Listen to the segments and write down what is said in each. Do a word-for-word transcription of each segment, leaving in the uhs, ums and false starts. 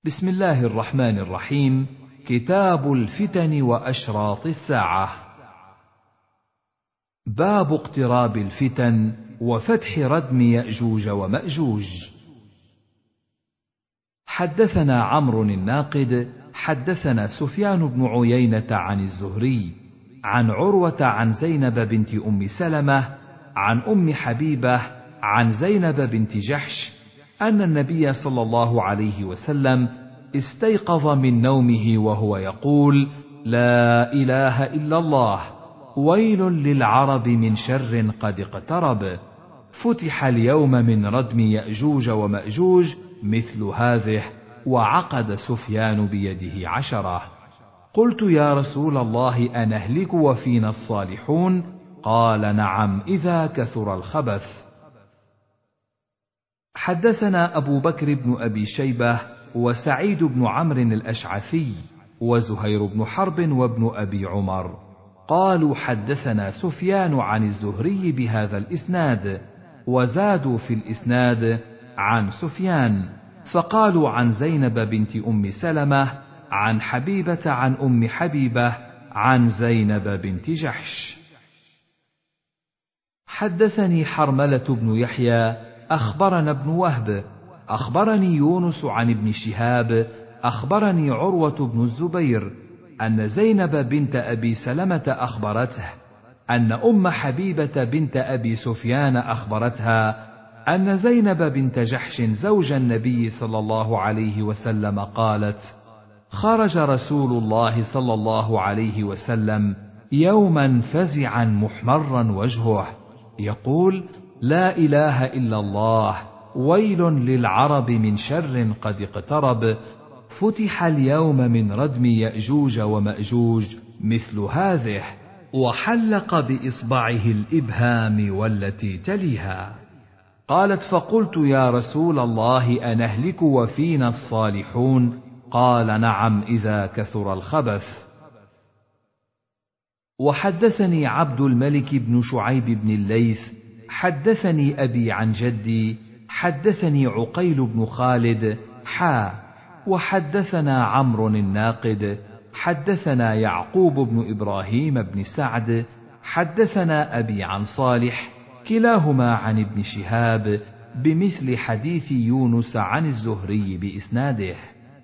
بسم الله الرحمن الرحيم. كتاب الفتن وأشراط الساعة. باب اقتراب الفتن وفتح ردم يأجوج ومأجوج. حدثنا عمرو الناقد حدثنا سفيان بن عيينة عن الزهري عن عروة عن زينب بنت أم سلمة عن أم حبيبة عن زينب بنت جحش أن النبي صلى الله عليه وسلم استيقظ من نومه وهو يقول: لا إله إلا الله، ويل للعرب من شر قد اقترب، فتح اليوم من ردم يأجوج ومأجوج مثل هذه، وعقد سفيان بيده عشرة. قلت: يا رسول الله أنهلك وفينا الصالحون؟ قال: نعم إذا كثر الخبث. حدثنا أبو بكر بن أبي شيبة وسعيد بن عمرو الأشعثي وزهير بن حرب وابن أبي عمر قالوا: حدثنا سفيان عن الزهري بهذا الإسناد، وزادوا في الإسناد عن سفيان، فقالوا عن زينب بنت أم سلمة عن حبيبة عن أم حبيبة عن زينب بنت جحش. حدثني حرملة بن يحيى أخبرنا ابن وهب أخبرني يونس عن ابن شهاب أخبرني عروة بن الزبير أن زينب بنت أبي سلمة أخبرته أن أم حبيبة بنت أبي سفيان أخبرتها أن زينب بنت جحش زوج النبي صلى الله عليه وسلم قالت: خرج رسول الله صلى الله عليه وسلم يوما فزعا محمرا وجهه يقول: لا إله إلا الله، ويل للعرب من شر قد اقترب، فتح اليوم من ردم يأجوج ومأجوج مثل هذه، وحلق بإصبعه الإبهام والتي تليها. قالت: فقلت: يا رسول الله أنهلك وفينا الصالحون؟ قال: نعم إذا كثر الخبث. وحدثني عبد الملك بن شعيب بن الليث حدثني أبي عن جدي حدثني عقيل بن خالد حا وحدثنا عمرو الناقد حدثنا يعقوب بن إبراهيم بن سعد حدثنا أبي عن صالح كلاهما عن ابن شهاب بمثل حديث يونس عن الزهري بإسناده.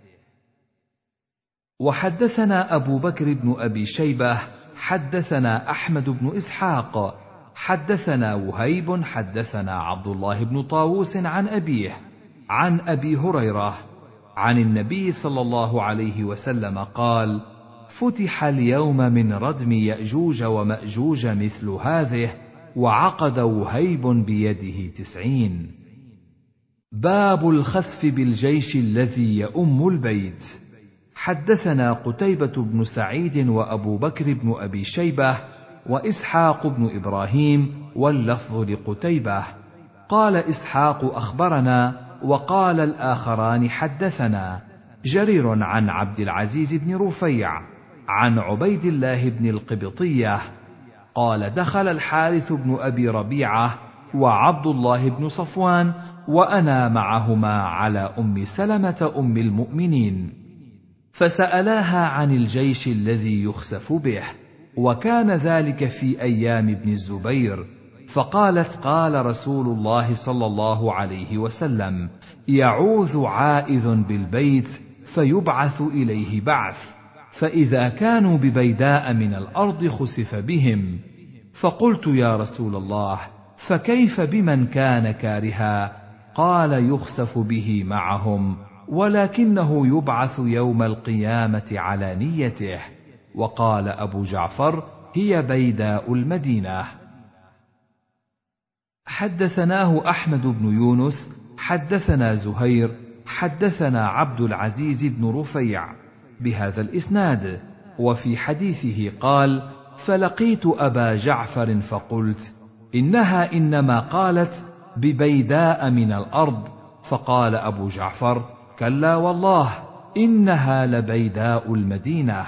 وحدثنا أبو بكر بن أبي شيبة حدثنا أحمد بن إسحاق حدثنا وهيب حدثنا عبد الله بن طاووس عن أبيه عن أبي هريرة عن النبي صلى الله عليه وسلم قال: فتح اليوم من ردم يأجوج ومأجوج مثل هذه، وعقد وهيب بيده تسعين. باب الخسف بالجيش الذي يؤم البيت. حدثنا قتيبة بن سعيد وأبو بكر بن أبي شيبة وإسحاق بن إبراهيم، واللفظ لقتيبة. قال إسحاق: أخبرنا، وقال الآخران: حدثنا جرير عن عبد العزيز بن رفيع عن عبيد الله بن القبطية قال: دخل الحارث بن أبي ربيعة وعبد الله بن صفوان وأنا معهما على أم سلمة أم المؤمنين، فسألاها عن الجيش الذي يخسف به، وكان ذلك في أيام ابن الزبير، فقالت: قال رسول الله صلى الله عليه وسلم: يعوذ عائذ بالبيت فيبعث إليه بعث، فإذا كانوا ببيداء من الأرض خسف بهم. فقلت: يا رسول الله، فكيف بمن كان كارها؟ قال: يخسف به معهم، ولكنه يبعث يوم القيامة على نيته. وقال أبو جعفر: هي بيداء المدينة. حدثناه أحمد بن يونس حدثنا زهير حدثنا عبد العزيز بن رفيع بهذا الإسناد، وفي حديثه قال: فلقيت أبا جعفر فقلت: إنها إنما قالت ببيداء من الأرض. فقال أبو جعفر: كلا والله، إنها لبيداء المدينة.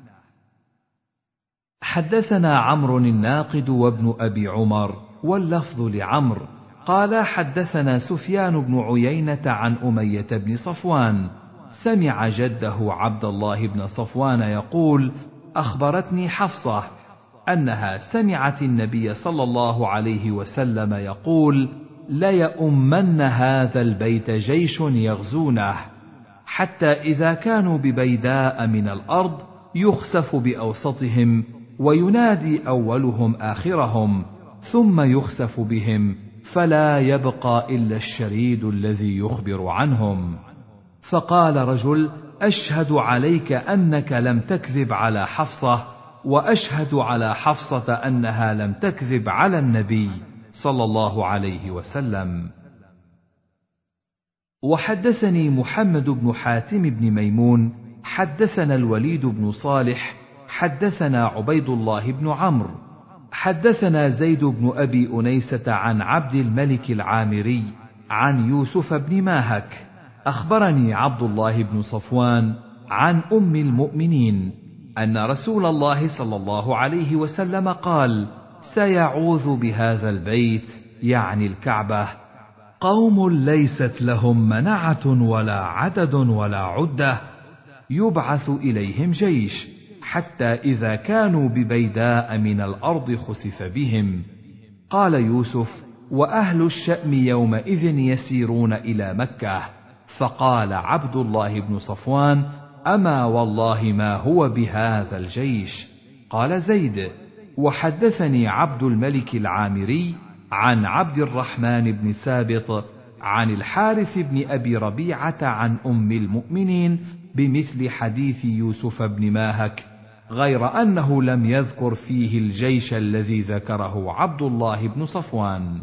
حدثنا عمرو الناقد وابن أبي عمر، واللفظ لعمرو قال: حدثنا سفيان بن عيينة عن أمية بن صفوان سمع جده عبد الله بن صفوان يقول: أخبرتني حفصة أنها سمعت النبي صلى الله عليه وسلم يقول: ليؤمن هذا البيت جيش يغزونه، حتى إذا كانوا ببيداء من الأرض يخسف بأوسطهم وينادي أولهم آخرهم، ثم يخسف بهم فلا يبقى إلا الشريد الذي يخبر عنهم. فقال رجل: أشهد عليك أنك لم تكذب على حفصة، وأشهد على حفصة أنها لم تكذب على النبي صلى الله عليه وسلم. وحدثني محمد بن حاتم بن ميمون حدثنا الوليد بن صالح حدثنا عبيد الله بن عمرو حدثنا زيد بن أبي أنيسة عن عبد الملك العامري عن يوسف بن ماهك أخبرني عبد الله بن صفوان عن أم المؤمنين أن رسول الله صلى الله عليه وسلم قال: سيعوذ بهذا البيت، يعني الكعبة، قوم ليست لهم منعة ولا عدد ولا عدة، يبعث إليهم جيش حتى إذا كانوا ببيداء من الأرض خسف بهم. قال يوسف: وأهل الشأم يومئذ يسيرون إلى مكة. فقال عبد الله بن صفوان: أما والله ما هو بهذا الجيش. قال زيد: وحدثني عبد الملك العامري عن عبد الرحمن بن سابط عن الحارث بن أبي ربيعة عن أم المؤمنين بمثل حديث يوسف بن ماهك، غير أنه لم يذكر فيه الجيش الذي ذكره عبد الله بن صفوان.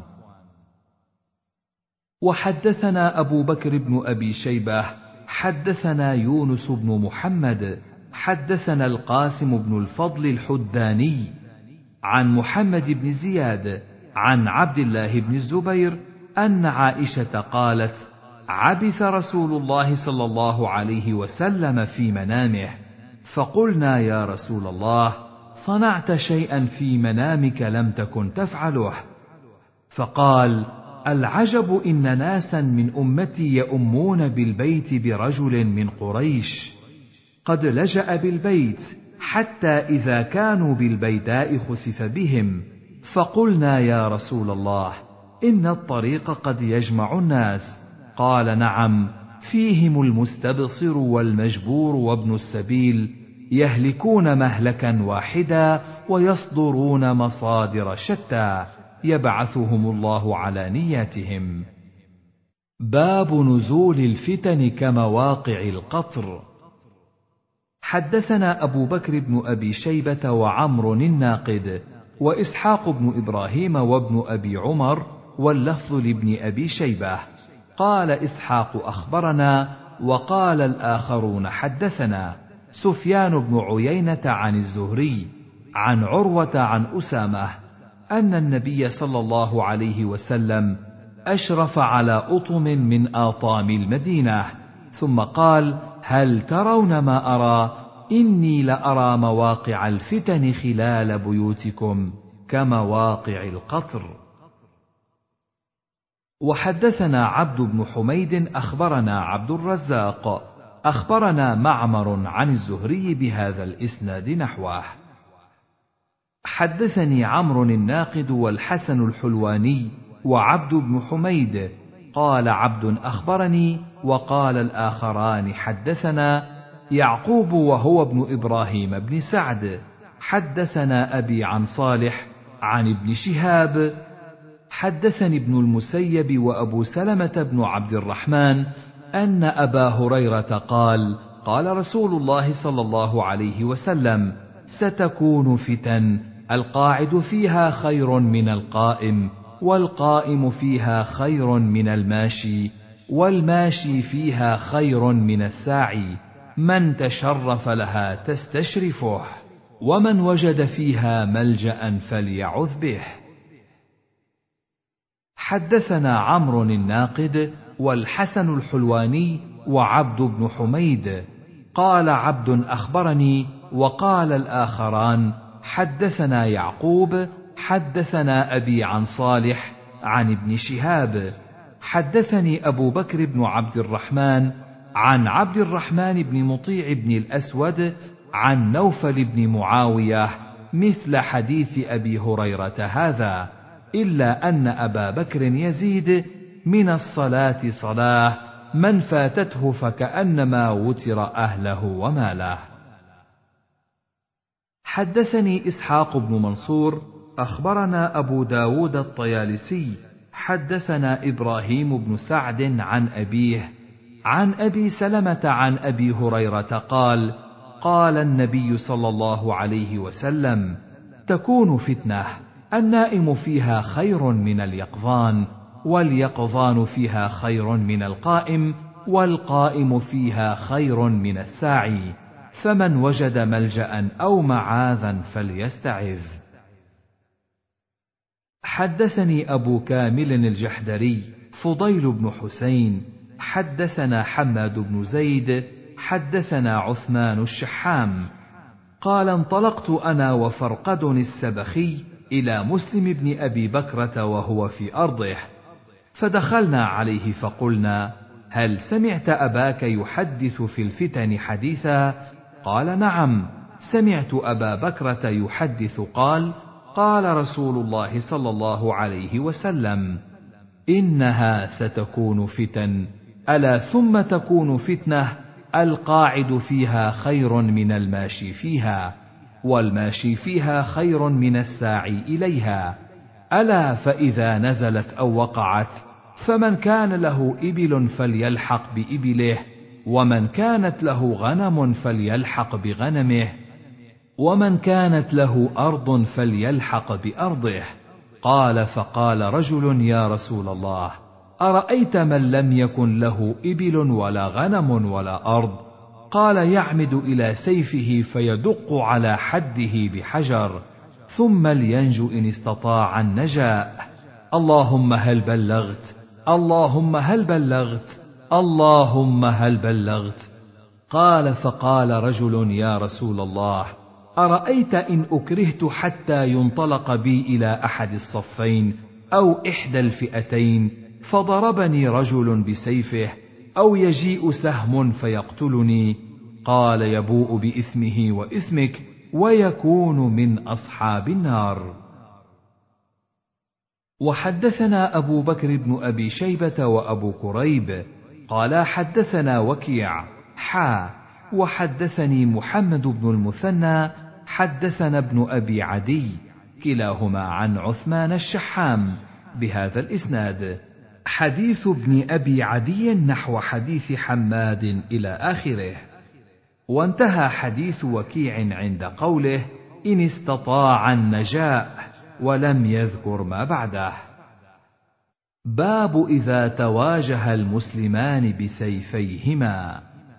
وحدثنا أبو بكر بن أبي شيبة حدثنا يونس بن محمد حدثنا القاسم بن الفضل الحداني عن محمد بن زياد عن عبد الله بن الزبير أن عائشة قالت: عبث رسول الله صلى الله عليه وسلم في منامه، فقلنا: يا رسول الله، صنعت شيئا في منامك لم تكن تفعله. فقال: العجب إن ناسا من أمتي يؤمون بالبيت برجل من قريش قد لجأ بالبيت حتى إذا كانوا بالبيداء خسف بهم، فقلنا: يا رسول الله، إن الطريق قد يجمع الناس. قال: نعم، فيهم المستبصر والمجبور وابن السبيل، يهلكون مهلكا واحدا ويصدرون مصادر شتى، يبعثهم الله على نياتهم. باب نزول الفتن كمواقع القطر. حدثنا أبو بكر بن أبي شيبة وعمر الناقد وإسحاق بن إبراهيم وابن أبي عمر، واللفظ لابن أبي شيبة. قال إسحاق: أخبرنا، وقال الآخرون: حدثنا سفيان بن عيينة عن الزهري عن عروة عن أسامة أن النبي صلى الله عليه وسلم أشرف على أطم من آطام المدينة، ثم قال: هل ترون ما أرى؟ إني لأرى مواقع الفتن خلال بيوتكم كمواقع القطر. وحدثنا عبد بن حميد أخبرنا عبد الرزاق أخبرنا معمر عن الزهري بهذا الإسناد نحوه. حدثني عمرو الناقد والحسن الحلواني وعبد بن حميد قال عبد أخبرني، وقال الآخران حدثنا يعقوب وهو ابن إبراهيم بن سعد حدثنا أبي عن صالح عن ابن شهاب حدثني ابن المسيب وأبو سلمة بن عبد الرحمن أن أبا هريرة قال: قال رسول الله صلى الله عليه وسلم: ستكون فتن القاعد فيها خير من القائم، والقائم فيها خير من الماشي، والماشي فيها خير من الساعي، من تشرف لها تستشرفه، ومن وجد فيها ملجأ فليعذ به. حدثنا عمرو الناقد والحسن الحلواني وعبد بن حميد قال عبد أخبرني، وقال الآخران حدثنا يعقوب حدثنا أبي عن صالح عن ابن شهاب حدثني أبو بكر بن عبد الرحمن عن عبد الرحمن بن مطيع بن الأسود عن نوفل بن معاوية مثل حديث أبي هريرة هذا، إلا أن أبا بكر يزيد: من الصلاة صلاة من فاتته فكأنما وتر أهله وماله. حدثني إسحاق بن منصور أخبرنا أبو داود الطيالسي حدثنا إبراهيم بن سعد عن أبيه عن أبي سلمة عن أبي هريرة قال: قال النبي صلى الله عليه وسلم: تكون فتنة النائم فيها خير من اليقظان، واليقظان فيها خير من القائم، والقائم فيها خير من الساعي، فمن وجد ملجأ أو معاذا فليستعذ. حدثني أبو كامل الجحدري فضيل بن حسين حدثنا حماد بن زيد حدثنا عثمان الشحام قال: انطلقت أنا وفرقد السبخي إلى مسلم بن أبي بكرة وهو في أرضه، فدخلنا عليه فقلنا: هل سمعت أباك يحدث في الفتن حديثا؟ قال: نعم، سمعت أبا بكرة يحدث قال: قال رسول الله صلى الله عليه وسلم: إنها ستكون فتن، ألا ثم تكون فتنة القاعد فيها خير من الماشي فيها، والماشي فيها خير من الساعي إليها، ألا فإذا نزلت أو وقعت فمن كان له إبل فليلحق بإبله، ومن كانت له غنم فليلحق بغنمه، ومن كانت له أرض فليلحق بأرضه. قال: فقال رجل: يا رسول الله، أرأيت من لم يكن له إبل ولا غنم ولا أرض؟ قال: يعمد إلى سيفه فيدق على حده بحجر، ثم لينجو إن استطاع النجاء. اللهم هل بلغت؟ اللهم هل بلغت؟ اللهم هل بلغت؟ قال: فقال رجل: يا رسول الله، أرأيت إن أكرهت حتى ينطلق بي إلى أحد الصفين أو إحدى الفئتين فضربني رجل بسيفه، أو يجيء سهم فيقتلني؟ قال: يبوء بإثمه وإثمك ويكون من أصحاب النار. وحدثنا أبو بكر بن أبي شيبة وأبو كريب قال: حدثنا وكيع حا وحدثني محمد بن المثنى حدثنا ابن أبي عدي كلاهما عن عثمان الشحام بهذا الإسناد. حديث ابن أبي عدي نحو حديث حماد إلى آخره. وانتهى حديث وكيع عند قوله: إن استطاع النجاء، ولم يذكر ما بعده. باب إذا تواجه المسلمان بسيفيهما.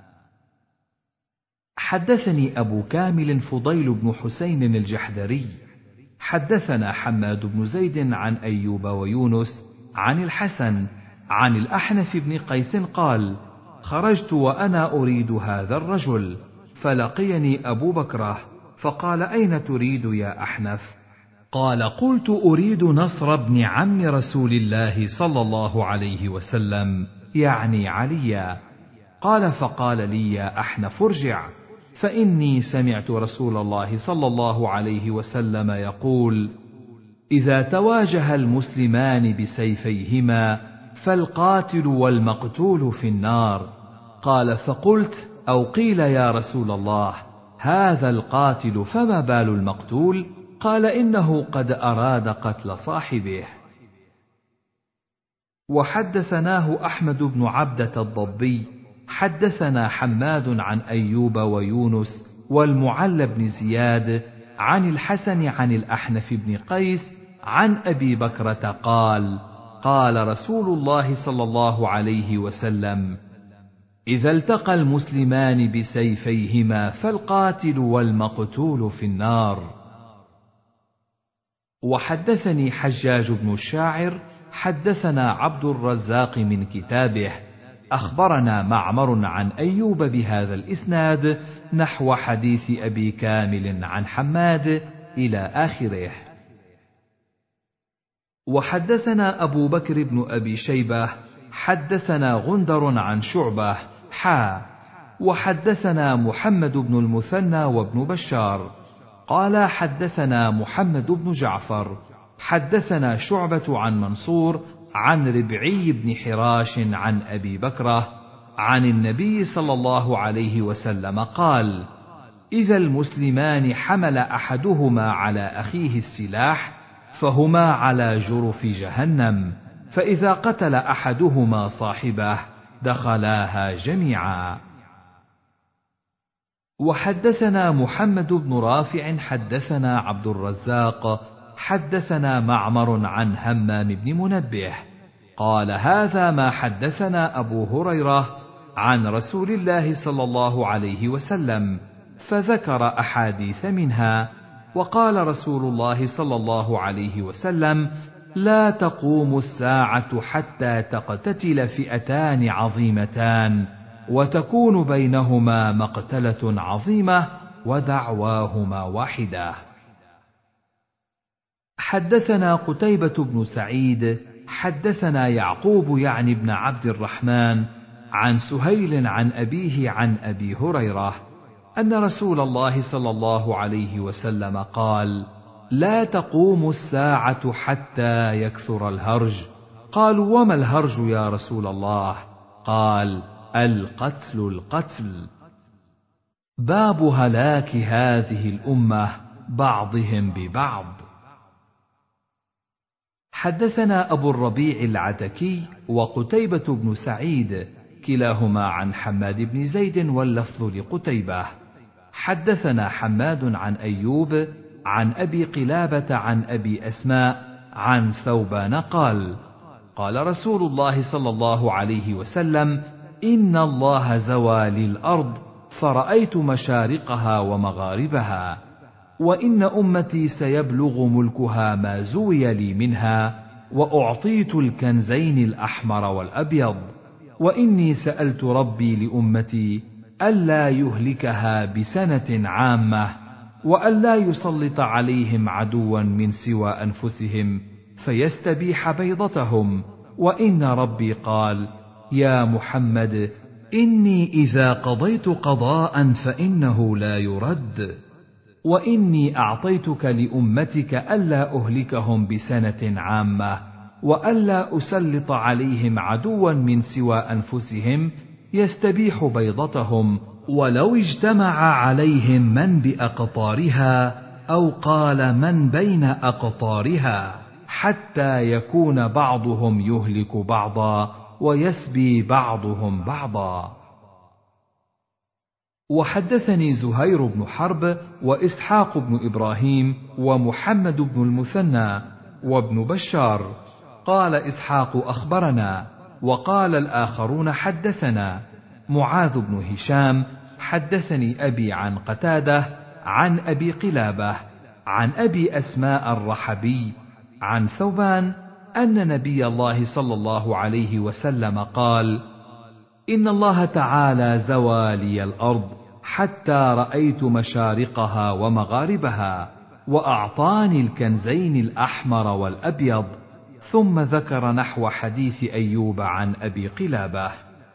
حدثني أبو كامل فضيل بن حسين الجحدري حدثنا حماد بن زيد عن أيوب ويونس عن الحسن عن الأحنف بن قيس قال: خرجت وأنا أريد هذا الرجل، فلقيني أبو بكرة فقال: أين تريد يا أحنف؟ قال: قلت: أريد نصر بن عم رسول الله صلى الله عليه وسلم، يعني عليا. قال: فقال لي: يا أحنف ارجع، فإني سمعت رسول الله صلى الله عليه وسلم يقول: إذا تواجه المسلمان بسيفيهما فالقاتل والمقتول في النار. قال: فقلت: أو قيل يا رسول الله هذا القاتل فما بال المقتول؟ قال: إنه قد أراد قتل صاحبه. وحدثناه أحمد بن عبدة الضبي حدثنا حماد عن أيوب ويونس والمعل بن زياد عن الحسن عن الأحنف بن قيس عن أبي بكرة قال: قال رسول الله صلى الله عليه وسلم: إذا التقى المسلمان بسيفيهما فالقاتل والمقتول في النار. وحدثني حجاج بن الشاعر حدثنا عبد الرزاق من كتابه أخبرنا معمر عن أيوب بهذا الإسناد نحو حديث أبي كامل عن حماد إلى آخره. وحدثنا أبو بكر بن أبي شيبة حدثنا غندر عن شعبة حا وحدثنا محمد بن المثنى وابن بشار قال حدثنا محمد بن جعفر حدثنا شعبة عن منصور عن ربعي بن حراش عن أبي بكرة عن النبي صلى الله عليه وسلم قال: إذا المسلمان حمل أحدهما على أخيه السلاح فهما على جرف جهنم، فإذا قتل أحدهما صاحبه دخلاها جميعا. وحدثنا محمد بن رافع حدثنا عبد الرزاق حدثنا معمر عن همام بن منبه قال: هذا ما حدثنا أبو هريرة عن رسول الله صلى الله عليه وسلم، فذكر أحاديث منها. وقال رسول الله صلى الله عليه وسلم: لا تقوم الساعة حتى تقتتل فئتان عظيمتان وتكون بينهما مقتلة عظيمة ودعواهما واحدة. حدثنا قتيبة بن سعيد حدثنا يعقوب يعني بن عبد الرحمن عن سهيل عن أبيه عن أبي هريرة أن رسول الله صلى الله عليه وسلم قال: لا تقوم الساعة حتى يكثر الهرج. قالوا: وما الهرج يا رسول الله؟ قال: القتل القتل. باب هلاك هذه الأمة بعضهم ببعض. حدثنا أبو الربيع العتكي وقتيبة بن سعيد كلاهما عن حماد بن زيد واللفظ لقتيبة. حدثنا حماد عن أيوب عن أبي قلابة عن أبي أسماء عن ثوبان قال: قال رسول الله صلى الله عليه وسلم: إن الله زوى للأرض فرأيت مشارقها ومغاربها، وإن أمتي سيبلغ ملكها ما زوي لي منها، وأعطيت الكنزين الأحمر والأبيض، وإني سألت ربي لأمتي ألا يهلكها بسنة عامة، وألا يسلط عليهم عدوا من سوى أنفسهم فيستبيح بيضتهم، وإن ربي قال: يا محمد إني إذا قضيت قضاء فإنه لا يرد، وإني أعطيتك لأمتك ألا أهلكهم بسنة عامة، وألا أسلط عليهم عدوا من سوى أنفسهم يستبيح بيضتهم، ولو اجتمع عليهم من بأقطارها أو قال من بين أقطارها، حتى يكون بعضهم يهلك بعضا ويسبي بعضهم بعضا. وحدثني زهير بن حرب وإسحاق بن إبراهيم ومحمد بن المثنى وابن بشار قال إسحاق أخبرنا، وقال الآخرون حدثنا. معاذ بن هشام حدثني أبي عن قتادة عن أبي قلابة عن أبي أسماء الرحبي عن ثوبان أن نبي الله صلى الله عليه وسلم قال: إن الله تعالى زوى لي الأرض حتى رأيت مشارقها ومغاربها، وأعطاني الكنزين الأحمر والأبيض. ثم ذكر نحو حديث أيوب عن أبي قلابة.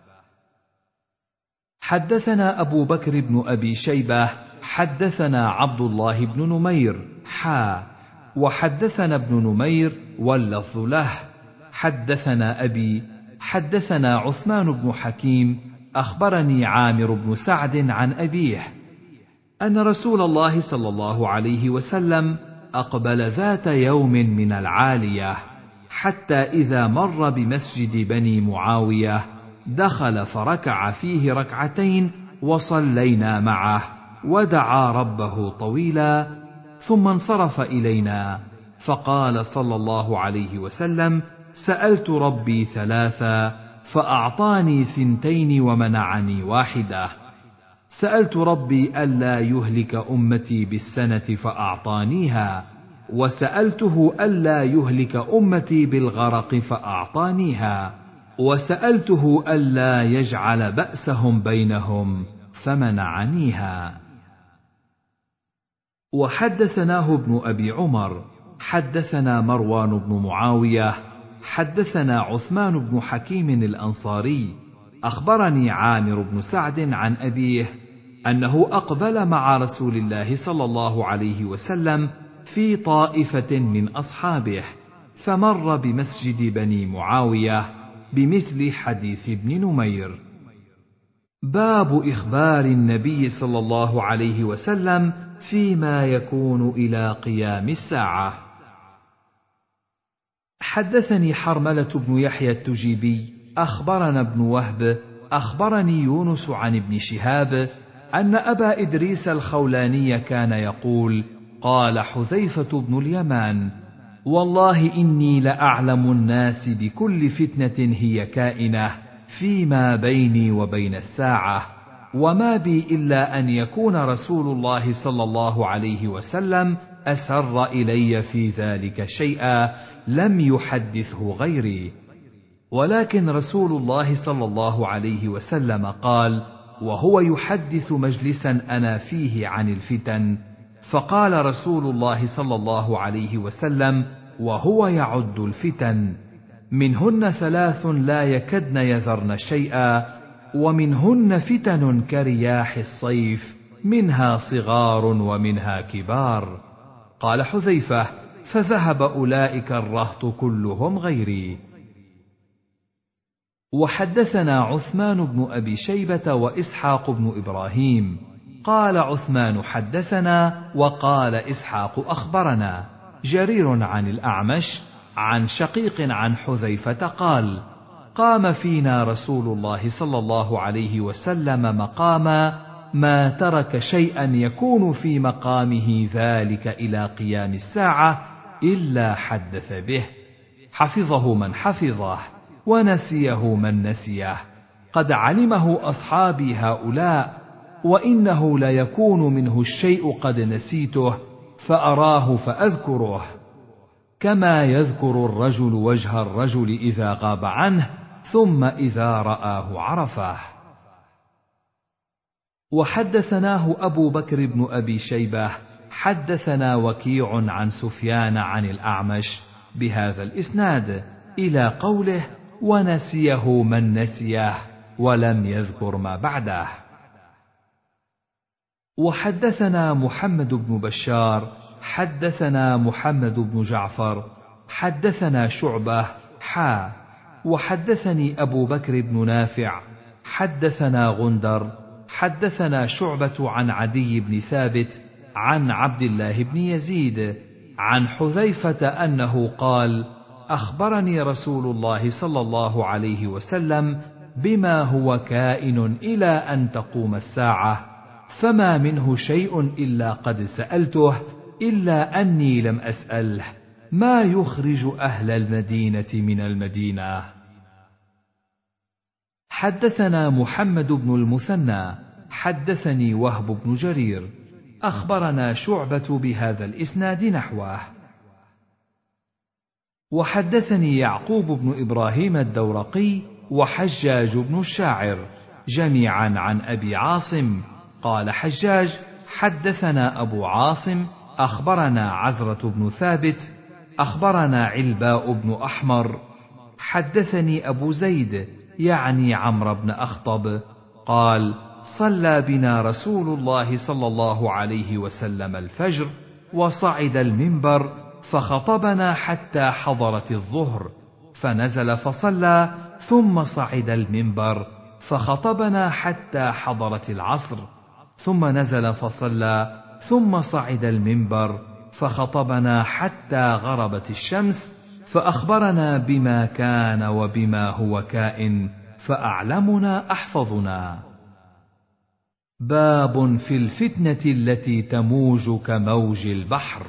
حدثنا أبو بكر بن أبي شيبة حدثنا عبد الله بن نمير حا وحدثنا ابن نمير واللفظ له. حدثنا أبي حدثنا عثمان بن حكيم أخبرني عامر بن سعد عن أبيه أن رسول الله صلى الله عليه وسلم أقبل ذات يوم من العالية، حتى إذا مر بمسجد بني معاوية دخل فركع فيه ركعتين وصلينا معه، ودعا ربه طويلا، ثم انصرف إلينا، فقال صلى الله عليه وسلم: سألت ربي ثلاثا فأعطاني ثنتين ومنعني واحدة. سألت ربي ألا يهلك أمتي بالسنة فأعطانيها، وسألته ألا يهلك أمتي بالغرق فأعطانيها، وسألته ألا يجعل بأسهم بينهم فمنعنيها. وحدثناه ابن أبي عمر حدثنا مروان بن معاوية حدثنا عثمان بن حكيم الأنصاري أخبرني عامر بن سعد عن أبيه أنه أقبل مع رسول الله صلى الله عليه وسلم في طائفة من أصحابه، فمر بمسجد بني معاوية بمثل حديث ابن نمير. باب إخبار النبي صلى الله عليه وسلم فيما يكون إلى قيام الساعة. حدثني حرملة بن يحيى التجيبي أخبرنا ابن وهب أخبرني يونس عن ابن شهاب أن أبا إدريس الخولاني كان يقول: قال حذيفة بن اليمان: والله إني لأعلم الناس بكل فتنة هي كائنة فيما بيني وبين الساعة، وما بي إلا أن يكون رسول الله صلى الله عليه وسلم أسر إلي في ذلك شيئا لم يحدثه غيري. ولكن رسول الله صلى الله عليه وسلم قال وهو يحدث مجلسا أنا فيه عن الفتن، فقال رسول الله صلى الله عليه وسلم وهو يعد الفتن: منهن ثلاث لا يكدن يذرن شيئا، ومنهن فتن كرياح الصيف، منها صغار ومنها كبار. قال حذيفة: فذهب أولئك الرهط كلهم غيري. وحدثنا عثمان بن أبي شيبة وإسحاق بن إبراهيم. قال عثمان: حدثنا، وقال إسحاق: أخبرنا جرير عن الأعمش عن شقيق عن حذيفة قال: قام فينا رسول الله صلى الله عليه وسلم مقاما ما ترك شيئا يكون في مقامه ذلك إلى قيام الساعة إلا حدث به، حفظه من حفظه ونسيه من نسيه. قد علمه أصحابي هؤلاء، وإنه ليكون منه الشيء قد نسيته فأراه فأذكره، كما يذكر الرجل وجه الرجل إذا غاب عنه ثم إذا رآه عرفه. وحدثناه أبو بكر بن أبي شيبة حدثنا وكيع عن سفيان عن الأعمش بهذا الإسناد إلى قوله: ونسيه من نسيه، ولم يذكر ما بعده. وحدثنا محمد بن بشار حدثنا محمد بن جعفر حدثنا شعبة حا وحدثني أبو بكر بن نافع حدثنا غندر حدثنا شعبة عن عدي بن ثابت عن عبد الله بن يزيد عن حذيفة أنه قال: أخبرني رسول الله صلى الله عليه وسلم بما هو كائن إلى أن تقوم الساعة، فما منه شيء إلا قد سألته، إلا أني لم أسأله ما يخرج أهل المدينة من المدينة. حدثنا محمد بن المثنى حدثني وهب بن جرير أخبرنا شعبة بهذا الإسناد نحوه. وحدثني يعقوب بن إبراهيم الدورقي وحجاج بن الشاعر جميعا عن أبي عاصم قال حجاج: حدثنا أبو عاصم أخبرنا عزرة بن ثابت أخبرنا علباء بن أحمر حدثني أبو زيد يعني عمرو بن أخطب قال: صلى بنا رسول الله صلى الله عليه وسلم الفجر، وصعد المنبر فخطبنا حتى حضرت الظهر، فنزل فصلى، ثم صعد المنبر فخطبنا حتى حضرت العصر، ثم نزل فصلى، ثم صعد المنبر فخطبنا حتى غربت الشمس، فأخبرنا بما كان وبما هو كائن، فأعلمنا أحفظنا. باب في الفتنة التي تموج كموج البحر.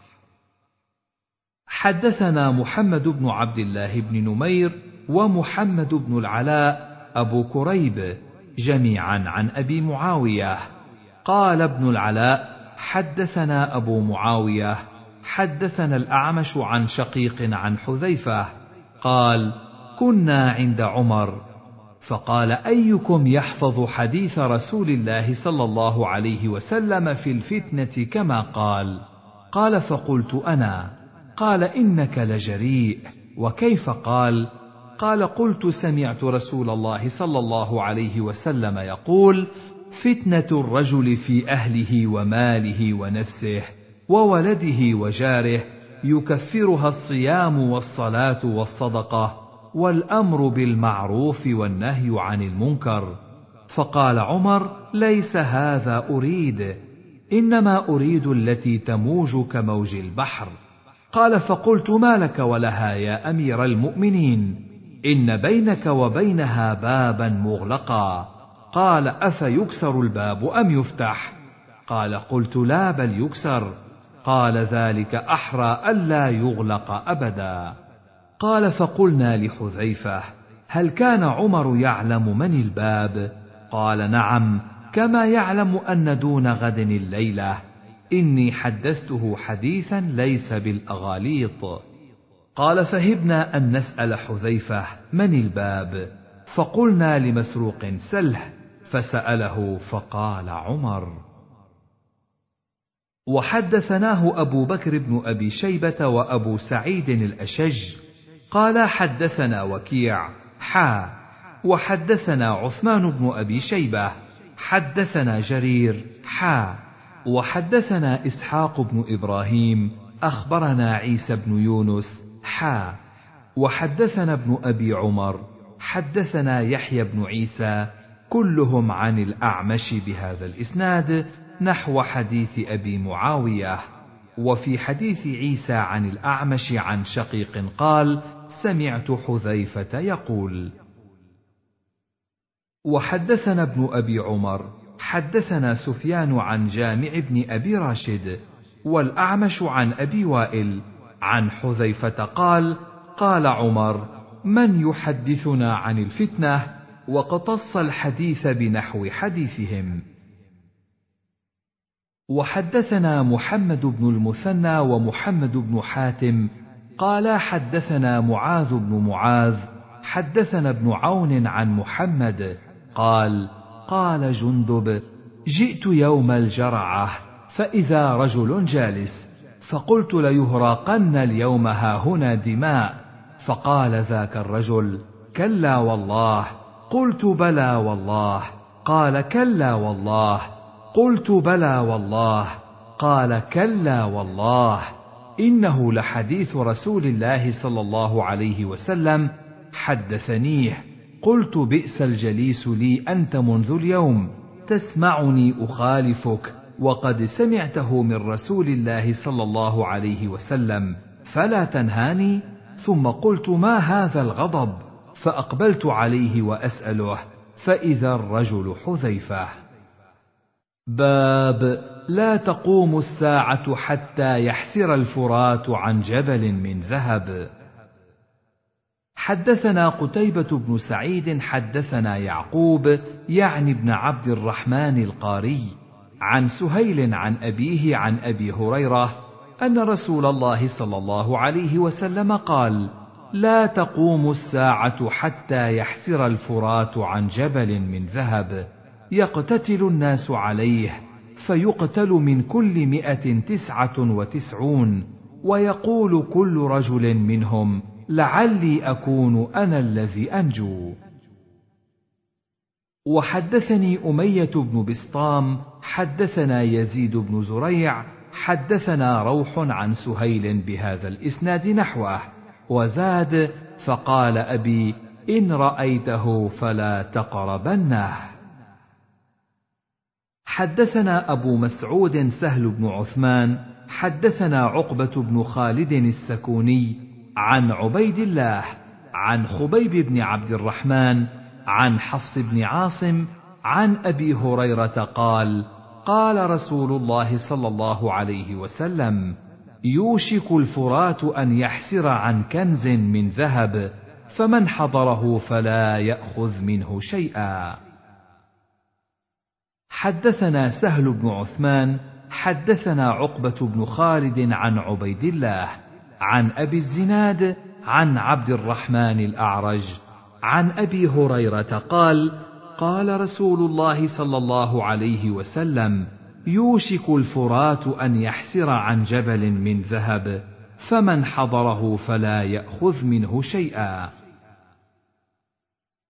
حدثنا محمد بن عبد الله بن نمير ومحمد بن العلاء أبو كريب جميعا عن أبي معاوية. قال ابن العلاء: حدثنا أبو معاوية حدثنا الأعمش عن شقيق عن حذيفة قال: كنا عند عمر فقال: أيكم يحفظ حديث رسول الله صلى الله عليه وسلم في الفتنة كما قال؟ قال: فقلت أنا. قال: إنك لجريء. وكيف؟ قال: قال قلت سمعت رسول الله صلى الله عليه وسلم يقول فتنة الرجل في أهله وماله ونفسه وولده وجاره يكفرها الصيام والصلاة والصدقة والأمر بالمعروف والنهي عن المنكر. فقال عمر ليس هذا أريد، إنما أريد التي تموج كموج البحر. قال فقلت ما لك ولها يا أمير المؤمنين؟ إن بينك وبينها بابا مغلقا. قال أفيكسر الباب أم يفتح؟ قال قلت لا بل يكسر. قال ذلك أحرى ألا يغلق أبدا. قال فقلنا لحذيفة هل كان عمر يعلم من الباب؟ قال نعم، كما يعلم أن دون غد الليلة. إني حدثته حديثا ليس بالأغاليط. قال فهبنا أن نسأل حذيفة من الباب، فقلنا لمسروق سله، فسأله فقال عمر. وحدثناه أبو بكر بن أبي شيبة وأبو سعيد الأشج قال حدثنا وكيع حا وحدثنا عثمان بن أبي شيبة حدثنا جرير حا وحدثنا إسحاق بن إبراهيم أخبرنا عيسى بن يونس حا وحدثنا ابن أبي عمر حدثنا يحيى بن عيسى كلهم عن الأعمش بهذا الإسناد نحو حديث أبي معاوية. وفي حديث عيسى عن الأعمش عن شقيق قال سمعت حذيفة يقول. وحدثنا ابن أبي عمر حدثنا سفيان عن جامع بن أبي راشد والأعمش عن أبي وائل عن حذيفة قال قال عمر من يحدثنا عن الفتنة؟ وقتص الحديث بنحو حديثهم. وحدثنا محمد بن المثنى ومحمد بن حاتم قال حدثنا معاذ بن معاذ حدثنا ابن عون عن محمد قال قال جندب جئت يوم الجرعة فإذا رجل جالس فقلت ليهراقن اليوم هاهنا دماء، فقال ذاك الرجل كلا والله. قلت بلى والله. قال كلا والله. قلت بلى والله. قال كلا والله. إنه لحديث رسول الله صلى الله عليه وسلم حدثنيه. قلت بئس الجليس لي أنت منذ اليوم، تسمعني أخالفك وقد سمعته من رسول الله صلى الله عليه وسلم، فلا تنهاني؟ ثم قلت ما هذا الغضب؟ فأقبلت عليه وأسأله، فإذا الرجل حذيفة. باب لا تقوم الساعة حتى يحسر الفرات عن جبل من ذهب. حدثنا قتيبة بن سعيد حدثنا يعقوب يعني ابن عبد الرحمن القاري عن سهيل عن أبيه عن أبي هريرة أن رسول الله صلى الله عليه وسلم قال لا تقوم الساعة حتى يحسر الفرات عن جبل من ذهب يقتتل الناس عليه، فيقتل من كل مئة تسعة وتسعون، ويقول كل رجل منهم لعلي أكون أنا الذي أنجو. وحدثني أمية بن بسطام حدثنا يزيد بن زريع حدثنا روح عن سهيل بهذا الإسناد نحوه، وزاد فقال أبي إن رأيته فلا تقربنه. حدثنا أبو مسعود سهل بن عثمان حدثنا عقبة بن خالد السكوني عن عبيد الله عن خبيب بن عبد الرحمن عن حفص بن عاصم عن أبي هريرة قال قال رسول الله صلى الله عليه وسلم يوشك الفرات أن يحسر عن كنز من ذهب، فمن حضره فلا يأخذ منه شيئا. حدثنا سهل بن عثمان حدثنا عقبة بن خالد عن عبيد الله عن أبي الزناد عن عبد الرحمن الأعرج عن أبي هريرة قال قال رسول الله صلى الله عليه وسلم يوشك الفرات أن يحسر عن جبل من ذهب، فمن حضره فلا يأخذ منه شيئا.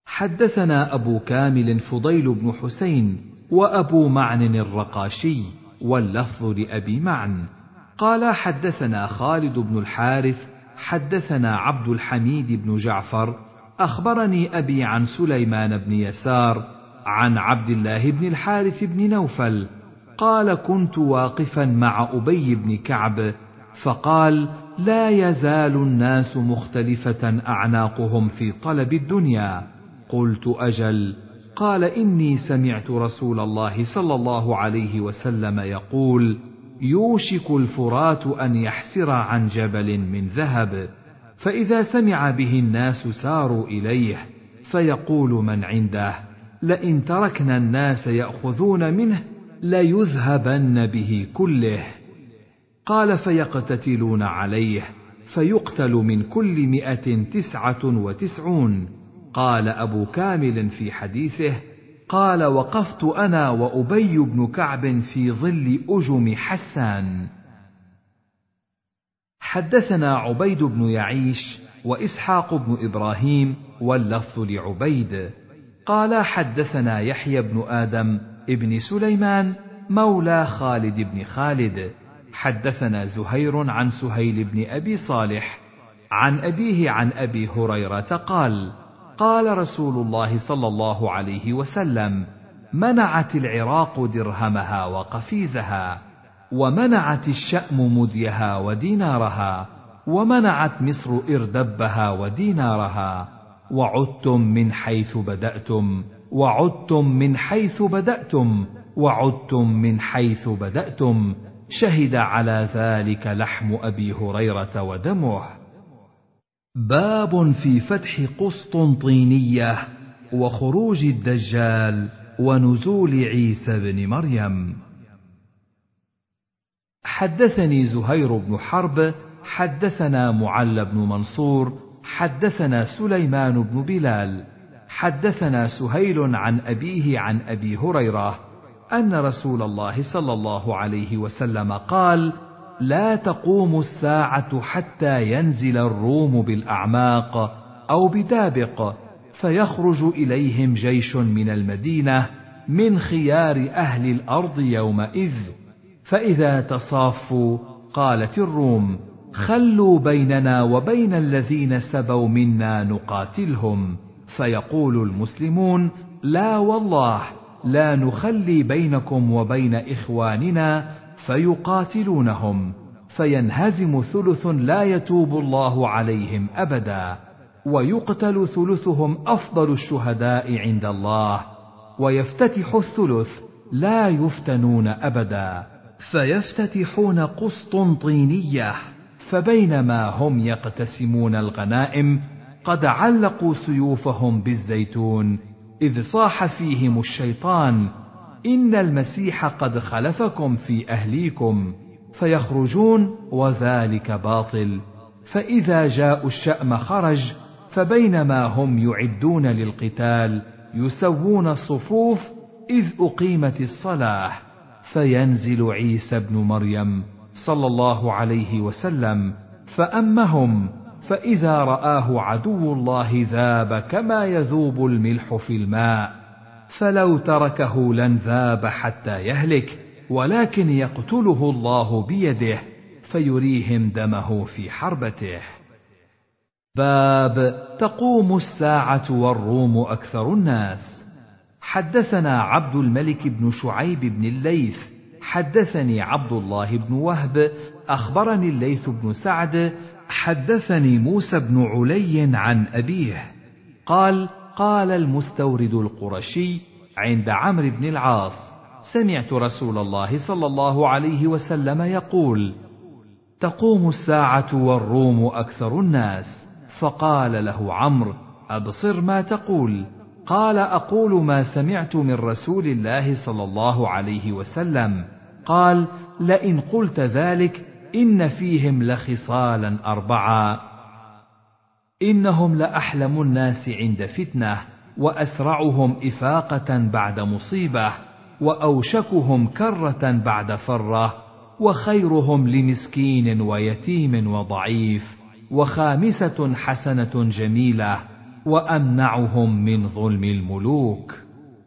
حدثنا أبو كامل فضيل بن حسين وأبو معن الرقاشي، واللفظ لأبي معن. قال حدثنا خالد بن الحارث حدثنا عبد الحميد بن جعفر أخبرني أبي عن سليمان بن يسار عن عبد الله بن الحارث بن نوفل قال كنت واقفا مع أبي بن كعب فقال لا يزال الناس مختلفة أعناقهم في طلب الدنيا. قلت أجل. قال إني سمعت رسول الله صلى الله عليه وسلم يقول يوشك الفرات أن يحسر عن جبل من ذهب، فإذا سمع به الناس ساروا إليه، فيقول من عنده لئن تركنا الناس يأخذون منه ليذهبن به كله. قال فيقتتلون عليه، فيقتل من كل مئة تسعة وتسعون. قال أبو كامل في حديثه قال وقفت أنا وأبي بن كعب في ظل أجم حسان. حدثنا عبيد بن يعيش وإسحاق بن إبراهيم، واللفظ لعبيد. قال حدثنا يحيى بن آدم ابن سليمان مولى خالد بن خالد حدثنا زهير عن سهيل بن أبي صالح عن أبيه عن أبي هريرة قال قال رسول الله صلى الله عليه وسلم منعت العراق درهمها وقفيزها، ومنعت الشأم مديها ودينارها، ومنعت مصر إردبها ودينارها، وعدتم من حيث بدأتم، وعدتم من حيث بدأتم، وعدتم من حيث بدأتم. شهد على ذلك لحم أبي هريرة ودمه. باب في فتح قسطنطينية وخروج الدجال ونزول عيسى بن مريم. حدثني زهير بن حرب حدثنا معل بن منصور حدثنا سليمان بن بلال حدثنا سهيل عن أبيه عن أبي هريرة أن رسول الله صلى الله عليه وسلم قال لا تقوم الساعة حتى ينزل الروم بالأعماق أو بدابق، فيخرج إليهم جيش من المدينة من خيار أهل الأرض يومئذ، فإذا تصافوا قالت الروم خلوا بيننا وبين الذين سبوا منا نقاتلهم، فيقول المسلمون لا والله لا نخلي بينكم وبين إخواننا، فيقاتلونهم، فينهزم ثلث لا يتوب الله عليهم أبدا، ويقتل ثلثهم أفضل الشهداء عند الله، ويفتتح الثلث لا يفتنون أبدا، فيفتتحون قسطنطينية، فبينما هم يقتسمون الغنائم قد علقوا سيوفهم بالزيتون إذ صاح فيهم الشيطان إن المسيح قد خلفكم في أهليكم، فيخرجون وذلك باطل، فإذا جاءوا الشأم خرج، فبينما هم يعدون للقتال يسوون الصفوف إذ أقيمت الصلاة، فينزل عيسى بن مريم صلى الله عليه وسلم فأمهم، فإذا رآه عدو الله ذاب كما يذوب الملح في الماء، فلو تركه لن ذاب حتى يهلك، ولكن يقتله الله بيده فيريهم دمه في حربته. باب تقوم الساعة والروم أكثر الناس. حدثنا عبد الملك بن شعيب بن الليث حدثني عبد الله بن وهب أخبرني الليث بن سعد حدثني موسى بن علي عن أبيه قال قال المستورد القرشي عند عمرو بن العاص سمعت رسول الله صلى الله عليه وسلم يقول تقوم الساعة والروم أكثر الناس، فقال له عمرو أبصر ما تقول، قال أقول ما سمعت من رسول الله صلى الله عليه وسلم، قال لئن قلت ذلك إن فيهم لخصالا أربعة، إنهم لأحلم الناس عند فتنة، وأسرعهم إفاقة بعد مصيبة، وأوشكهم كرة بعد فرة، وخيرهم لمسكين ويتيم وضعيف، وخامسة حسنة جميلة، وأمنعهم من ظلم الملوك.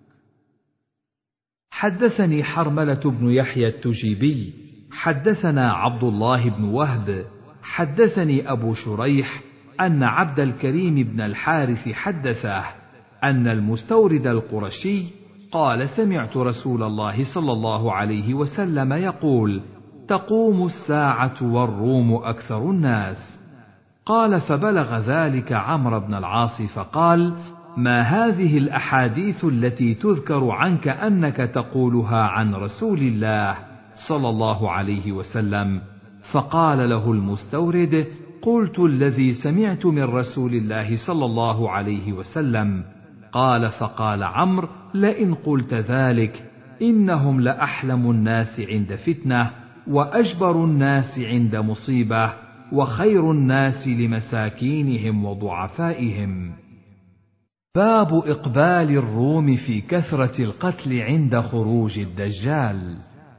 حدثني حرملة بن يحيى التجيبي حدثنا عبد الله بن وهب حدثني أبو شريح أن عبد الكريم بن الحارث حدثه أن المستورد القرشي قال: سمعت رسول الله صلى الله عليه وسلم يقول: تقوم الساعة والروم أكثر الناس. قال: فبلغ ذلك عمرو بن العاص فقال: ما هذه الأحاديث التي تذكر عنك أنك تقولها عن رسول الله صلى الله عليه وسلم؟ فقال له المستورد: قلت الذي سمعت من رسول الله صلى الله عليه وسلم. قال: فقال عمرو: لئن قلت ذلك إنهم لأحلم الناس عند فتنة، وأجبر الناس عند مصيبة، وخير الناس لمساكينهم وضعفائهم. باب إقبال الروم في كثرة القتل عند خروج الدجال.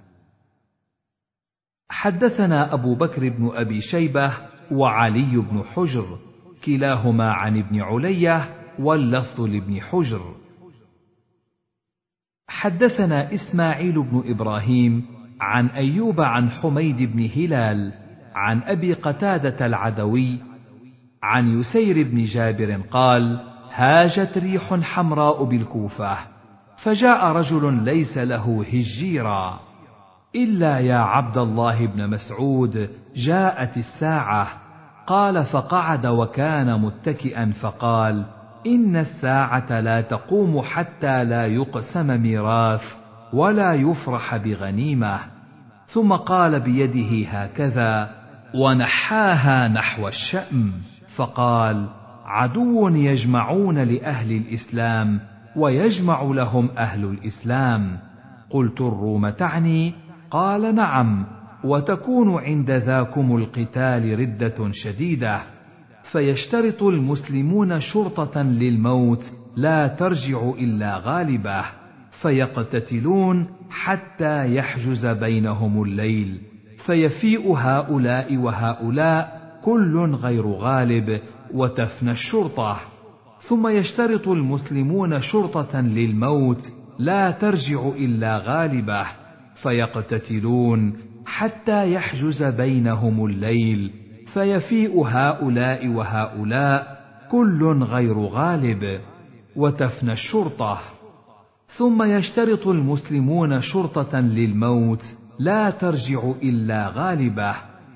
حدثنا أبو بكر بن أبي شيبة وعلي بن حجر كلاهما عن ابن علية واللفظ لابن حجر. حدثنا إسماعيل بن إبراهيم عن أيوب عن حميد بن هلال عن أبي قتادة العدوي عن يسير بن جابر قال: هاجت ريح حمراء بالكوفة، فجاء رجل ليس له هجيرا: إلا يا عبد الله بن مسعود جاءت الساعة. قال: فقعد وكان متكئا فقال: إن الساعة لا تقوم حتى لا يقسم ميراث ولا يفرح بغنيمة. ثم قال بيده هكذا ونحاها نحو الشأم فقال: عدو يجمعون لأهل الإسلام ويجمع لهم أهل الإسلام. قلت: الروم تعني؟ قال: نعم، وتكون عند ذاكم القتال ردة شديدة، فيشترط المسلمون شرطة للموت لا ترجع إلا غالبة، فيقتتلون حتى يحجز بينهم الليل، فيفيء هؤلاء وهؤلاء كل غير غالب، وتفنى الشرطة. ثم يشترط المسلمون شرطة للموت لا ترجع إلا غالبة، فيقتتلون حتى يحجز بينهم الليل، فيفيء هؤلاء وهؤلاء كل غير غالب، وتفنى الشرطة. ثم يشترط المسلمون شرطة للموت لا ترجع إلا غالبة،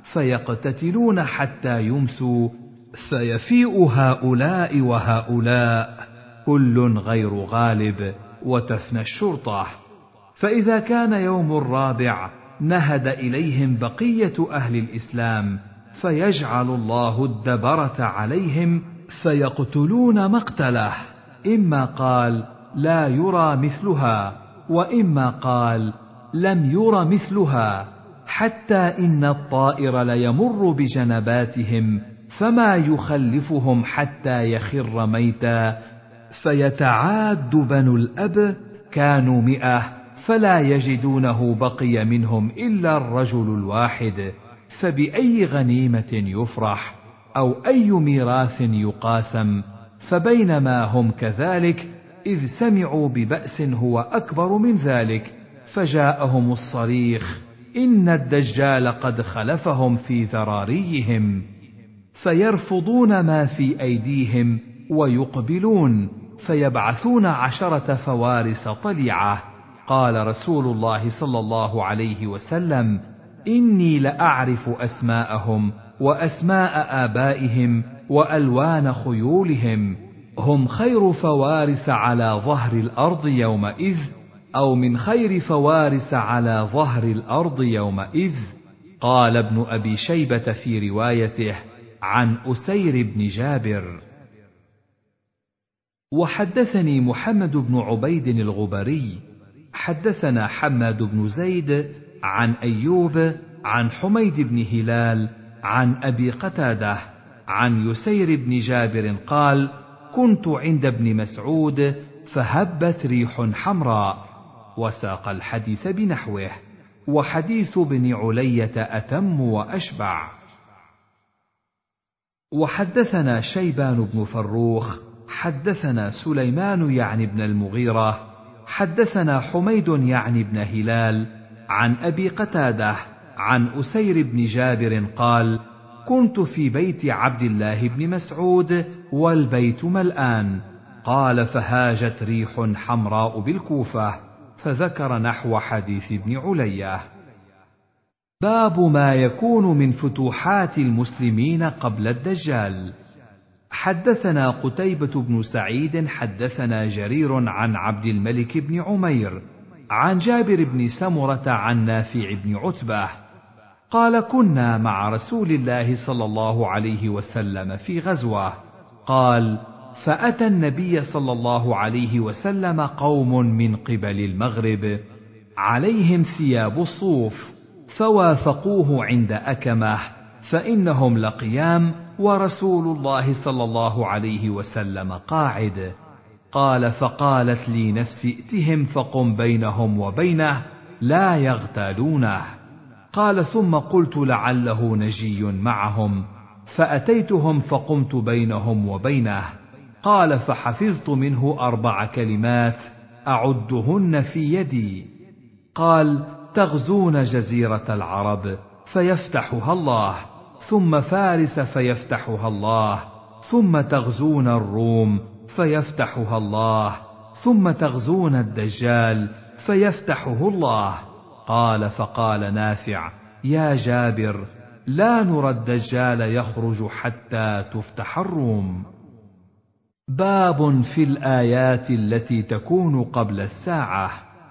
فيقتتلون حتى يمسوا، فيفيء هؤلاء وهؤلاء كل غير غالب، وتفنى الشرطة. فإذا كان يوم الرابع نهد إليهم بقية أهل الإسلام، فيجعل الله الدبرة عليهم فيقتلون مقتله، إما قال: لا يرى مثلها، وإما قال: لم ير مثلها، حتى إن الطائر ليمر بجنباتهم فما يخلفهم حتى يخر ميتا، فيتعاد بنو الأب كانوا مئة فلا يجدونه بقي منهم إلا الرجل الواحد، فبأي غنيمة يفرح أو أي ميراث يقاسم؟ فبينما هم كذلك إذ سمعوا ببأس هو أكبر من ذلك، فجاءهم الصريخ: إن الدجال قد خلفهم في ذراريهم، فيرفضون ما في أيديهم ويقبلون، فيبعثون عشرة فوارس طليعة. قال رسول الله صلى الله عليه وسلم: إني لأعرف أسماءهم وأسماء آبائهم وألوان خيولهم، هم خير فوارس على ظهر الأرض يومئذ، أو من خير فوارس على ظهر الأرض يومئذ. قال ابن أبي شيبة في روايته عن أسير بن جابر. وحدثني محمد بن عبيد الغبري حدثنا حماد بن زيد عن أيوب عن حميد بن هلال عن أبي قتادة عن يسير بن جابر قال: كنت عند ابن مسعود فهبت ريح حمراء، وساق الحديث بنحوه، وحديث ابن علية أتم وأشبع. وحدثنا شيبان بن فروخ حدثنا سليمان يعني بن المغيرة حدثنا حميد يعني بن هلال عن أبي قتادة عن أسير بن جابر قال: كنت في بيت عبد الله بن مسعود والبيت ملآن. قال: فهاجت ريح حمراء بالكوفة، فذكر نحو حديث ابن علية. باب ما يكون من فتوحات المسلمين قبل الدجال. حدثنا قتيبة بن سعيد حدثنا جرير عن عبد الملك بن عمير عن جابر بن سمرة عن نافع بن عتبة قال: كنا مع رسول الله صلى الله عليه وسلم في غزوة. قال: فأتى النبي صلى الله عليه وسلم قوم من قبل المغرب عليهم ثياب الصوف، فوافقوه عند أكمه، فإنهم لقيام ورسول الله صلى الله عليه وسلم قاعد. قال: فقالت لي نفسي: ائتهم فقم بينهم وبينه لا يغتالونه. قال: ثم قلت: لعله نجي معهم، فأتيتهم فقمت بينهم وبينه. قال: فحفظت منه أربع كلمات أعدهن في يدي. قال: تغزون جزيرة العرب فيفتحها الله، ثم فارس فيفتحها الله، ثم تغزون الروم فيفتحها الله، ثم تغزون الدجال فيفتحه الله. قال: فقال نافع: يا جابر، لا نرى الدجال يخرج حتى تفتح الروم. باب في الآيات التي تكون قبل الساعة.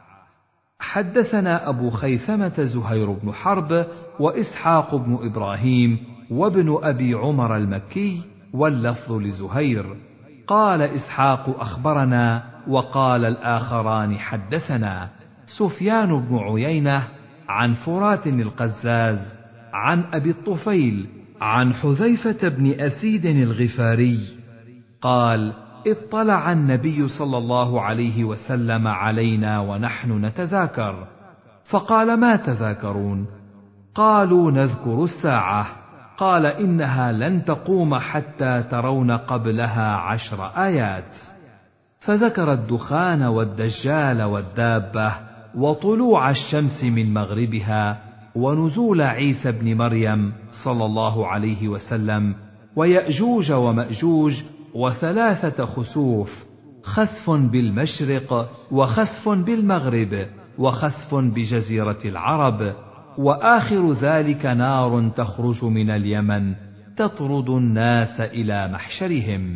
حدثنا أبو خيثمة زهير بن حرب وإسحاق بن إبراهيم وابن أبي عمر المكي، واللفظ لزهير. قال إسحاق: أخبرنا، وقال الآخران: حدثنا سفيان بن عيينة عن فرات القزاز عن أبي الطفيل عن حذيفة بن أسيد الغفاري قال: اطلع النبي صلى الله عليه وسلم علينا ونحن نتذاكر، فقال: ما تذاكرون؟ قالوا: نذكر الساعة. قال: إنها لن تقوم حتى ترون قبلها عشر آيات. فذكر الدخان والدجال والدابة وطلوع الشمس من مغربها ونزول عيسى بن مريم صلى الله عليه وسلم ويأجوج ومأجوج وثلاثة خسوف، خسف بالمشرق وخسف بالمغرب وخسف بجزيرة العرب، وآخر ذلك نار تخرج من اليمن تطرد الناس إلى محشرهم.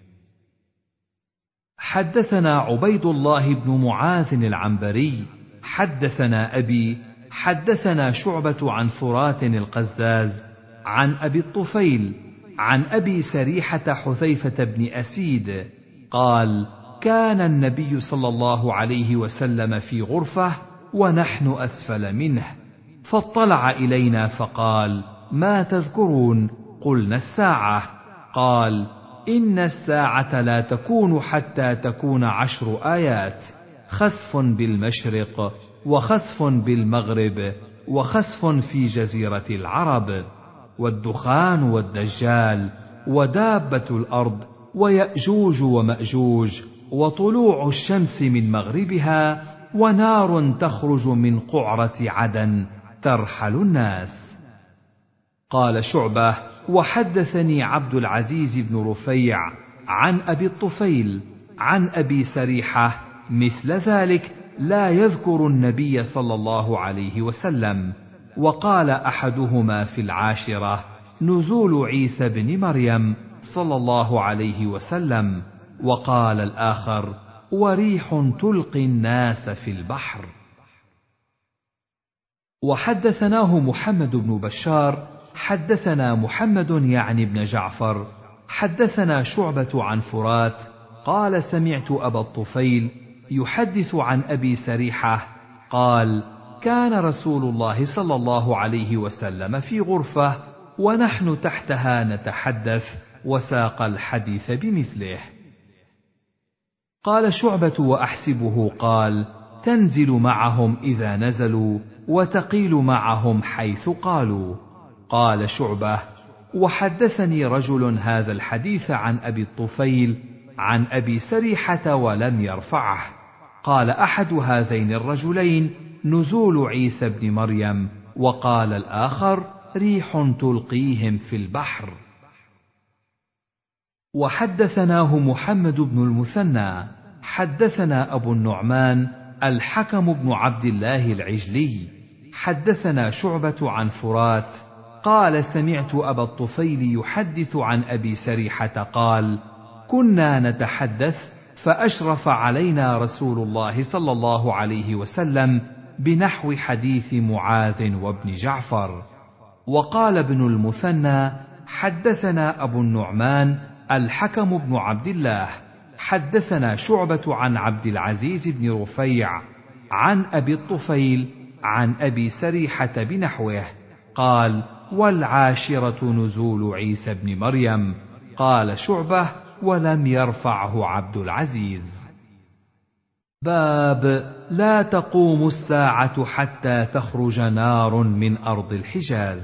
حدثنا عبيد الله بن معاذ العنبري حدثنا أبي حدثنا شعبة عن فرات القزاز عن أبي الطفيل عن أبي سريحة حذيفة بن أسيد قال: كان النبي صلى الله عليه وسلم في غرفة ونحن أسفل منه، فاطلع إلينا فقال: ما تذكرون؟ قلنا: الساعة. قال: إن الساعة لا تكون حتى تكون عشر آيات، خسف بالمشرق وخسف بالمغرب وخسف في جزيرة العرب، والدخان والدجال ودابة الأرض ويأجوج ومأجوج وطلوع الشمس من مغربها ونار تخرج من قعرة عدن ترحل الناس. قال شعبة: وحدثني عبد العزيز بن رفيع عن أبي الطفيل عن أبي سريحة مثل ذلك لا يذكر النبي صلى الله عليه وسلم. وقال أحدهما في العاشرة: نزول عيسى بن مريم صلى الله عليه وسلم. وقال الآخر: وريح تلقي الناس في البحر. وحدثناه محمد بن بشار حدثنا محمد يعني بن جعفر حدثنا شعبة عن فرات قال: سمعت أبا الطفيل يحدث عن أبي سريحة قال: كان رسول الله صلى الله عليه وسلم في غرفة ونحن تحتها نتحدث، وساق الحديث بمثله. قال شعبة: وأحسبه قال: تنزل معهم إذا نزلوا وتقيل معهم حيث قالوا. قال شعبة: وحدثني رجل هذا الحديث عن أبي الطفيل عن أبي سريحة ولم يرفعه. قال أحد هذين الرجلين: نزول عيسى بن مريم، وقال الآخر: ريح تلقيهم في البحر. وحدثناه محمد بن المثنى حدثنا أبو النعمان الحكم بن عبد الله العجلي حدثنا شعبة عن فرات قال: سمعت أبا الطفيل يحدث عن أبي سريحة قال: كنا نتحدث فأشرف علينا رسول الله صلى الله عليه وسلم بنحو حديث معاذ وابن جعفر. وقال ابن المثنى: حدثنا أبو النعمان الحكم بن عبد الله حدثنا شعبة عن عبد العزيز بن رفيع عن أبي الطفيل عن أبي سريحة بنحوه قال: والعاشرة نزول عيسى بن مريم. قال شعبة: ولم يرفعه عبد العزيز. باب لا تقوم الساعة حتى تخرج نار من أرض الحجاز.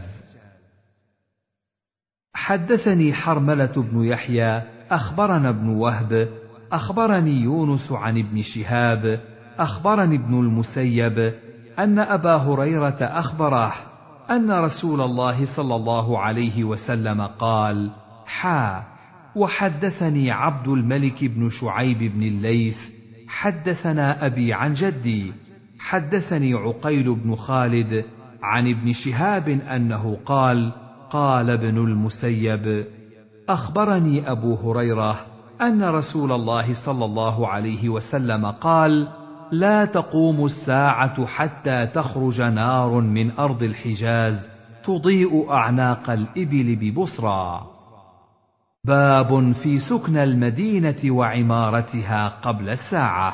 حدثني حرملة بن يحيى أخبرنا ابن وهب أخبرني يونس عن ابن شهاب أخبرني ابن المسيب أن أبا هريرة أخبره أن رسول الله صلى الله عليه وسلم قال: حا وحدثني عبد الملك بن شعيب بن الليث حدثنا أبي عن جدي حدثني عقيل بن خالد عن ابن شهاب أنه قال: قال ابن المسيب: أخبرني أبو هريرة أن رسول الله صلى الله عليه وسلم قال: لا تقوم الساعة حتى تخرج نار من أرض الحجاز تضيء أعناق الإبل ببصرى. باب في سكن المدينة وعمارتها قبل الساعة.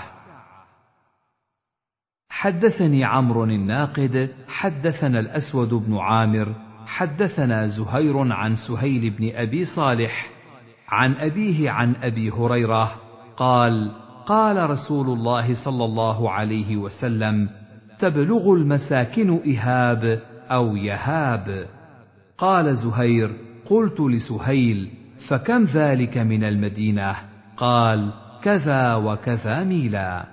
حدثني عمرو الناقد حدثنا الأسود بن عامر حدثنا زهير عن سهيل بن أبي صالح عن أبيه عن أبي هريرة قال: قال رسول الله صلى الله عليه وسلم: تبلغ المساكن إهاب أو يهاب. قال زهير: قلت لسهيل: فكم ذلك من المدينة؟ قال: كذا وكذا ميلا.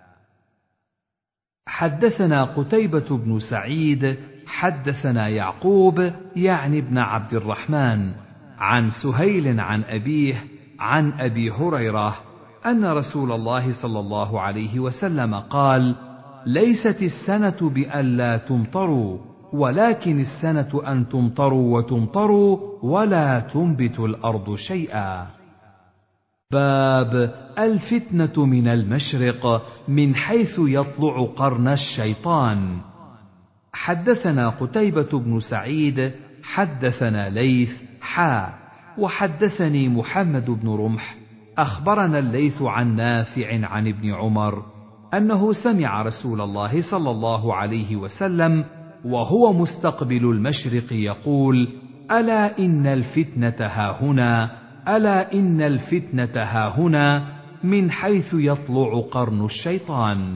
حدثنا قتيبة بن سعيد حدثنا يعقوب يعني ابن عبد الرحمن عن سهيل عن أبيه عن أبي هريرة أن رسول الله صلى الله عليه وسلم قال: ليست السنة بأن لا تمطروا، ولكن السنة أن تمطروا وتمطروا ولا تنبت الأرض شيئا. باب الفتنة من المشرق من حيث يطلع قرن الشيطان. حدثنا قتيبة بن سعيد حدثنا ليث حا وحدثني محمد بن رمح أخبرنا الليث عن نافع عن ابن عمر أنه سمع رسول الله صلى الله عليه وسلم وهو مستقبل المشرق يقول: ألا إن الفتنة هاهنا، ألا إن الفتنة هاهنا، من حيث يطلع قرن الشيطان.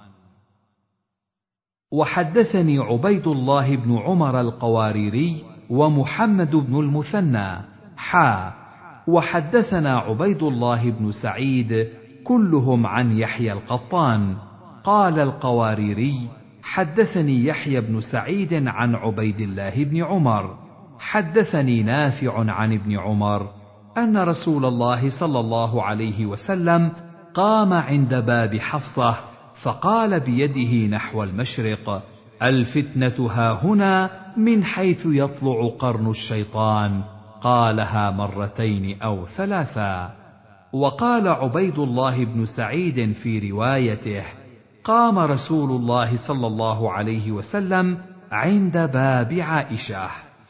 وحدثني عبيد الله بن عمر القواريري ومحمد بن المثنى حا وحدثنا عبيد الله بن سعيد كلهم عن يحيى القطان. قال القواريري: حدثني يحيى بن سعيد عن عبيد الله بن عمر حدثني نافع عن ابن عمر أن رسول الله صلى الله عليه وسلم قام عند باب حفصة فقال بيده نحو المشرق: الفتنة هاهنا من حيث يطلع قرن الشيطان. قالها مرتين أو ثلاثا. وقال عبيد الله بن سعيد في روايته: قام رسول الله صلى الله عليه وسلم عند باب عائشة.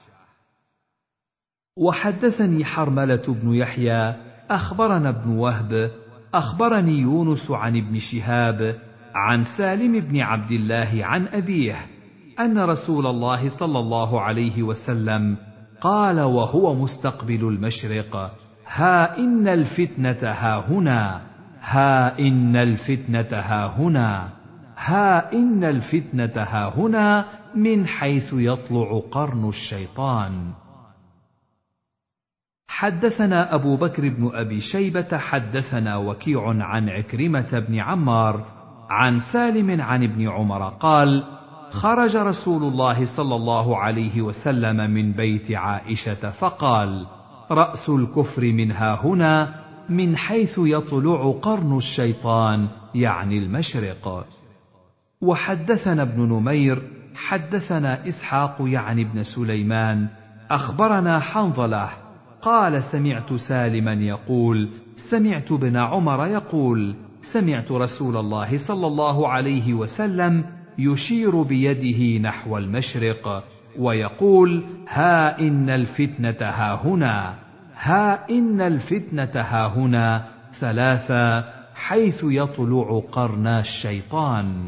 وحدثني حرملة بن يحيى أخبرنا ابن وهب أخبرني يونس عن ابن شهاب عن سالم بن عبد الله عن أبيه أن رسول الله صلى الله عليه وسلم قال وهو مستقبل المشرق: ها إن الفتنة هاهنا، ها إن الفتنة هاهنا، ها إن الفتنة هاهنا، من حيث يطلع قرن الشيطان. حدثنا أبو بكر بن أبي شيبة حدثنا وكيع عن عكرمة بن عمار عن سالم عن ابن عمر قال: خرج رسول الله صلى الله عليه وسلم من بيت عائشة فقال: رأس الكفر من هاهنا، من حيث يطلع قرن الشيطان، يعني المشرق. وحدثنا ابن نمير حدثنا إسحاق يعني ابن سليمان أخبرنا حنظلة قال: سمعت سالما يقول: سمعت ابن عمر يقول: سمعت رسول الله صلى الله عليه وسلم يشير بيده نحو المشرق ويقول: ها إن الفتنة هاهنا، ها إن الفتنة هاهنا ثلاثة، حيث يطلع قرنا الشيطان.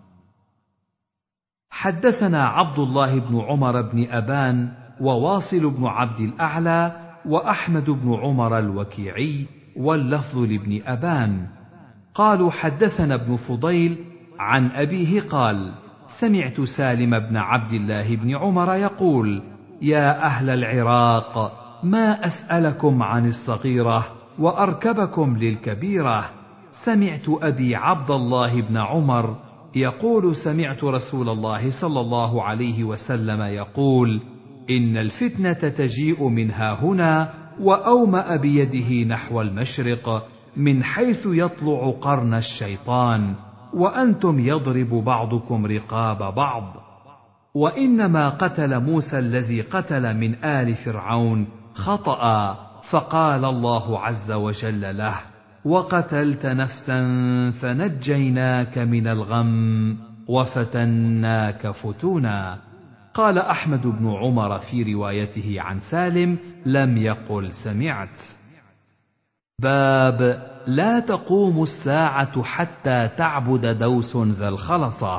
حدثنا عبد الله بن عمر بن أبان وواصل بن عبد الأعلى وأحمد بن عمر الوكيعي واللفظ لابن أبان قالوا: حدثنا ابن فضيل عن أبيه قال: سمعت سالم بن عبد الله بن عمر يقول: يا أهل العراق، ما أسألكم عن الصغيرة وأركبكم للكبيرة. سمعت أبي عبد الله بن عمر يقول: سمعت رسول الله صلى الله عليه وسلم يقول: إن الفتنة تجيء من هاهنا، وأومأ بيده نحو المشرق، من حيث يطلع قرن الشيطان، وأنتم يضرب بعضكم رقاب بعض. وإنما قتل موسى الذي قتل من آل فرعون خطأ، فقال الله عز وجل له: وقتلت نفسا فنجيناك من الغم وفتناك فتونا. قال أحمد بن عمر في روايته عن سالم: لم يقل سمعت. باب لا تقوم الساعة حتى تعبد دوس ذا الخلصة.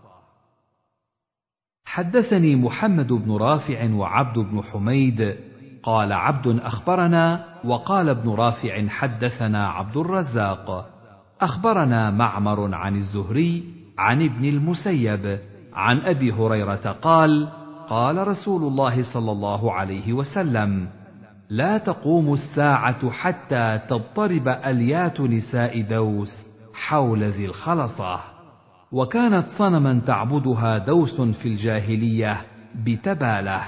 حدثني محمد بن رافع وعبد بن حميد قال عبد أخبرنا، وقال ابن رافع حدثنا عبد الرزاق أخبرنا معمر عن الزهري عن ابن المسيب عن أبي هريرة قال: قال رسول الله صلى الله عليه وسلم: لا تقوم الساعة حتى تضطرب أليات نساء دوس حول ذي الخلصة. وكانت صنما تعبدها دوس في الجاهلية بتباله.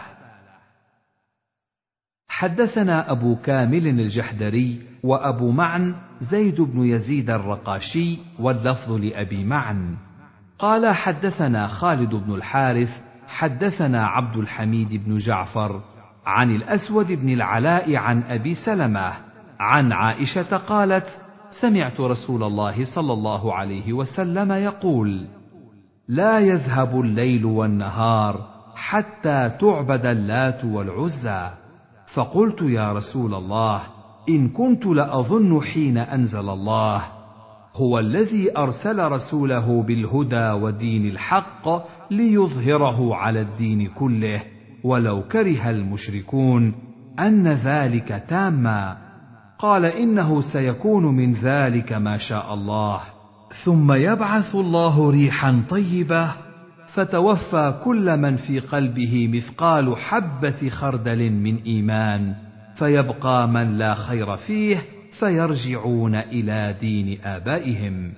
حدثنا أبو كامل الجحدري وأبو معن زيد بن يزيد الرقاشي واللفظ لأبي معن قال: حدثنا خالد بن الحارث حدثنا عبد الحميد بن جعفر عن الأسود بن العلاء عن أبي سلمة عن عائشة قالت: سمعت رسول الله صلى الله عليه وسلم يقول: لا يذهب الليل والنهار حتى تعبد اللات والعزى. فقلت: يا رسول الله، إن كنت لأظن حين أنزل الله: هو الذي أرسل رسوله بالهدى ودين الحق ليظهره على الدين كله ولو كره المشركون، أن ذلك تاما. قال: إنه سيكون من ذلك ما شاء الله، ثم يبعث الله ريحا طيبة فتوفى كل من في قلبه مثقال حبة خردل من إيمان، فيبقى من لا خير فيه فيرجعون إلى دين آبائهم.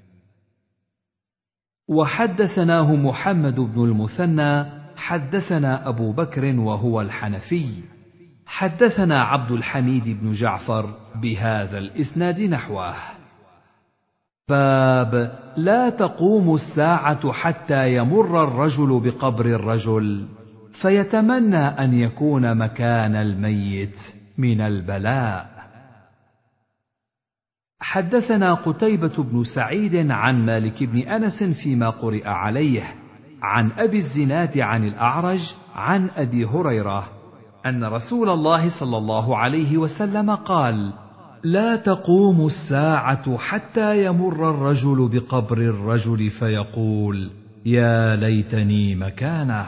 وحدثناه محمد بن المثنى حدثنا أبو بكر وهو الحنفي حدثنا عبد الحميد بن جعفر بهذا الإسناد نحوه. باب لا تقوم الساعة حتى يمر الرجل بقبر الرجل فيتمنى أن يكون مكان الميت من البلاء. حدثنا قتيبة بن سعيد عن مالك بن أنس فيما قرئ عليه عن أبي الزناد عن الأعرج عن أبي هريرة أن رسول الله صلى الله عليه وسلم قال: لا تقوم الساعة حتى يمر الرجل بقبر الرجل فيقول: يا ليتني مكانه.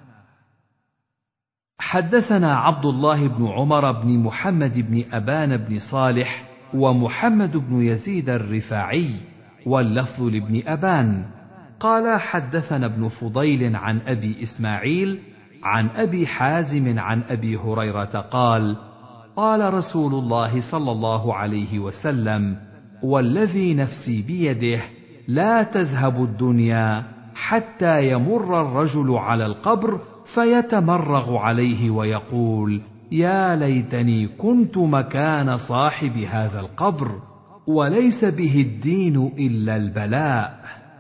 حدثنا عبد الله بن عمر بن محمد بن أبان بن صالح ومحمد بن يزيد الرفاعي واللفظ لابن أبان قال: حدثنا ابن فضيل عن أبي إسماعيل عن أبي حازم عن أبي هريرة قال: قال رسول الله صلى الله عليه وسلم: والذي نفسي بيده لا تذهب الدنيا حتى يمر الرجل على القبر فيتمرغ عليه ويقول: يا ليتني كنت مكان صاحب هذا القبر، وليس به الدين إلا البلاء.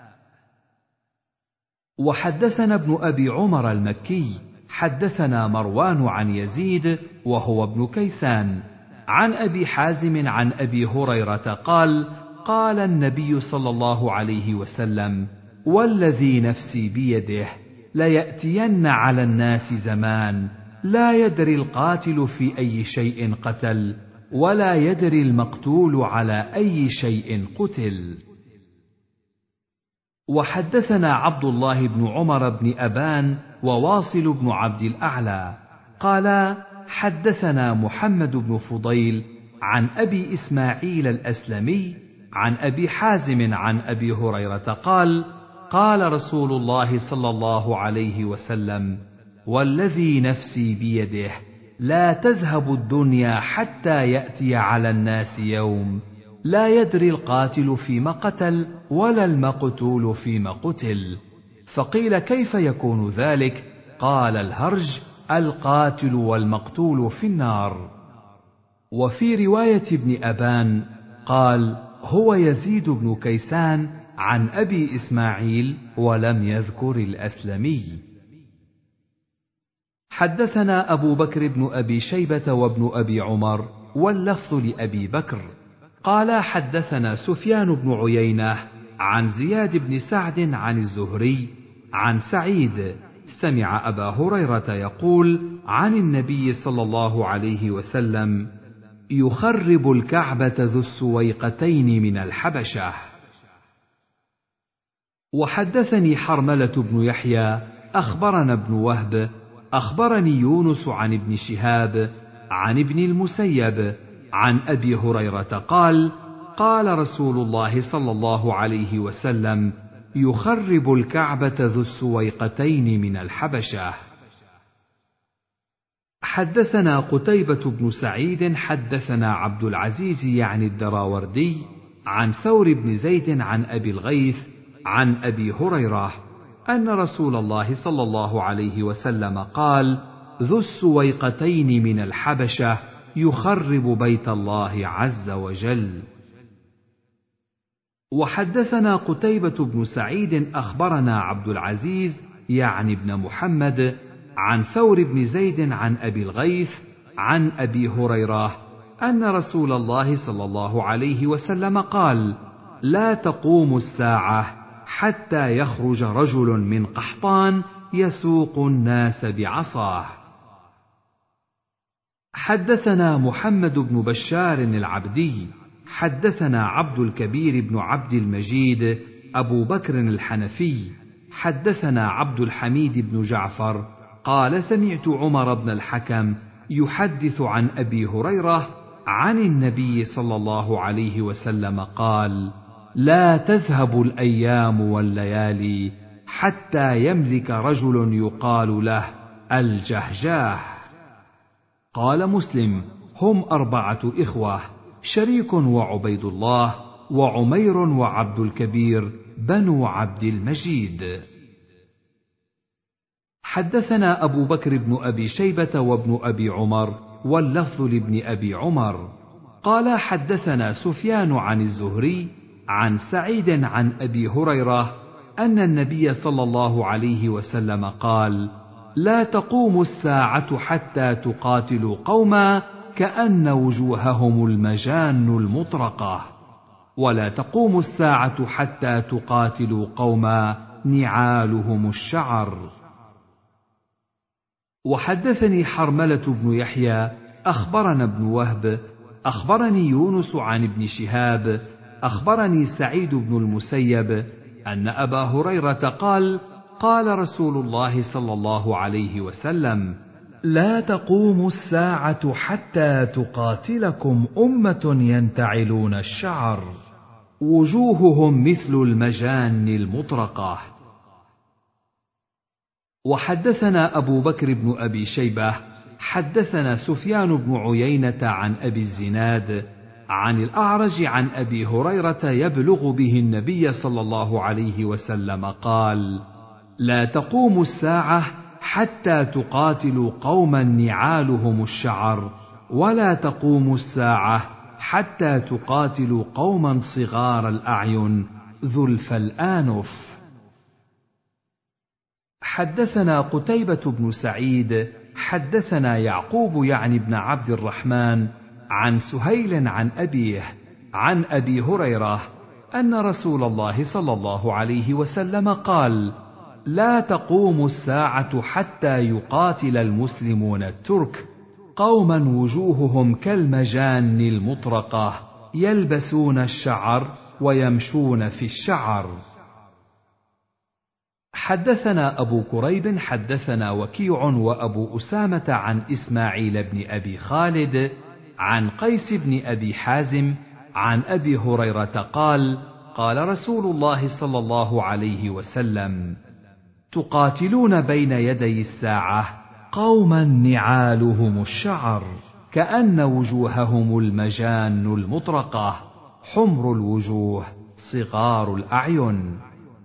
وحدثنا ابن أبي عمر المكي حدثنا مروان عن يزيد وهو ابن كيسان عن أبي حازم عن أبي هريرة قال: قال النبي صلى الله عليه وسلم: والذي نفسي بيده ليأتين على الناس زمان لا يدري القاتل في أي شيء قتل، ولا يدري المقتول على أي شيء قتل. وحدثنا عبد الله بن عمر بن أبان وواصل بن عبد الأعلى قالا: حدثنا محمد بن فضيل عن أبي إسماعيل الأسلمي عن أبي حازم عن أبي هريرة قال: قال رسول الله صلى الله عليه وسلم: والذي نفسي بيده لا تذهب الدنيا حتى يأتي على الناس يوم لا يدري القاتل فيما قتل ولا المقتول فيما قتل. فقيل: كيف يكون ذلك؟ قال: الهرج: القاتل والمقتول في النار. وفي رواية ابن أبان قال: هو يزيد بن كيسان عن أبي إسماعيل ولم يذكر الأسلمي. حدثنا أبو بكر بن أبي شيبة وابن أبي عمر واللفظ لأبي بكر قال: حدثنا سفيان بن عيينة عن زياد بن سعد عن الزهري عن سعيد سمع أبا هريرة يقول عن النبي صلى الله عليه وسلم: يخرب الكعبة ذو السويقتين من الحبشة. وحدثني حرملة بن يحيى أخبرنا ابن وهب أخبرني يونس عن ابن شهاب عن ابن المسيب عن أبي هريرة قال: قال رسول الله صلى الله عليه وسلم: يخرب الكعبة ذو السويقتين من الحبشة. حدثنا قتيبة بن سعيد حدثنا عبد العزيز يعني الدراوردي عن ثور بن زيد عن أبي الغيث عن أبي هريرة أن رسول الله صلى الله عليه وسلم قال: ذو السويقتين من الحبشة يخرب بيت الله عز وجل. وحدثنا قتيبة بن سعيد أخبرنا عبد العزيز يعني ابن محمد عن ثور بن زيد عن أبي الغيث عن أبي هريرة أن رسول الله صلى الله عليه وسلم قال: لا تقوم الساعة حتى يخرج رجل من قحطان يسوق الناس بعصاه. حدثنا محمد بن بشار العبدي حدثنا عبد الكبير بن عبد المجيد أبو بكر الحنفي حدثنا عبد الحميد بن جعفر قال: سمعت عمر بن الحكم يحدث عن أبي هريرة عن النبي صلى الله عليه وسلم قال: لا تذهب الأيام والليالي حتى يملك رجل يقال له الجهجاه. قال مسلم: هم أربعة إخوة: شريك وعبيد الله وعمير وعبد الكبير بنو عبد المجيد. حدثنا أبو بكر بن أبي شيبة وابن أبي عمر واللفظ لابن أبي عمر قال: حدثنا سفيان عن الزهري عن سعيد عن أبي هريرة أن النبي صلى الله عليه وسلم قال: لا تقوم الساعة حتى تقاتلوا قوما كأن وجوههم المجان المطرقة، ولا تقوم الساعة حتى تقاتلوا قوما نعالهم الشعر. وحدثني حرملة بن يحيى أخبرنا ابن وهب أخبرني يونس عن ابن شهاب أخبرني سعيد بن المسيب أن أبا هريرة قال: قال رسول الله صلى الله عليه وسلم: لا تقوم الساعة حتى تقاتلكم أمة ينتعلون الشعر وجوههم مثل المجان المطرقة. وحدثنا أبو بكر بن أبي شيبة حدثنا سفيان بن عيينة عن أبي الزناد عن الأعرج عن أبي هريرة يبلغ به النبي صلى الله عليه وسلم قال: لا تقوم الساعة حتى تقاتلوا قوما نعالهم الشعر، ولا تقوم الساعة حتى تقاتلوا قوما صغار الأعين ذلف الآنف. حدثنا قتيبة بن سعيد حدثنا يعقوب يعني بن عبد الرحمن عن سهيل عن أبيه عن أبي هريرة أن رسول الله صلى الله عليه وسلم قال: لا تقوم الساعة حتى يقاتل المسلمون الترك قوما وجوههم كالمجان المطرقة يلبسون الشعر ويمشون في الشعر. حدثنا أبو كريب حدثنا وكيع وأبو أسامة عن إسماعيل بن أبي خالد عن قيس بن أبي حازم عن أبي هريرة قال: قال رسول الله صلى الله عليه وسلم: تقاتلون بين يدي الساعة قوما نعالهم الشعر كأن وجوههم المجان المطرقة حمر الوجوه صغار الأعين.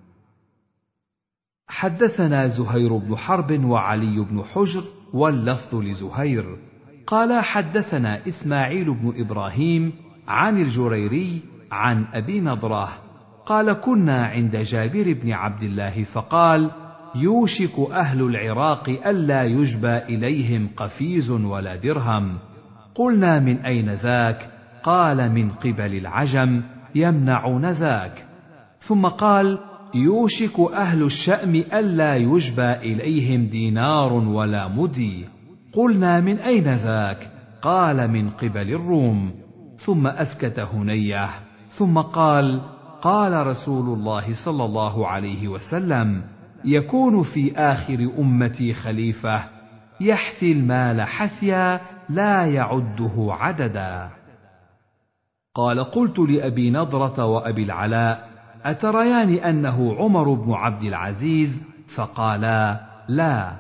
حدثنا زهير بن حرب وعلي بن حجر واللفظ لزهير قال: حدثنا إسماعيل بن إبراهيم عن الجريري عن أبي نضرة قال: كنا عند جابر بن عبد الله فقال: يوشك أهل العراق ألا يجبى إليهم قفيز ولا درهم. قلنا: من أين ذاك؟ قال: من قبل العجم يمنعون ذاك. ثم قال: يوشك أهل الشأم ألا يجبى إليهم دينار ولا مدي. قلنا: من أين ذاك؟ قال: من قبل الروم. ثم أسكت هنيه ثم قال: قال رسول الله صلى الله عليه وسلم: يكون في آخر أمتي خليفة يحثي المال حثيا لا يعده عددا. قال: قلت لأبي نضرة وأبي العلاء: أتريان أنه عمر بن عبد العزيز؟ فقالا: لا.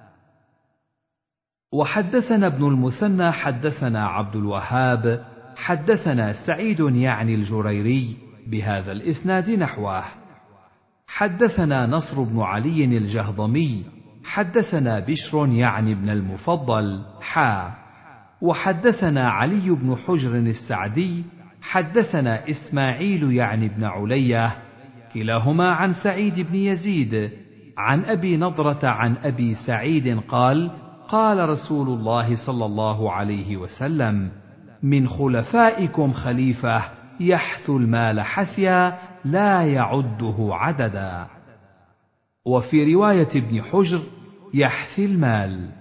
وحدثنا ابن المثنى حدثنا عبد الوهاب حدثنا سعيد يعني الجريري بهذا الإسناد نحوه. حدثنا نصر بن علي الجهضمي حدثنا بشر يعني ابن المفضل حا وحدثنا علي بن حجر السعدي حدثنا إسماعيل يعني ابن علية كلاهما عن سعيد بن يزيد عن أبي نضرة عن أبي سعيد قال: قال رسول الله صلى الله عليه وسلم: من خلفائكم خليفة يحث المال حثيا لا يعده عددا. وفي رواية ابن حجر: يحثي المال.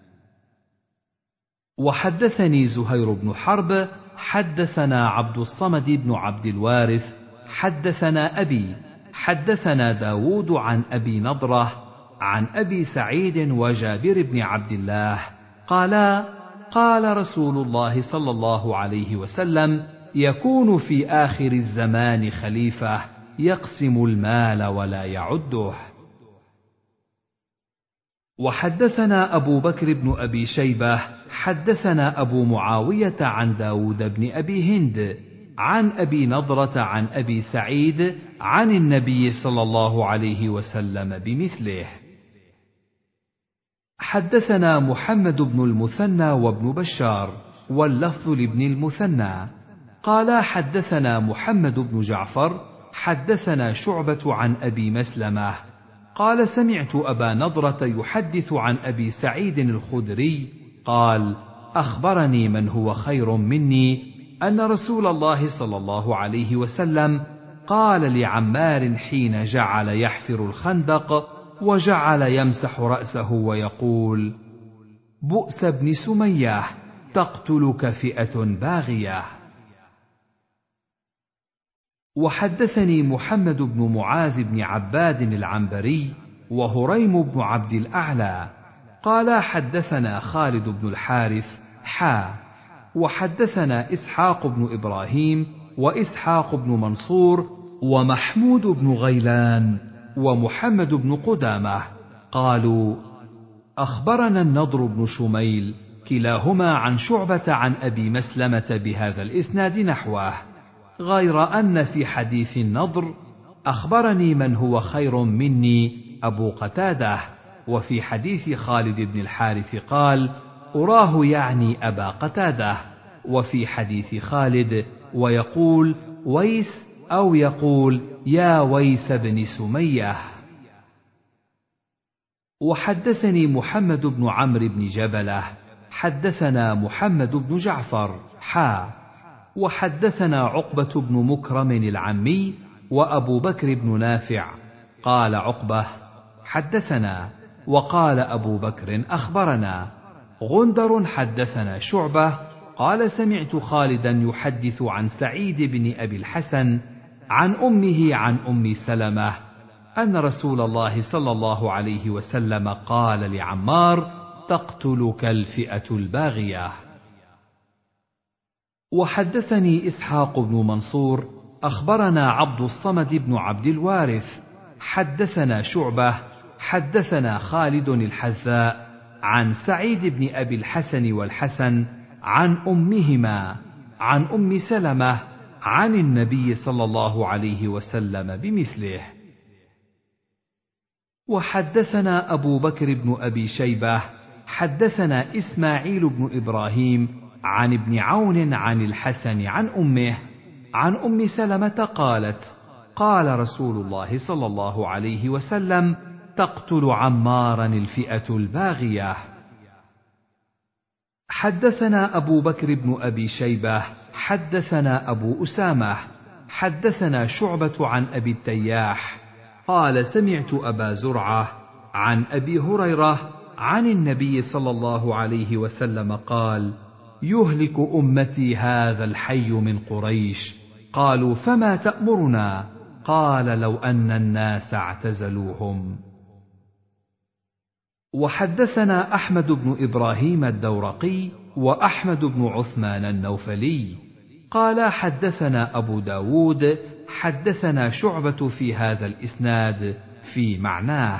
وحدثني زهير بن حرب حدثنا عبد الصمد بن عبد الوارث حدثنا أبي حدثنا داود عن أبي نضرة عن أبي سعيد وجابر بن عبد الله قالا: قال رسول الله صلى الله عليه وسلم: يكون في آخر الزمان خليفة يقسم المال ولا يعده. وحدثنا أبو بكر بن أبي شيبة حدثنا أبو معاوية عن داود بن أبي هند عن أبي نضرة عن أبي سعيد عن النبي صلى الله عليه وسلم بمثله. حدثنا محمد بن المثنى وابن بشار واللفظ لابن المثنى قال: حدثنا محمد بن جعفر حدثنا شعبة عن أبي مسلمة قال: سمعت أبا نضرة يحدث عن أبي سعيد الخدري قال: أخبرني من هو خير مني أن رسول الله صلى الله عليه وسلم قال لعمار حين جعل يحفر الخندق وجعل يمسح رأسه ويقول: بؤس ابن سمية تقتلك فئة باغية. وحدثني محمد بن معاذ بن عباد العنبري وهريم بن عبد الأعلى قال: حدثنا خالد بن الحارث حا وحدثنا إسحاق بن إبراهيم وإسحاق بن منصور ومحمود بن غيلان ومحمد بن قدامة قالوا: أخبرنا النضر بن شميل كلاهما عن شعبة عن أبي مسلمة بهذا الإسناد نحوه، غير أن في حديث النضر أخبرني من هو خير مني أبو قتادة، وفي حديث خالد بن الحارث قال أراه يعني أبا قتادة، وفي حديث خالد ويقول ويس أو يقول يا ويس بن سمية. وحدثني محمد بن عمرو بن جبلة حدثنا محمد بن جعفر حا وحدثنا عقبة بن مكرم العمي وأبو بكر بن نافع قال عقبة حدثنا، وقال أبو بكر أخبرنا. غندر حدثنا شعبة قال سمعت خالدا يحدث عن سعيد بن أبي الحسن عن أمه عن أم سلمة أن رسول الله صلى الله عليه وسلم قال لعمار تقتلك الفئة الباغية. وحدثني إسحاق بن منصور أخبرنا عبد الصمد بن عبد الوارث حدثنا شعبة حدثنا خالد الحذاء عن سعيد بن أبي الحسن والحسن عن أمهما عن أم سلمة عن النبي صلى الله عليه وسلم بمثله. وحدثنا أبو بكر بن أبي شيبة حدثنا إسماعيل بن إبراهيم عن ابن عون عن الحسن عن أمه عن أم سلمة قالت قال رسول الله صلى الله عليه وسلم تقتل عمارا الفئة الباغية. حدثنا أبو بكر بن أبي شيبة حدثنا أبو أسامة حدثنا شعبة عن أبي التياح قال سمعت أبا زرعة عن أبي هريرة عن النبي صلى الله عليه وسلم قال يهلك أمتي هذا الحي من قريش. قالوا فما تأمرنا؟ قال لو أن الناس اعتزلوهم. وحدثنا أحمد بن إبراهيم الدورقي وأحمد بن عثمان النوفلي قال حدثنا أبو داود حدثنا شعبة في هذا الإسناد في معناه.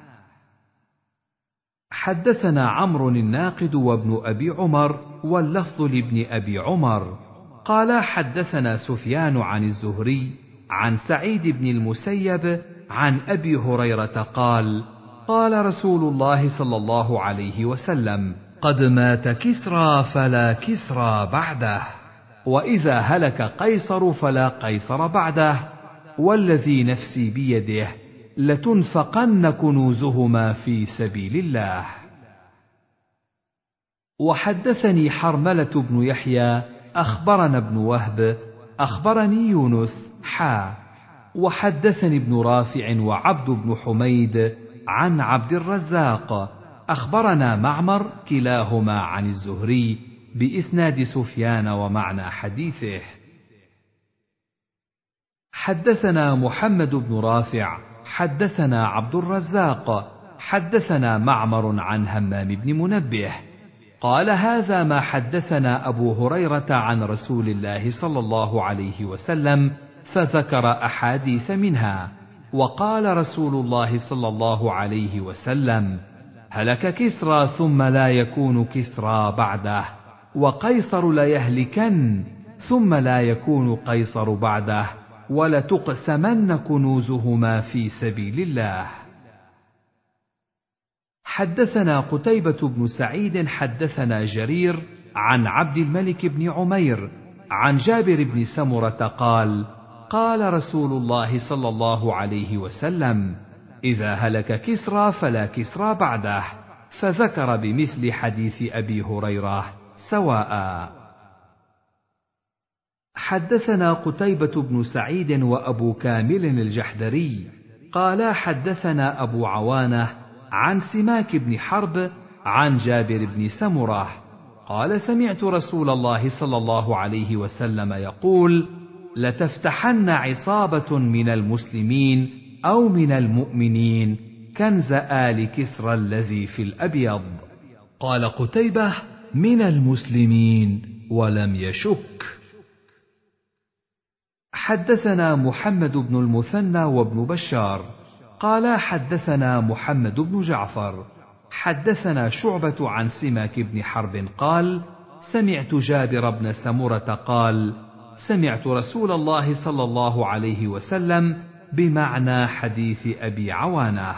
حدثنا عمرو الناقد وابن أبي عمر واللفظ لابن أبي عمر قال حدثنا سفيان عن الزهري عن سعيد بن المسيب عن أبي هريرة قال قال رسول الله صلى الله عليه وسلم قد مات كسرى فلا كسرى بعده، وإذا هلك قيصر فلا قيصر بعده، والذي نفسي بيده لتنفقن كنوزهما في سبيل الله. وحدثني حرملة بن يحيى أخبرنا ابن وهب أخبرني يونس حا وحدثني ابن رافع وعبد بن حميد عن عبد الرزاق أخبرنا معمر كلاهما عن الزهري بإسناد سفيان ومعنى حديثه. حدثنا محمد بن رافع حدثنا عبد الرزاق حدثنا معمر عن همام بن منبه قال هذا ما حدثنا أبو هريرة عن رسول الله صلى الله عليه وسلم، فذكر أحاديث منها. وقال رسول الله صلى الله عليه وسلم هلك كسرى ثم لا يكون كسرى بعده، وقيصر ليهلكن ثم لا يكون قيصر بعده، ولتقسمن كنوزهما في سبيل الله. حدثنا قتيبة بن سعيد حدثنا جرير عن عبد الملك بن عمير عن جابر بن سمرة قال قال رسول الله صلى الله عليه وسلم إذا هلك كسرى فلا كسرى بعده، فذكر بمثل حديث أبي هريرة سواء. حدثنا قتيبة بن سعيد وأبو كامل الجحدري قال حدثنا أبو عوانة عن سماك بن حرب عن جابر بن سمرة قال سمعت رسول الله صلى الله عليه وسلم يقول لتفتحن عصابة من المسلمين أو من المؤمنين كنز آل كسرى الذي في الأبيض. قال قتيبة من المسلمين ولم يشك. حدثنا محمد بن المثنى وابن بشار قال حدثنا محمد بن جعفر حدثنا شعبة عن سماك بن حرب قال: سمعت جابر بن سمرة قال: سمعت رسول الله صلى الله عليه وسلم بمعنى حديث أبي عوانة.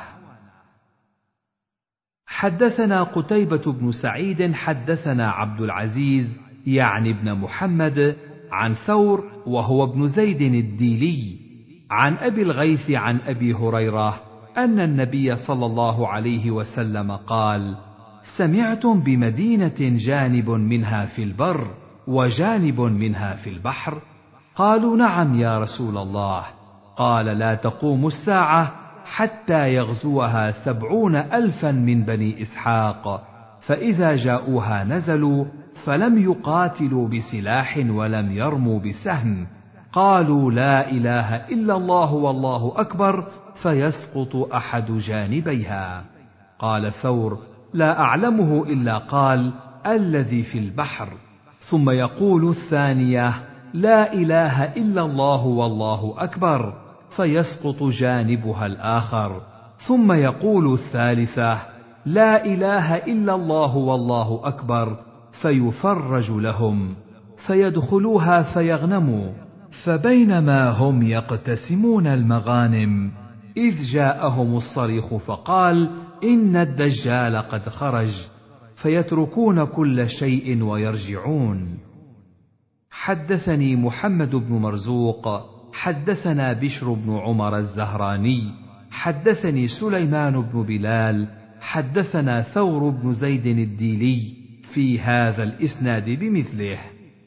حدثنا قتيبة بن سعيد حدثنا عبد العزيز يعني ابن محمد عن ثور وهو ابن زيد الديلي عن أبي الغيث عن أبي هريرة أن النبي صلى الله عليه وسلم قال: سمعتم بمدينة جانب منها في البر وجانب منها في البحر؟ قالوا: نعم يا رسول الله. قال: لا تقوم الساعة حتى يغزوها سبعون ألفا من بني إسحاق، فإذا جاءوها نزلوا فلم يقاتلوا بسلاح ولم يرموا بسهم، قالوا: لا إله إلا الله والله أكبر، فيسقط أحد جانبيها. قال ثور: لا أعلمه إلا قال: الذي في البحر. ثم يقول الثانية: لا إله إلا الله والله أكبر، فيسقط جانبها الآخر. ثم يقول الثالثة: لا إله إلا الله والله أكبر، فيفرج لهم، فيدخلوها فيغنموا. فبينما هم يقتسمون المغانم إذ جاءهم الصريخ فقال: إن الدجال قد خرج، فيتركون كل شيء ويرجعون. حدثني محمد بن مرزوق حدثنا بشر بن عمر الزهراني حدثني سليمان بن بلال حدثنا ثور بن زيد الديلي في هذا الإسناد بمثله.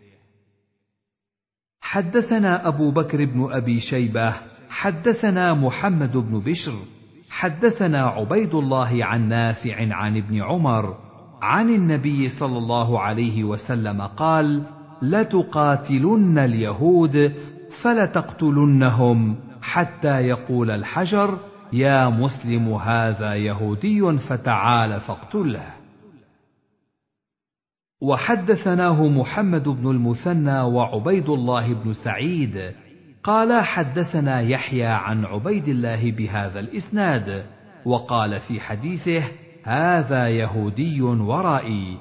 حدثنا أبو بكر بن أبي شيبة حدثنا محمد بن بشر حدثنا عبيد الله عن نافع عن ابن عمر عن النبي صلى الله عليه وسلم قال: لتقاتلن اليهود فلتقتلنهم حتى يقول الحجر: يا مسلم هذا يهودي فتعال فاقتله. وحدثناه محمد بن المثنى وعبيد الله بن سعيد قال: حدثنا يحيى عن عبيد الله بهذا الإسناد، وقال في حديثه: هذا يهودي ورائي.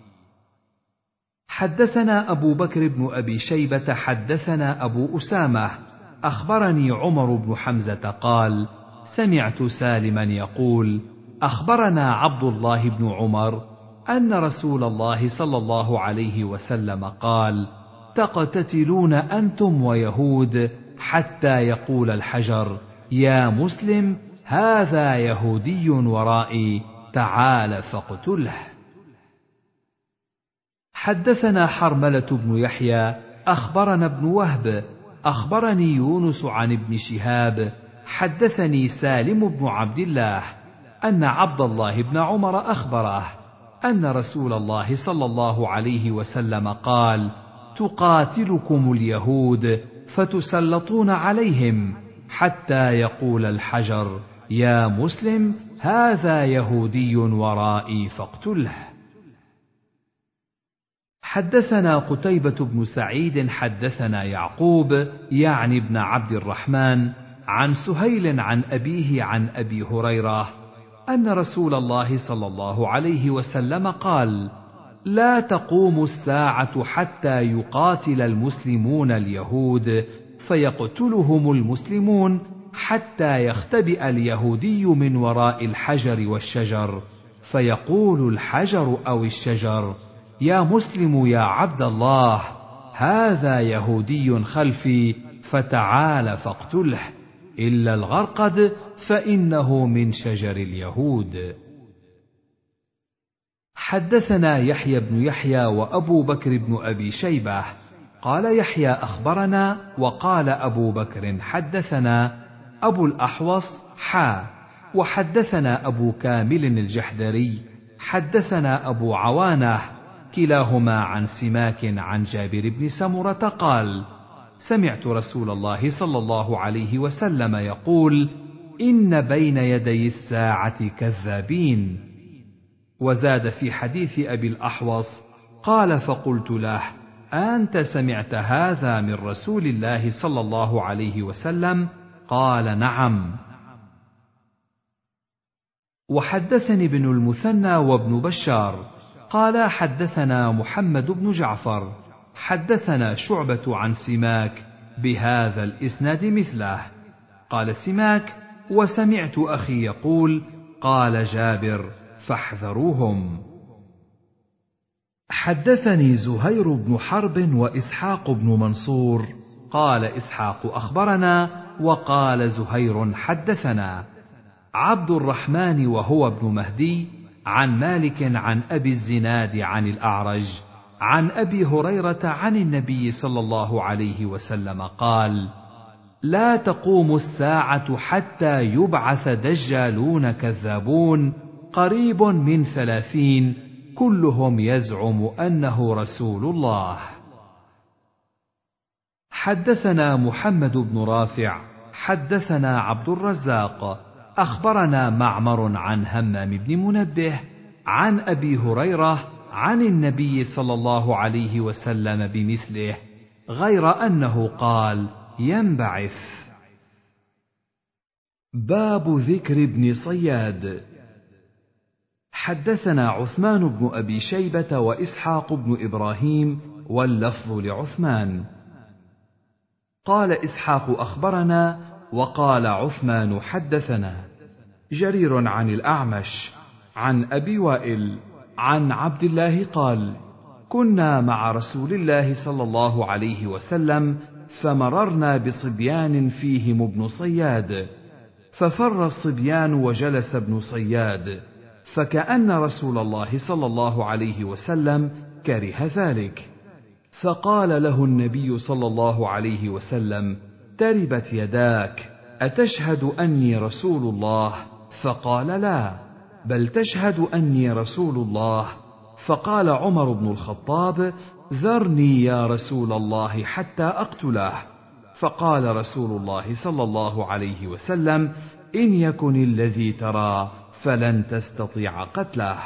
حدثنا أبو بكر بن أبي شيبة حدثنا أبو أسامة أخبرني عمر بن حمزة قال: سمعت سالما يقول: أخبرنا عبد الله بن عمر أن رسول الله صلى الله عليه وسلم قال: تقتتلون أنتم ويهود حتى يقول الحجر: يا مسلم هذا يهودي ورائي، تعال فاقتله. حدثنا حرملة بن يحيى أخبرنا ابن وهب أخبرني يونس عن ابن شهاب حدثني سالم بن عبد الله أن عبد الله بن عمر أخبره أن رسول الله صلى الله عليه وسلم قال: تقاتلكم اليهود فتسلطون عليهم حتى يقول الحجر: يا مسلم هذا يهودي ورائي فاقتله. حدثنا قتيبة بن سعيد حدثنا يعقوب يعني ابن عبد الرحمن عن سهيل عن أبيه عن أبي هريرة أن رسول الله صلى الله عليه وسلم قال: لا تقوم الساعة حتى يقاتل المسلمون اليهود فيقتلهم المسلمون حتى يختبئ اليهودي من وراء الحجر والشجر، فيقول الحجر أو الشجر: يا مسلم يا عبد الله هذا يهودي خلفي، فتعال فاقتله، إلا الغرقد فإنه من شجر اليهود. حدثنا يحيى بن يحيى وأبو بكر بن أبي شيبة قال يحيى أخبرنا وقال أبو بكر حدثنا أبو الأحوص حا وحدثنا أبو كامل الجحدري حدثنا أبو عوانة كلاهما عن سماك عن جابر بن سمرة قال: سمعت رسول الله صلى الله عليه وسلم يقول: إن بين يدي الساعة كذابين. وزاد في حديث أبي الأحوص قال: فقلت له: أنت سمعت هذا من رسول الله صلى الله عليه وسلم؟ قال: نعم. وحدثني ابن المثنى وابن بشار قال حدثنا محمد بن جعفر حدثنا شعبة عن سماك بهذا الإسناد مثله. قال سماك: وسمعت أخي يقول: قال جابر: فاحذروهم. حدثني زهير بن حرب وإسحاق بن منصور قال إسحاق أخبرنا وقال زهير حدثنا عبد الرحمن وهو ابن مهدي عن مالك عن أبي الزناد عن الأعرج عن أبي هريرة عن النبي صلى الله عليه وسلم قال: لا تقوم الساعة حتى يبعث دجالون كذابون قريب من ثلاثين كلهم يزعم أنه رسول الله. حدثنا محمد بن رافع حدثنا عبد الرزاق أخبرنا معمر عن همام بن منبه عن أبي هريرة عن النبي صلى الله عليه وسلم بمثله غير أنه قال: ينبعث. باب ذكر ابن صياد. حدثنا عثمان بن أبي شيبة وإسحاق بن إبراهيم واللفظ لعثمان. قال إسحاق أخبرنا وقال عثمان حدثنا جرير عن الأعمش عن أبي وائل عن عبد الله قال: كنا مع رسول الله صلى الله عليه وسلم فمررنا بصبيان فيهم ابن صياد، ففر الصبيان وجلس ابن صياد، فكأن رسول الله صلى الله عليه وسلم كره ذلك، فقال له النبي صلى الله عليه وسلم: تربت يداك، أتشهد أني رسول الله؟ فقال: لا، بل تشهد أني رسول الله. فقال عمر بن الخطاب: ذرني يا رسول الله حتى أقتله. فقال رسول الله صلى الله عليه وسلم: إن يكن الذي ترى فلن تستطيع قتله.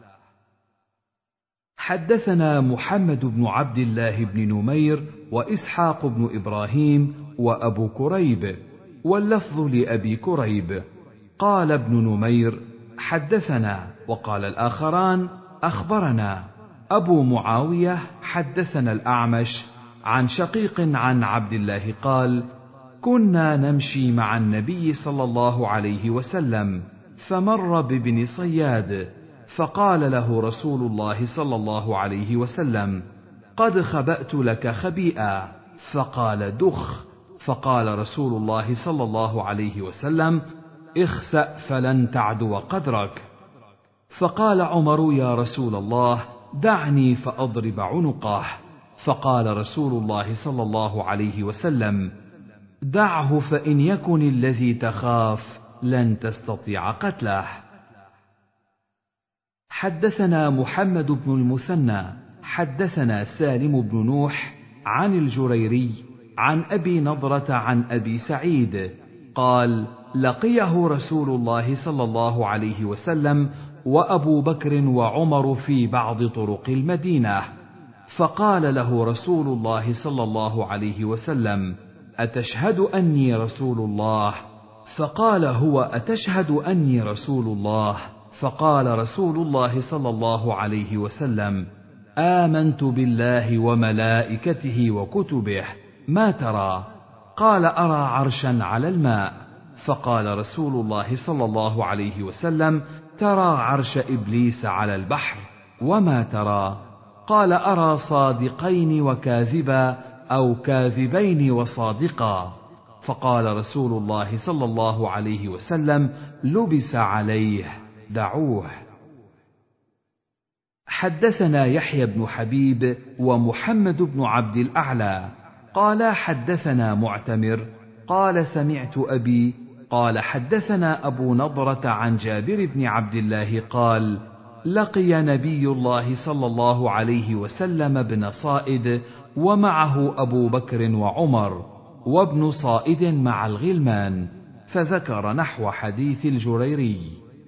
حدثنا محمد بن عبد الله بن نمير وإسحاق بن إبراهيم وأبو كريب، واللفظ لأبي كريب. قال ابن نمير: حدثنا، وقال الآخران: أخبرنا. أبو معاوية حدثنا الأعمش عن شقيق عن عبد الله قال: كنا نمشي مع النبي صلى الله عليه وسلم، فمر بابن صياد، فقال له رسول الله صلى الله عليه وسلم: قد خبأت لك خبيئا. فقال: دخ. فقال رسول الله صلى الله عليه وسلم: اخسأ فلن تعدو قدرك. فقال عمر: يا رسول الله، دعني فأضرب عنقه. فقال رسول الله صلى الله عليه وسلم: دعه، فإن يكن الذي تخاف لن تستطيع قتله. حدثنا محمد بن المثنى حدثنا سالم بن نوح عن الجريري عن أبي نضرة عن أبي سعيد قال: لقيه رسول الله صلى الله عليه وسلم وأبو بكر وعمر في بعض طرق المدينة، فقال له رسول الله صلى الله عليه وسلم: أتشهد أني رسول الله؟ فقال هو: أتشهد أني رسول الله؟ فقال رسول الله صلى الله عليه وسلم: آمنت بالله وملائكته وكتبه، ما ترى؟ قال: أرى عرشا على الماء. فقال رسول الله صلى الله عليه وسلم: ترى عرش إبليس على البحر، وما ترى؟ قال: أرى صادقين وكاذبا، أو كاذبين وصادقا. فقال رسول الله صلى الله عليه وسلم: لبس عليه، دعوه. حدثنا يحيى بن حبيب ومحمد بن عبد الأعلى قال حدثنا معتمر قال سمعت أبي قال حدثنا أبو نضرة عن جابر بن عبد الله قال: لقي نبي الله صلى الله عليه وسلم ابن صائد ومعه أبو بكر وعمر، وابن صائد مع الغلمان، فذكر نحو حديث الجريري.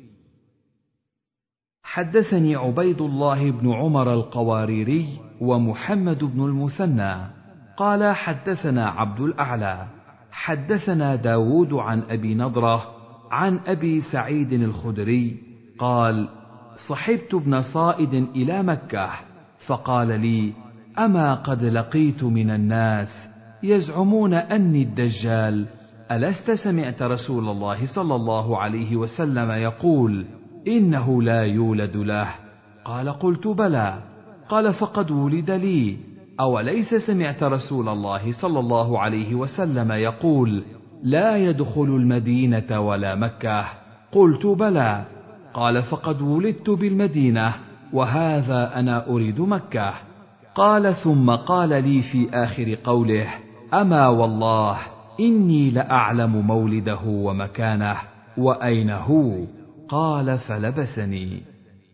حدثني عبيد الله بن عمر القواريري ومحمد بن المثنى قال حدثنا عبد الأعلى حدثنا داود عن أبي نضرة عن أبي سعيد الخدري قال: صحبت ابن صائد إلى مكة فقال لي: أما قد لقيت من الناس يزعمون أني الدجال، ألست سمعت رسول الله صلى الله عليه وسلم يقول: إنه لا يولد له؟ قال: قلت بلى. قال: فقد ولد لي. أوليس سمعت رسول الله صلى الله عليه وسلم يقول: لا يدخل المدينة ولا مكة؟ قلت بلى. قال: فقد ولدت بالمدينة وهذا أنا أريد مكة. قال: ثم قال لي في آخر قوله: أما والله إني لأعلم مولده ومكانه وأين هو. قال: فلبسني.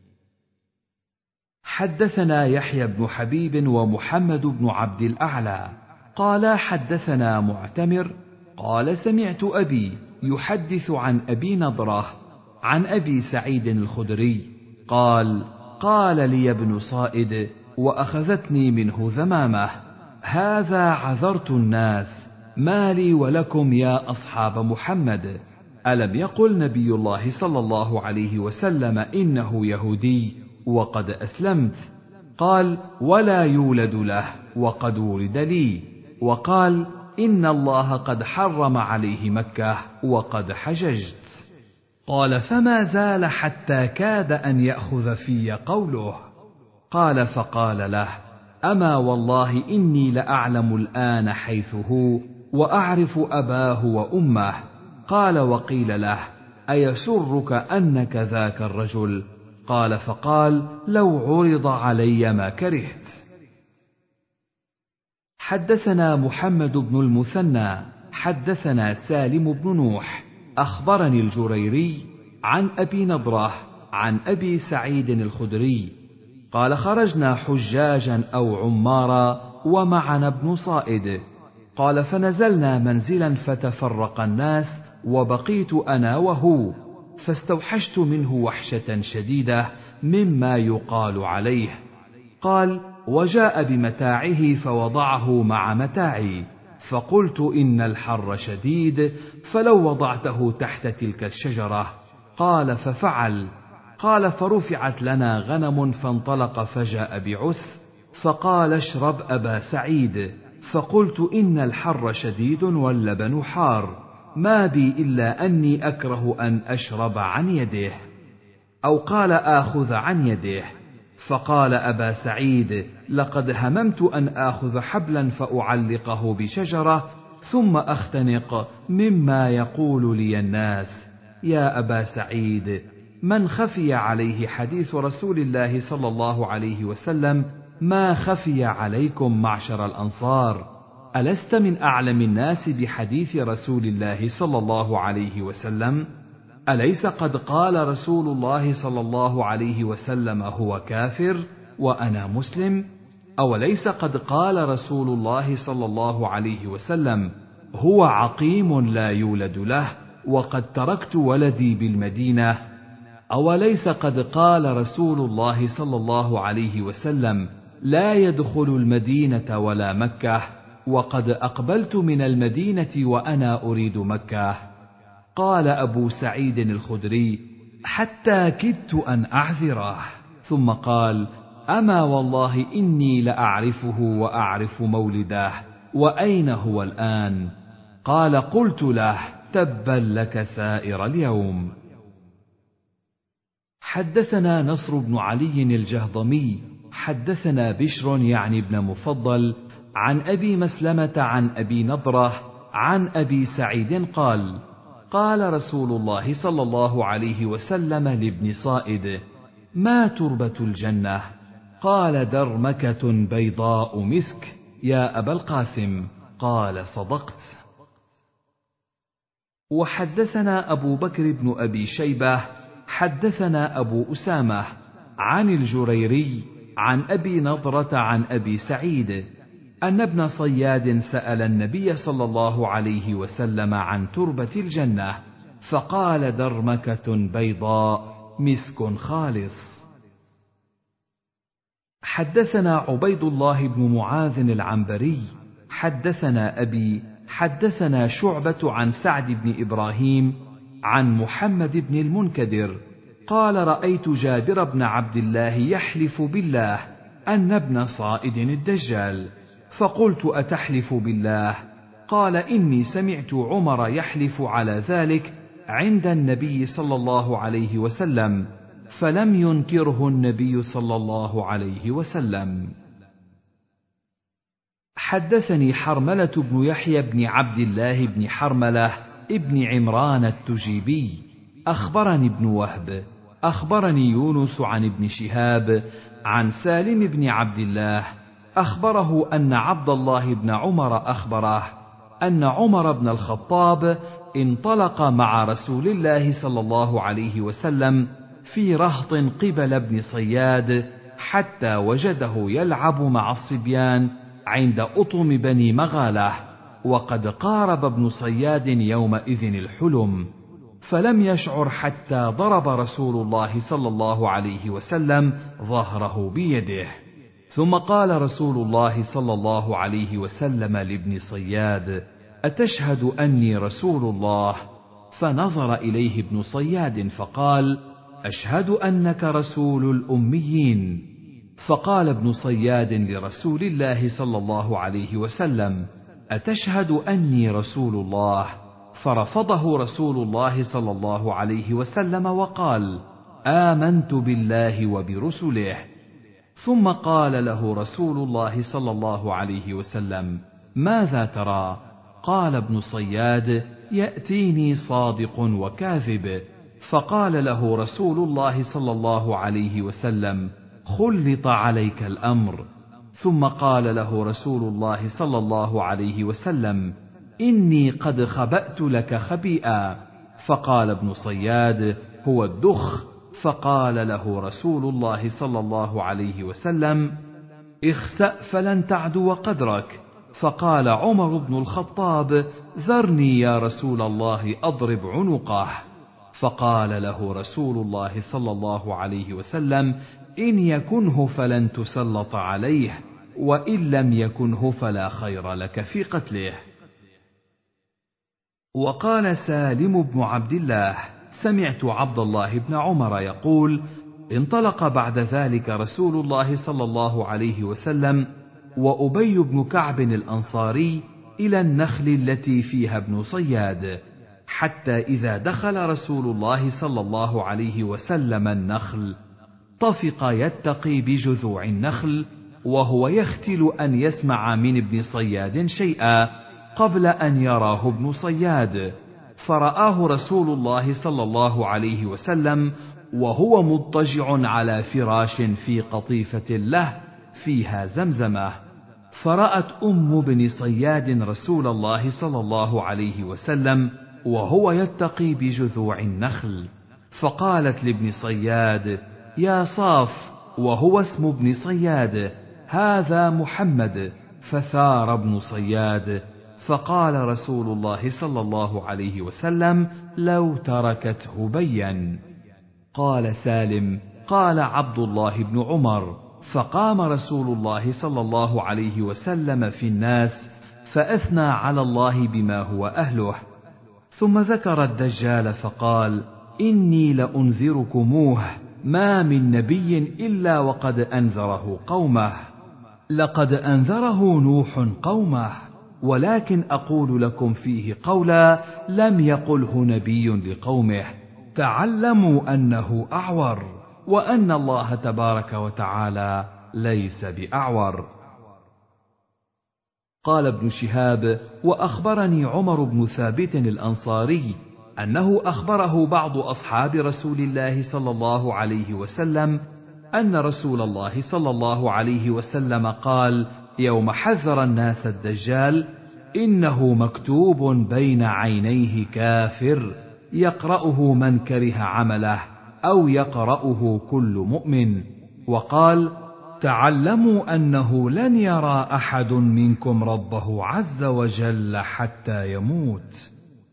حدثنا يحيى بن حبيب ومحمد بن عبد الأعلى قال: حدثنا معتمر قال: سمعت أبي يحدث عن أبي نضرة عن أبي سعيد الخدري قال: قال لي ابن صائد وأخذتني منه ذمامة: هذا عذرت الناس، ما لي ولكم يا أصحاب محمد؟ ألم يقل نبي الله صلى الله عليه وسلم إنه يهودي وقد أسلمت؟ قال: ولا يولد له وقد ولد لي. وقال: إن الله قد حرم عليه مكة وقد حججت. قال: فما زال حتى كاد أن يأخذ في قوله. قال: فقال له: أما والله إني لأعلم الآن حيث هو وأعرف أباه وأمه. قال: وقيل له: أيسرك أنك ذاك الرجل؟ قال: فقال: لو عرض علي ما كرهت. حدثنا محمد بن المثنى حدثنا سالم بن نوح أخبرني الجريري عن أبي نضرة عن أبي سعيد الخدري قال: خرجنا حجاجا أو عمارا ومعنا ابن صائد. قال: فنزلنا منزلا فتفرق الناس وبقيت أنا وهو، فاستوحشت منه وحشة شديدة مما يقال عليه. قال: وجاء بمتاعه فوضعه مع متاعي، فقلت: إن الحر شديد، فلو وضعته تحت تلك الشجرة. قال: ففعل. قال: فرفعت لنا غنم فانطلق فجاء بعس، فقال: اشرب أبا سعيد. فقلت: إن الحر شديد واللبن حار، ما بي إلا أني أكره أن أشرب عن يده، أو قال: آخذ عن يده. فقال أبا سعيد: لقد هممت أن آخذ حبلا فأعلقه بشجرة ثم أختنق مما يقول لي الناس. يا أبا سعيد، من خفي عليه حديث رسول الله صلى الله عليه وسلم ما خفي عليكم معشر الأنصار. ألست من أعلم الناس بحديث رسول الله صلى الله عليه وسلم؟ أليس قد قال رسول الله صلى الله عليه وسلم: هو كافر وأنا مسلم؟ أوليس قد قال رسول الله صلى الله عليه وسلم: هو عقيم لا يولد له وقد تركت ولدي بالمدينة؟ أوليس قد قال رسول الله صلى الله عليه وسلم: لا يدخل المدينة ولا مكة وقد أقبلت من المدينة وأنا أريد مكة؟ قال أبو سعيد الخدري: حتى كدت أن أعذره. ثم قال: أما والله إني لأعرفه وأعرف مولده وأين هو الآن. قال: قلت له: تبا لك سائر اليوم. حدثنا نصر بن علي الجهضمي حدثنا بشر يعني ابن مفضل عن أبي مسلمة عن أبي نضرة عن أبي سعيد قال: قال رسول الله صلى الله عليه وسلم لابن صائد: ما تربة الجنة؟ قال: درمكة بيضاء مسك يا أبا القاسم. قال: صدقت. وحدثنا أبو بكر بن أبي شيبة حدثنا أبو أسامة عن الجريري عن أبي نضرة عن أبي سعيد أن ابن صياد سأل النبي صلى الله عليه وسلم عن تربة الجنة، فقال: درمكة بيضاء مسك خالص. حدثنا عبيد الله بن معاذ العنبري حدثنا أبي حدثنا شعبة عن سعد بن إبراهيم عن محمد بن المنكدر قال: رأيت جابر بن عبد الله يحلف بالله أن ابن صائد الدجال، فقلت: أتحلف بالله؟ قال: إني سمعت عمر يحلف على ذلك عند النبي صلى الله عليه وسلم، فلم ينكره النبي صلى الله عليه وسلم. حدثني حرملة بن يحيى بن عبد الله بن حرملة ابن عمران التجيبي أخبرني ابن وهب أخبرني يونس عن ابن شهاب عن سالم بن عبد الله أخبره أن عبد الله بن عمر أخبره أن عمر بن الخطاب انطلق مع رسول الله صلى الله عليه وسلم في رهط قبل ابن صياد حتى وجده يلعب مع الصبيان عند أطم بني مغالة، وقد قارب ابن صياد يومئذ الحلم، فلم يشعر حتى ضرب رسول الله صلى الله عليه وسلم ظهره بيده. ثم قال رسول الله صلى الله عليه وسلم لابن صياد: أتشهد أني رسول الله؟ فنظر إليه ابن صياد فقال: أشهد أنك رسول الأميين. فقال ابن صياد لرسول الله صلى الله عليه وسلم: أتشهد أني رسول الله؟ فرفضه رسول الله صلى الله عليه وسلم وقال: آمنت بالله وبرسله. ثم قال له رسول الله صلى الله عليه وسلم: ماذا ترى؟ قال ابن صياد: يأتيني صادق وكاذب. فقال له رسول الله صلى الله عليه وسلم: خلط عليك الأمر. ثم قال له رسول الله صلى الله عليه وسلم: إني قد خبأت لك خبيئا. فقال ابن صياد: هو الدخ. فقال له رسول الله صلى الله عليه وسلم: اخسأ فلن تعدو قدرك. فقال عمر بن الخطاب: ذرني يا رسول الله أضرب عنقه. فقال له رسول الله صلى الله عليه وسلم: إن يكنه فلن تسلط عليه، وإن لم يكنه فلا خير لك في قتله. وقال سالم بن عبد الله: سمعت عبد الله بن عمر يقول: انطلق بعد ذلك رسول الله صلى الله عليه وسلم وأبي بن كعب الأنصاري إلى النخل التي فيها ابن صياد، حتى إذا دخل رسول الله صلى الله عليه وسلم النخل طفق يتقي بجذوع النخل وهو يختل أن يسمع من ابن صياد شيئا قبل أن يراه ابن صياد، فرآه رسول الله صلى الله عليه وسلم وهو مضطجع على فراش في قطيفة له فيها زمزمة. فرأت أم ابن صياد رسول الله صلى الله عليه وسلم وهو يتقي بجذوع النخل، فقالت لابن صياد: يا صاف، وهو اسم ابن صياد، هذا محمد. فثار ابن صياد، فقال رسول الله صلى الله عليه وسلم: لو تركته بين. قال سالم: قال عبد الله بن عمر: فقام رسول الله صلى الله عليه وسلم في الناس فأثنى على الله بما هو أهله، ثم ذكر الدجال فقال: إني لأنذركموه، ما من نبي إلا وقد أنذره قومه، لقد أنذره نوح قومه، ولكن أقول لكم فيه قولا لم يقله نبي لقومه: تعلموا أنه أعور، وأن الله تبارك وتعالى ليس بأعور. قال ابن شهاب: وأخبرني عمر بن ثابت الأنصاري أنه أخبره بعض أصحاب رسول الله صلى الله عليه وسلم أن رسول الله صلى الله عليه وسلم قال يوم حذر الناس الدجال: إنه مكتوب بين عينيه كافر، يقرأه من كره عمله أو يقرأه كل مؤمن. وقال: تعلموا أنه لن يرى أحد منكم ربه عز وجل حتى يموت.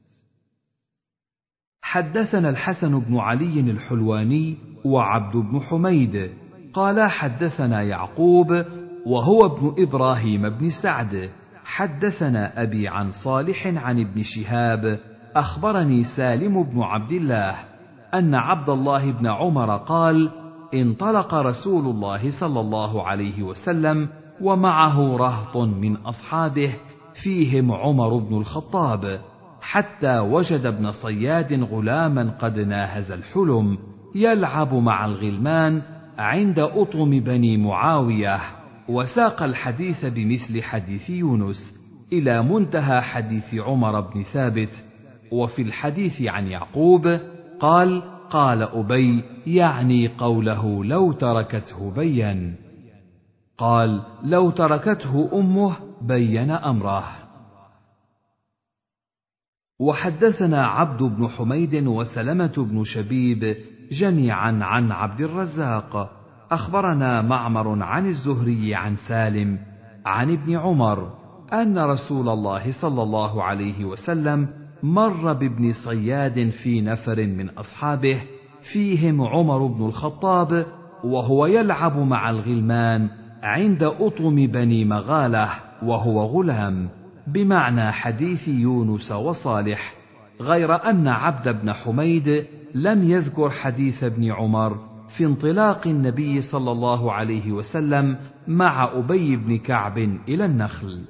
حدثنا الحسن بن علي الحلواني وعبد بن حميد قال حدثنا يعقوب وهو ابن إبراهيم بن سعد حدثنا أبي عن صالح عن ابن شهاب أخبرني سالم بن عبد الله أن عبد الله بن عمر قال: انطلق رسول الله صلى الله عليه وسلم ومعه رهط من أصحابه فيهم عمر بن الخطاب، حتى وجد ابن صياد غلاما قد ناهز الحلم يلعب مع الغلمان عند أطم بني معاوية، وساق الحديث بمثل حديث يونس إلى منتهى حديث عمر بن ثابت. وفي الحديث عن يعقوب قال: قال أبي، يعني قوله لو تركته بين. قال: لو تركته أمه بين أمره. وحدثنا عبد بن حميد وسلمة بن شبيب جميعا عن عبد الرزاق أخبرنا معمر عن الزهري عن سالم عن ابن عمر أن رسول الله صلى الله عليه وسلم مر بابن صياد في نفر من أصحابه فيهم عمر بن الخطاب وهو يلعب مع الغلمان عند أطم بني مغالة وهو غلام، بمعنى حديث يونس وصالح، غير أن عبد بن حميد لم يذكر حديث ابن عمر في انطلاق النبي صلى الله عليه وسلم مع أبي بن كعب إلى النخل.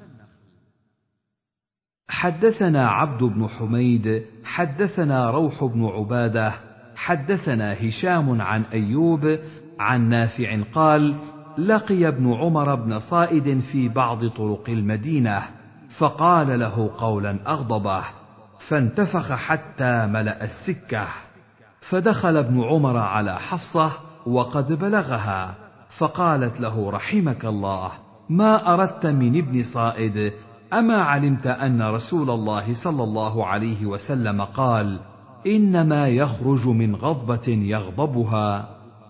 حدثنا عبد بن حميد حدثنا روح بن عبادة حدثنا هشام عن أيوب عن نافع قال: لقي ابن عمر بن صائد في بعض طرق المدينة فقال له قولا أغضبه فانتفخ حتى ملأ السكة، فدخل ابن عمر على حفصة وقد بلغها فقالت له: رحمك الله، ما أردت من ابن صائد؟ أما علمت أن رسول الله صلى الله عليه وسلم قال: إنما يخرج من غضبة يغضبها.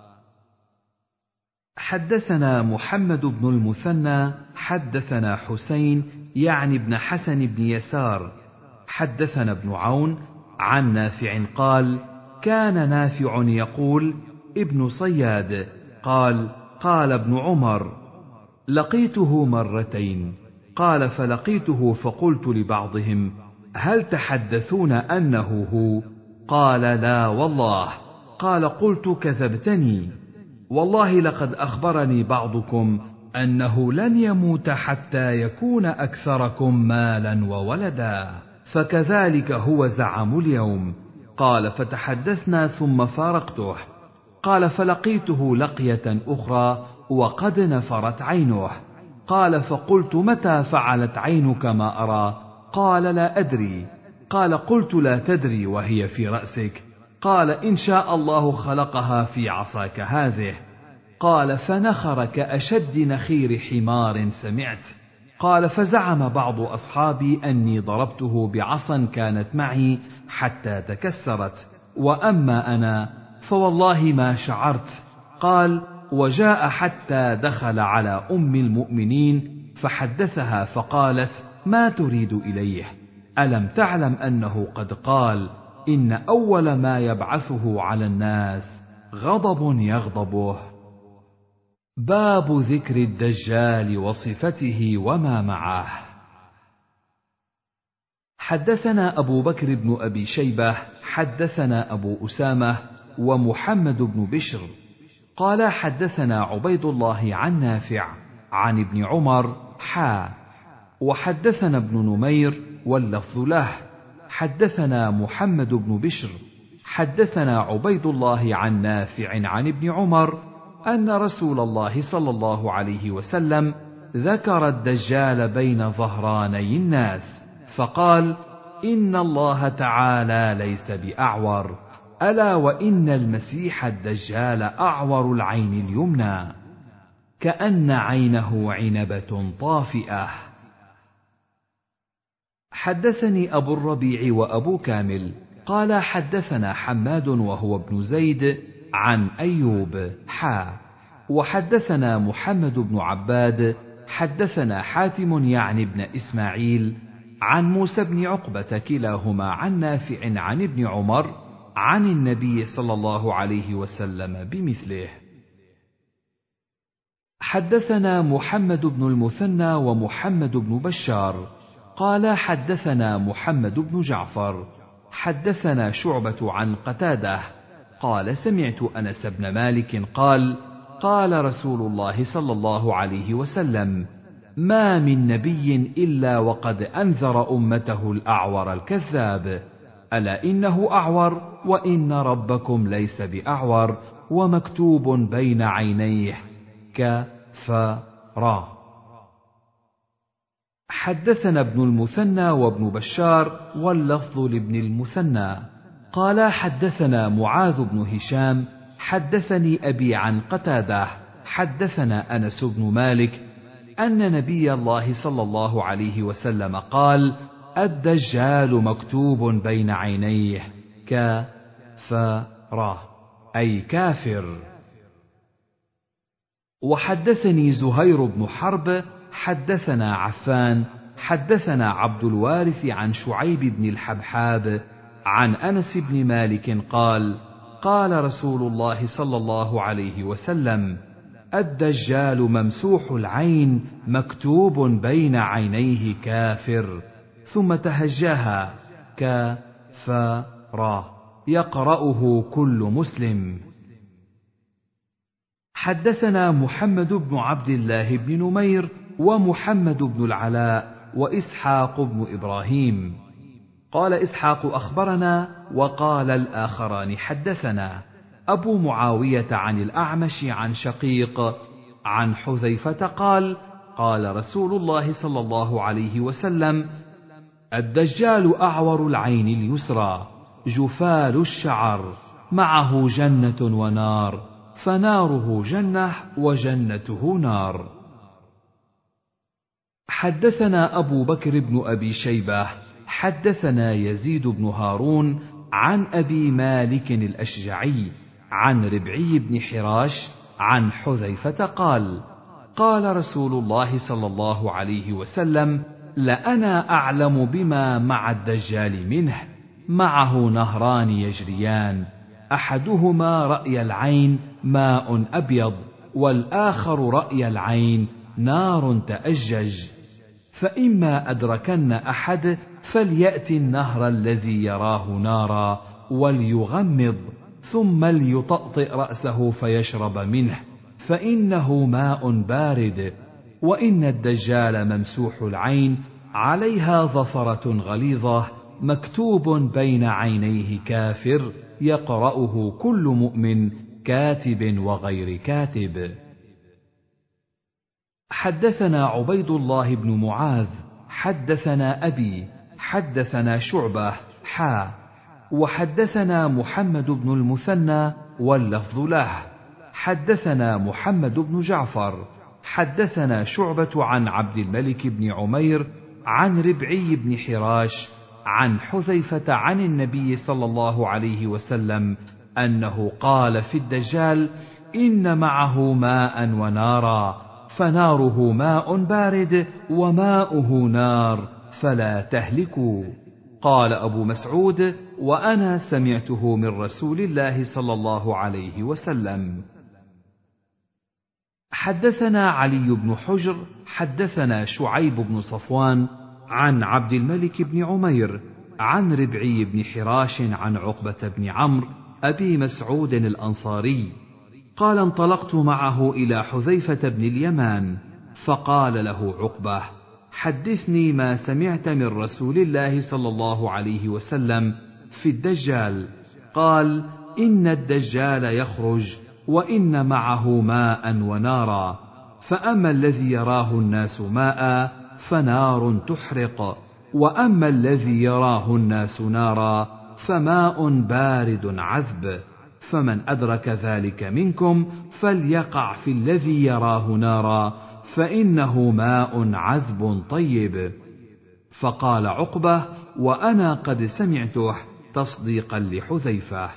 حدثنا محمد بن المثنى حدثنا حسين يعني ابن حسن بن يسار حدثنا ابن عون عن نافع قال: كان نافع يقول: ابن صياد قال: قال ابن عمر: لقيته مرتين. قال: فلقيته فقلت لبعضهم: هل تحدثون أنه هو؟ قال: لا والله. قال: قلت: كذبتني، والله لقد أخبرني بعضكم أنه لن يموت حتى يكون أكثركم مالا وولدا، فكذلك هو زعم اليوم. قال: فتحدثنا ثم فارقته. قال: فلقيته لقية أخرى وقد نفرت عينه. قال: فقلت: متى فعلت عينك ما أرى؟ قال: لا أدري. قال: قلت: لا تدري وهي في رأسك؟ قال: إن شاء الله خلقها في عصاك هذه. قال: فنخر كأشد نخير حمار سمعت. قال: فزعم بعض أصحابي أني ضربته بعصا كانت معي حتى تكسرت، وأما أنا فوالله ما شعرت. قال: وجاء حتى دخل على أم المؤمنين فحدثها فقالت: ما تريد إليه؟ ألم تعلم أنه قد قال: إن أول ما يبعثه على الناس غضب يغضبه. باب ذكر الدجال وصفته وما معه. حدثنا أبو بكر بن أبي شيبة حدثنا أبو أسامة ومحمد بن بشر قال: حدثنا عبيد الله عن نافع عن ابن عمر حا وحدثنا ابن نمير واللفظ له حدثنا محمد بن بشر حدثنا عبيد الله عن نافع عن ابن عمر أن رسول الله صلى الله عليه وسلم ذكر الدجال بين ظهراني الناس فقال: إن الله تعالى ليس بأعور، ألا وإن المسيح الدجال أعور العين اليمنى كأن عينه عنبة طافئة. حدثني أبو الربيع وأبو كامل قال: حدثنا حماد وهو ابن زيد عن أيوب حا وحدثنا محمد بن عباد حدثنا حاتم يعني ابن إسماعيل عن موسى بن عقبة كلاهما عن نافع عن ابن عمر عن النبي صلى الله عليه وسلم بمثله. حدثنا محمد بن المثنى ومحمد بن بشار قال: حدثنا محمد بن جعفر حدثنا شعبة عن قتادة قال سمعت أنس بن مالك قال قال رسول الله صلى الله عليه وسلم ما من نبي إلا وقد أنذر أمته الأعور الكذاب ألا إنه أعور وإن ربكم ليس بأعور ومكتوب بين عينيه كفر. حدثنا ابن المثنى وابن بشار واللفظ لابن المثنى قال حدثنا معاذ بن هشام حدثني أبي عن قتادة حدثنا أنس بن مالك أن نبي الله صلى الله عليه وسلم قال الدجال مكتوب بين عينيه كفر أي كافر. وحدثني زهير بن حرب حدثنا عفان حدثنا عبد الوارث عن شعيب بن الحبحاب عن أنس بن مالك قال قال رسول الله صلى الله عليه وسلم الدجال ممسوح العين مكتوب بين عينيه كافر، ثم تهجاها كفر يقرأه كل مسلم. حدثنا محمد بن عبد الله بن نمير ومحمد بن العلاء وإسحاق بن إبراهيم قال إسحاق أخبرنا وقال الآخران حدثنا أبو معاوية عن الأعمش عن شقيق عن حذيفة قال قال رسول الله صلى الله عليه وسلم الدجال أعور العين اليسرى جفال الشعر معه جنة ونار فناره جنة وجنته نار. حدثنا أبو بكر بن أبي شيبة حدثنا يزيد بن هارون عن أبي مالك الأشجعي عن ربعي بن حراش عن حذيفة قال قال رسول الله صلى الله عليه وسلم لأنا أعلم بما مع الدجال منه معه نهران يجريان أحدهما رأي العين ماء أبيض والآخر رأي العين نار تأجج فإما أدركن أحد فليأت النهر الذي يراه نارا وليغمض ثم ليطأطئ رأسه فيشرب منه فإنه ماء بارد، وإن الدجال ممسوح العين عليها ظفرة غليظة مكتوب بين عينيه كافر يقرأه كل مؤمن كاتب وغير كاتب. حدثنا عبيد الله بن معاذ حدثنا أبي حدثنا شعبة حا وحدثنا محمد بن المثنى واللفظ له حدثنا محمد بن جعفر حدثنا شعبة عن عبد الملك بن عمير عن ربعي بن حراش عن حذيفة عن النبي صلى الله عليه وسلم أنه قال في الدجال إن معه ماء ونارا فناره ماء بارد وماؤه نار فلا تهلكوا. قال أبو مسعود وأنا سمعته من رسول الله صلى الله عليه وسلم. حدثنا علي بن حجر حدثنا شعيب بن صفوان عن عبد الملك بن عمير عن ربعي بن حراش عن عقبة بن عمرو أبي مسعود الأنصاري قال انطلقت معه إلى حذيفة بن اليمان فقال له عقبة حدثني ما سمعت من رسول الله صلى الله عليه وسلم في الدجال. قال إن الدجال يخرج وإن معه ماء ونارا فأما الذي يراه الناس ماء فنار تحرق وأما الذي يراه الناس نارا فماء بارد عذب فمن أدرك ذلك منكم فليقع في الذي يراه نارا فإنه ماء عذب طيب. فقال عقبة وأنا قد سمعته تصديقا لحذيفة.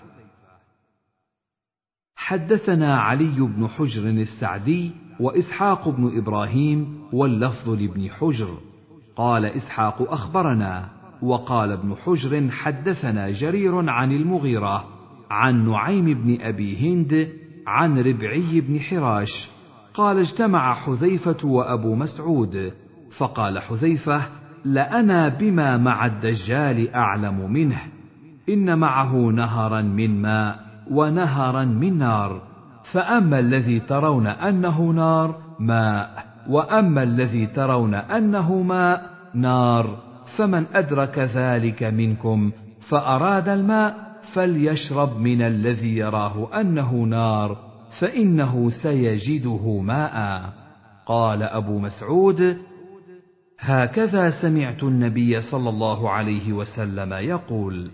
حدثنا علي بن حجر السعدي وإسحاق بن إبراهيم واللفظ لابن حجر قال إسحاق أخبرنا وقال ابن حجر حدثنا جرير عن المغيرة عن نعيم بن أبي هند عن ربعي بن حراش قال اجتمع حذيفة وأبو مسعود فقال حذيفة لأنا بما مع الدجال أعلم منه إن معه نهرا من ماء ونهرا من نار، فأما الذي ترون أنه نار ماء، وأما الذي ترون أنه ماء نار، فمن أدرك ذلك منكم فأراد الماء فليشرب من الذي يراه أنه نار، فإنه سيجده ماء. قال أبو مسعود: هكذا سمعت النبي صلى الله عليه وسلم يقول.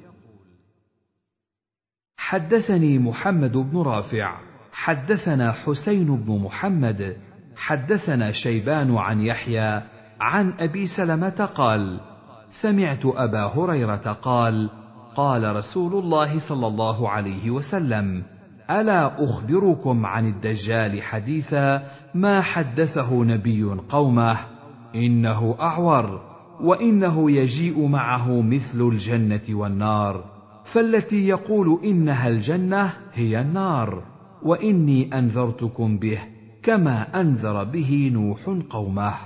حدثني محمد بن رافع حدثنا حسين بن محمد حدثنا شيبان عن يحيى عن أبي سلمة قال: سمعت أبا هريرة قال: قال رسول الله صلى الله عليه وسلم: ألا أخبركم عن الدجال حديثا ما حدثه نبي قومه، إنه أعور، وإنه يجيء معه مثل الجنة والنار، فالتي يقول إنها الجنة هي النار، وإني أنذرتكم به كما أنذر به نوح قومه.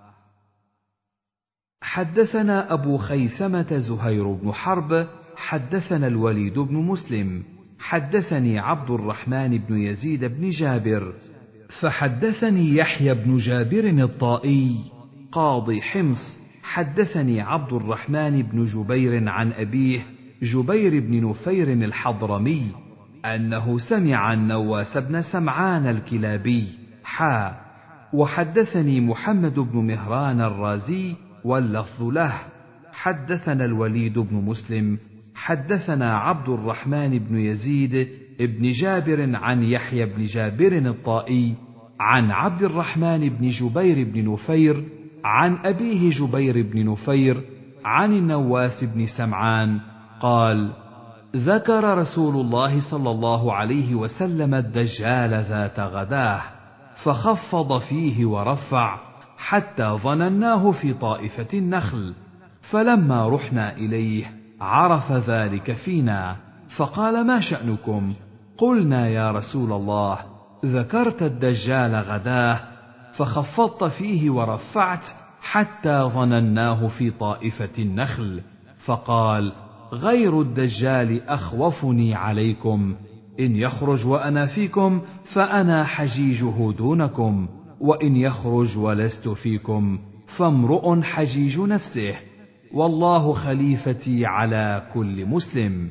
حدثنا أبو خيثمة زهير بن حرب حدثنا الوليد بن مسلم حدثني عبد الرحمن بن يزيد بن جابر فحدثني يحيى بن جابر الطائي قاضي حمص حدثني عبد الرحمن بن جبير عن أبيه جبير بن نفير الحضرمي أنه سمع النواس بن سمعان الكلابي حا وحدثني محمد بن مهران الرازي واللفظ له حدثنا الوليد بن مسلم حدثنا عبد الرحمن بن يزيد بن جابر عن يحيى بن جابر الطائي عن عبد الرحمن بن جبير بن نفير عن أبيه جبير بن نفير عن النواس بن سمعان قال: ذكر رسول الله صلى الله عليه وسلم الدجال ذات غداه، فخفض فيه ورفع حتى ظنناه في طائفة النخل، فلما رحنا إليه عرف ذلك فينا، فقال: ما شأنكم؟ قلنا: يا رسول الله، ذكرت الدجال غداه فخفضت فيه ورفعت حتى ظنناه في طائفة النخل. فقال: غير الدجال أخوفني عليكم، إن يخرج وأنا فيكم فأنا حجيجه دونكم، وإن يخرج ولست فيكم فامرؤ حجيج نفسه، والله خليفتي على كل مسلم.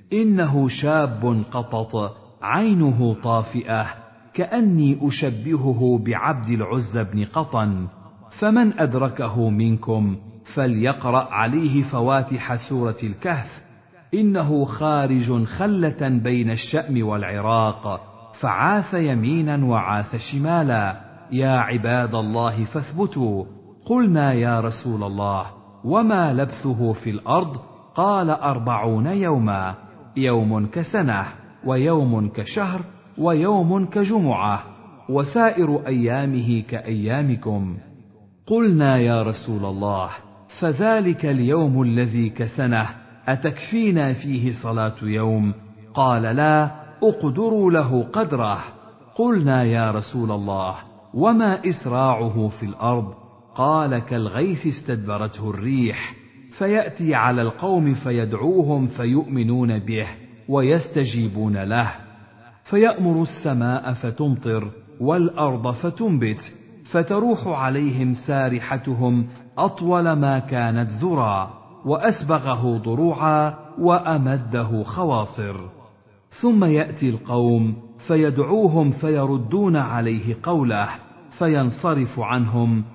إنه شاب قطط عينه طافئة، كأني أشبهه بعبد العزى بن قطن، فمن أدركه منكم فليقرأ عليه فواتح سورة الكهف، إنه خارج خلة بين الشأم والعراق، فعاث يمينا وعاث شمالا، يا عباد الله فاثبتوا. قلنا: يا رسول الله، وما لبثه في الأرض؟ قال: أربعون يوما، يوم كسنة، ويوم كشهر، ويوم كجمعة، وسائر أيامه كأيامكم. قلنا: يا رسول الله، فذلك اليوم الذي كسنه أتكفينا فيه صلاة يوم؟ قال: لا، أقدروا له قدره. قلنا: يا رسول الله، وما إسراعه في الأرض؟ قال: كالغيث استدبرته الريح، فيأتي على القوم فيدعوهم فيؤمنون به ويستجيبون له، فيأمر السماء فتمطر والأرض فتنبت، فتروح عليهم سارحتهم أطول ما كانت ذرى، وأسبغه ضروعا وأمده خواصر. ثم يأتي القوم فيدعوهم فيردون عليه قوله، فينصرف عنهم،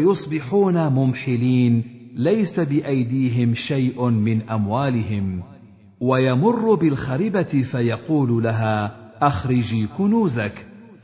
فيصبحون ممحلين ليس بأيديهم شيء من أموالهم. ويمر بالخربة فيقول لها: أخرجي كنوزك،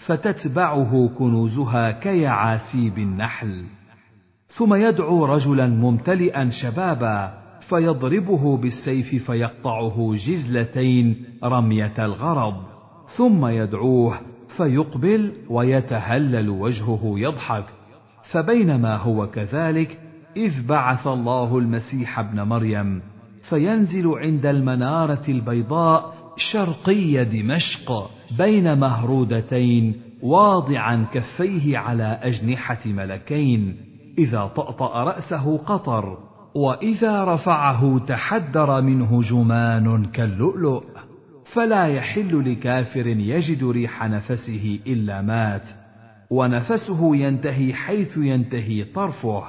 فتتبعه كنوزها كيعاسيب النحل. ثم يدعو رجلا ممتلئا شبابا فيضربه بالسيف فيقطعه جزلتين رمية الغرض، ثم يدعوه فيقبل ويتهلل وجهه يضحك. فبينما هو كذلك إذ بعث الله المسيح ابن مريم، فينزل عند المنارة البيضاء شرقي دمشق بين مهرودتين، واضعا كفيه على أجنحة ملكين، إذا طأطأ رأسه قطر، وإذا رفعه تحدر منه جمان كاللؤلؤ، فلا يحل لكافر يجد ريح نفسه إلا مات، ونفسه ينتهي حيث ينتهي طرفه،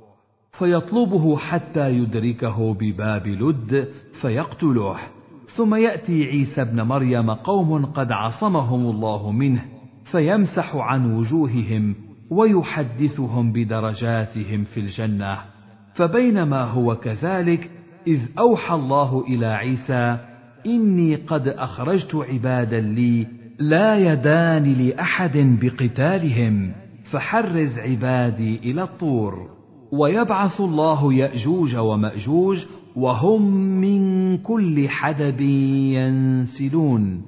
فيطلبه حتى يدركه بباب لد فيقتله. ثم يأتي عيسى ابن مريم قوم قد عصمهم الله منه، فيمسح عن وجوههم ويحدثهم بدرجاتهم في الجنة. فبينما هو كذلك إذ أوحى الله إلى عيسى: إني قد أخرجت عبادا لي لا يدان لأحد بقتالهم، فحرز عبادي إلى الطور. ويبعث الله يأجوج ومأجوج وهم من كل حدب ينسلون،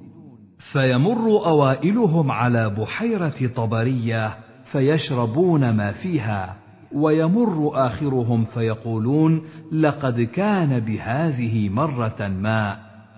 فيمر أوائلهم على بحيرة طبرية فيشربون ما فيها، ويمر آخرهم فيقولون: لقد كان بهذه مرة ماء.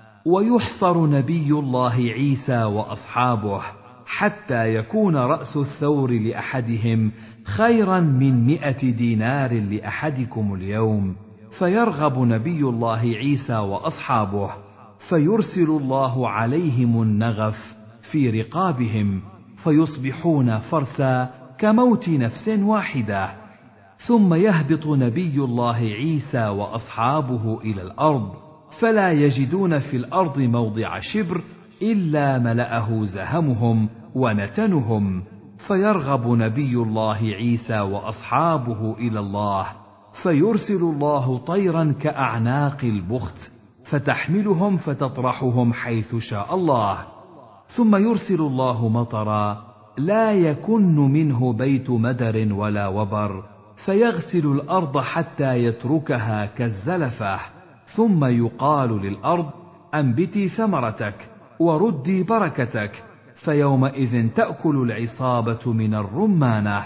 ويحصر نبي الله عيسى وأصحابه حتى يكون رأس الثور لأحدهم خيرا من مئة دينار لأحدكم اليوم، فيرغب نبي الله عيسى وأصحابه، فيرسل الله عليهم النغف في رقابهم، فيصبحون فرسا كموت نفس واحدة. ثم يهبط نبي الله عيسى وأصحابه إلى الأرض، فلا يجدون في الأرض موضع شبر إلا ملأه زهمهم ونتنهم، فيرغب نبي الله عيسى وأصحابه إلى الله، فيرسل الله طيرا كأعناق البخت فتحملهم فتطرحهم حيث شاء الله. ثم يرسل الله مطرا لا يكن منه بيت مدر ولا وبر، فيغسل الأرض حتى يتركها كالزلفة، ثم يقال للأرض: أنبتي ثمرتك وردي بركتك، فيومئذ تأكل العصابة من الرمانة،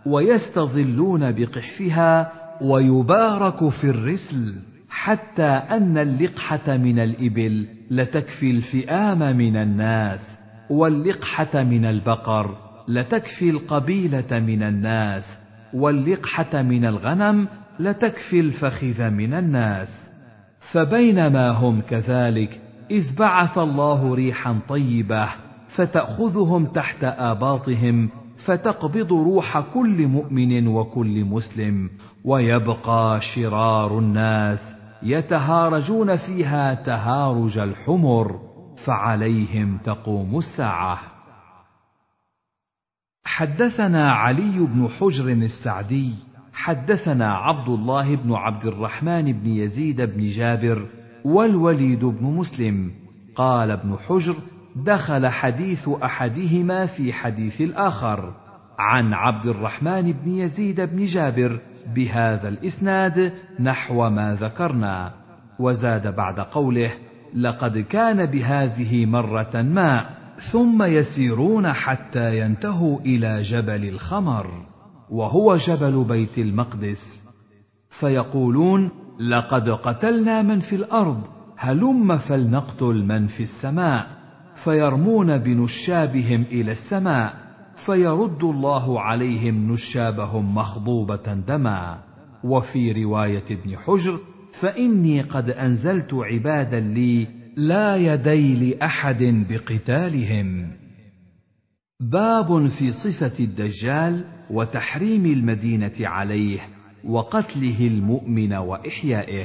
ويستظلون بقحفها، ويبارك في الرسل، حتى أن اللقحة من الإبل لتكفي الفئام من الناس، واللقحة من البقر لتكفي القبيلة من الناس، واللقحة من الغنم لتكفي الفخذ من الناس. فبينما هم كذلك إذ بعث الله ريحا طيبة فتأخذهم تحت آباطهم، فتقبض روح كل مؤمن وكل مسلم، ويبقى شرار الناس يتهارجون فيها تهارج الحمر، فعليهم تقوم الساعة. حدثنا علي بن حجر السعدي حدثنا عبد الله بن عبد الرحمن بن يزيد بن جابر والوليد بن مسلم قال ابن حجر: دخل حديث أحدهما في حديث الآخر عن عبد الرحمن بن يزيد بن جابر بهذا الإسناد نحو ما ذكرنا، وزاد بعد قوله: لقد كان بهذه مرة ماء، ثم يسيرون حتى ينتهوا إلى جبل الخمر، وهو جبل بيت المقدس، فيقولون: لقد قتلنا من في الأرض، هلم فلنقتل من في السماء، فيرمون بنشابهم إلى السماء، فيرد الله عليهم نشابهم مخضوبة دما. وفي رواية ابن حجر: فإني قد أنزلت عبادا لي لا يدي لأحد بقتالهم. باب في صفة الدجال وتحريم المدينة عليه وقتله المؤمن وإحيائه.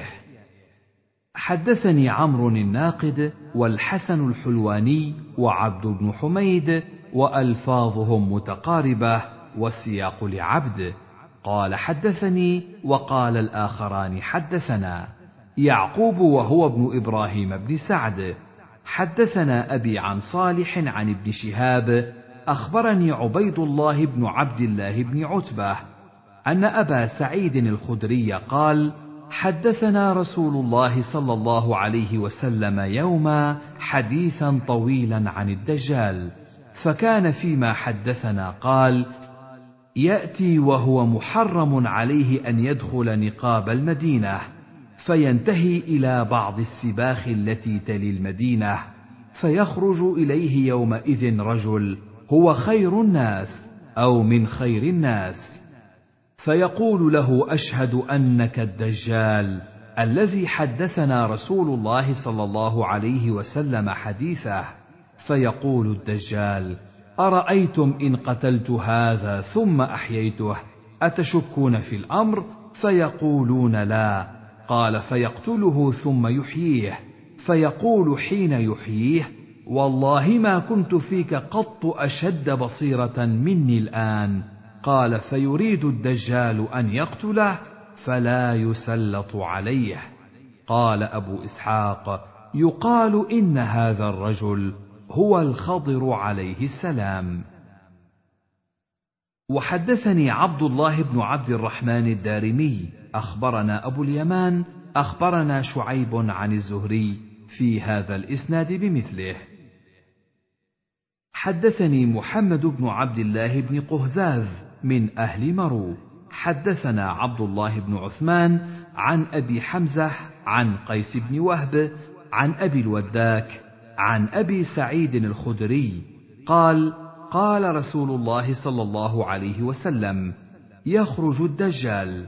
حدثني عمرو الناقد والحسن الحلواني وعبد بن حميد، وألفاظهم متقاربة والسياق لعبد. قال: حدثني، وقال الآخران: حدثنا. يعقوب وهو ابن إبراهيم بن سعد. حدثنا أبي عن صالح عن ابن شهاب أخبرني عبيد الله بن عبد الله بن عتبة أن أبا سعيد الخدري قال: حدثنا رسول الله صلى الله عليه وسلم يوما حديثا طويلا عن الدجال، فكان فيما حدثنا قال: يأتي وهو محرم عليه أن يدخل نقاب المدينة، فينتهي إلى بعض السباخ التي تلي المدينة، فيخرج إليه يومئذ رجل هو خير الناس أو من خير الناس، فيقول له: أشهد أنك الدجال الذي حدثنا رسول الله صلى الله عليه وسلم حديثه. فيقول الدجال: أرأيتم إن قتلت هذا ثم أحييته أتشكون في الأمر؟ فيقولون: لا. قال: فيقتله ثم يحييه، فيقول حين يحييه: والله ما كنت فيك قط أشد بصيرة مني الآن. قال: فيريد الدجال أن يقتله فلا يسلط عليه. قال أبو إسحاق: يقال إن هذا الرجل هو الخضر عليه السلام. وحدثني عبد الله بن عبد الرحمن الدارمي أخبرنا أبو اليمان أخبرنا شعيب عن الزهري في هذا الإسناد بمثله. حدثني محمد بن عبد الله بن قهزاذ من أهل مرو حدثنا عبد الله بن عثمان عن أبي حمزة عن قيس بن وهب عن أبي الوداك عن أبي سعيد الخدري قال: قال رسول الله صلى الله عليه وسلم: يخرج الدجال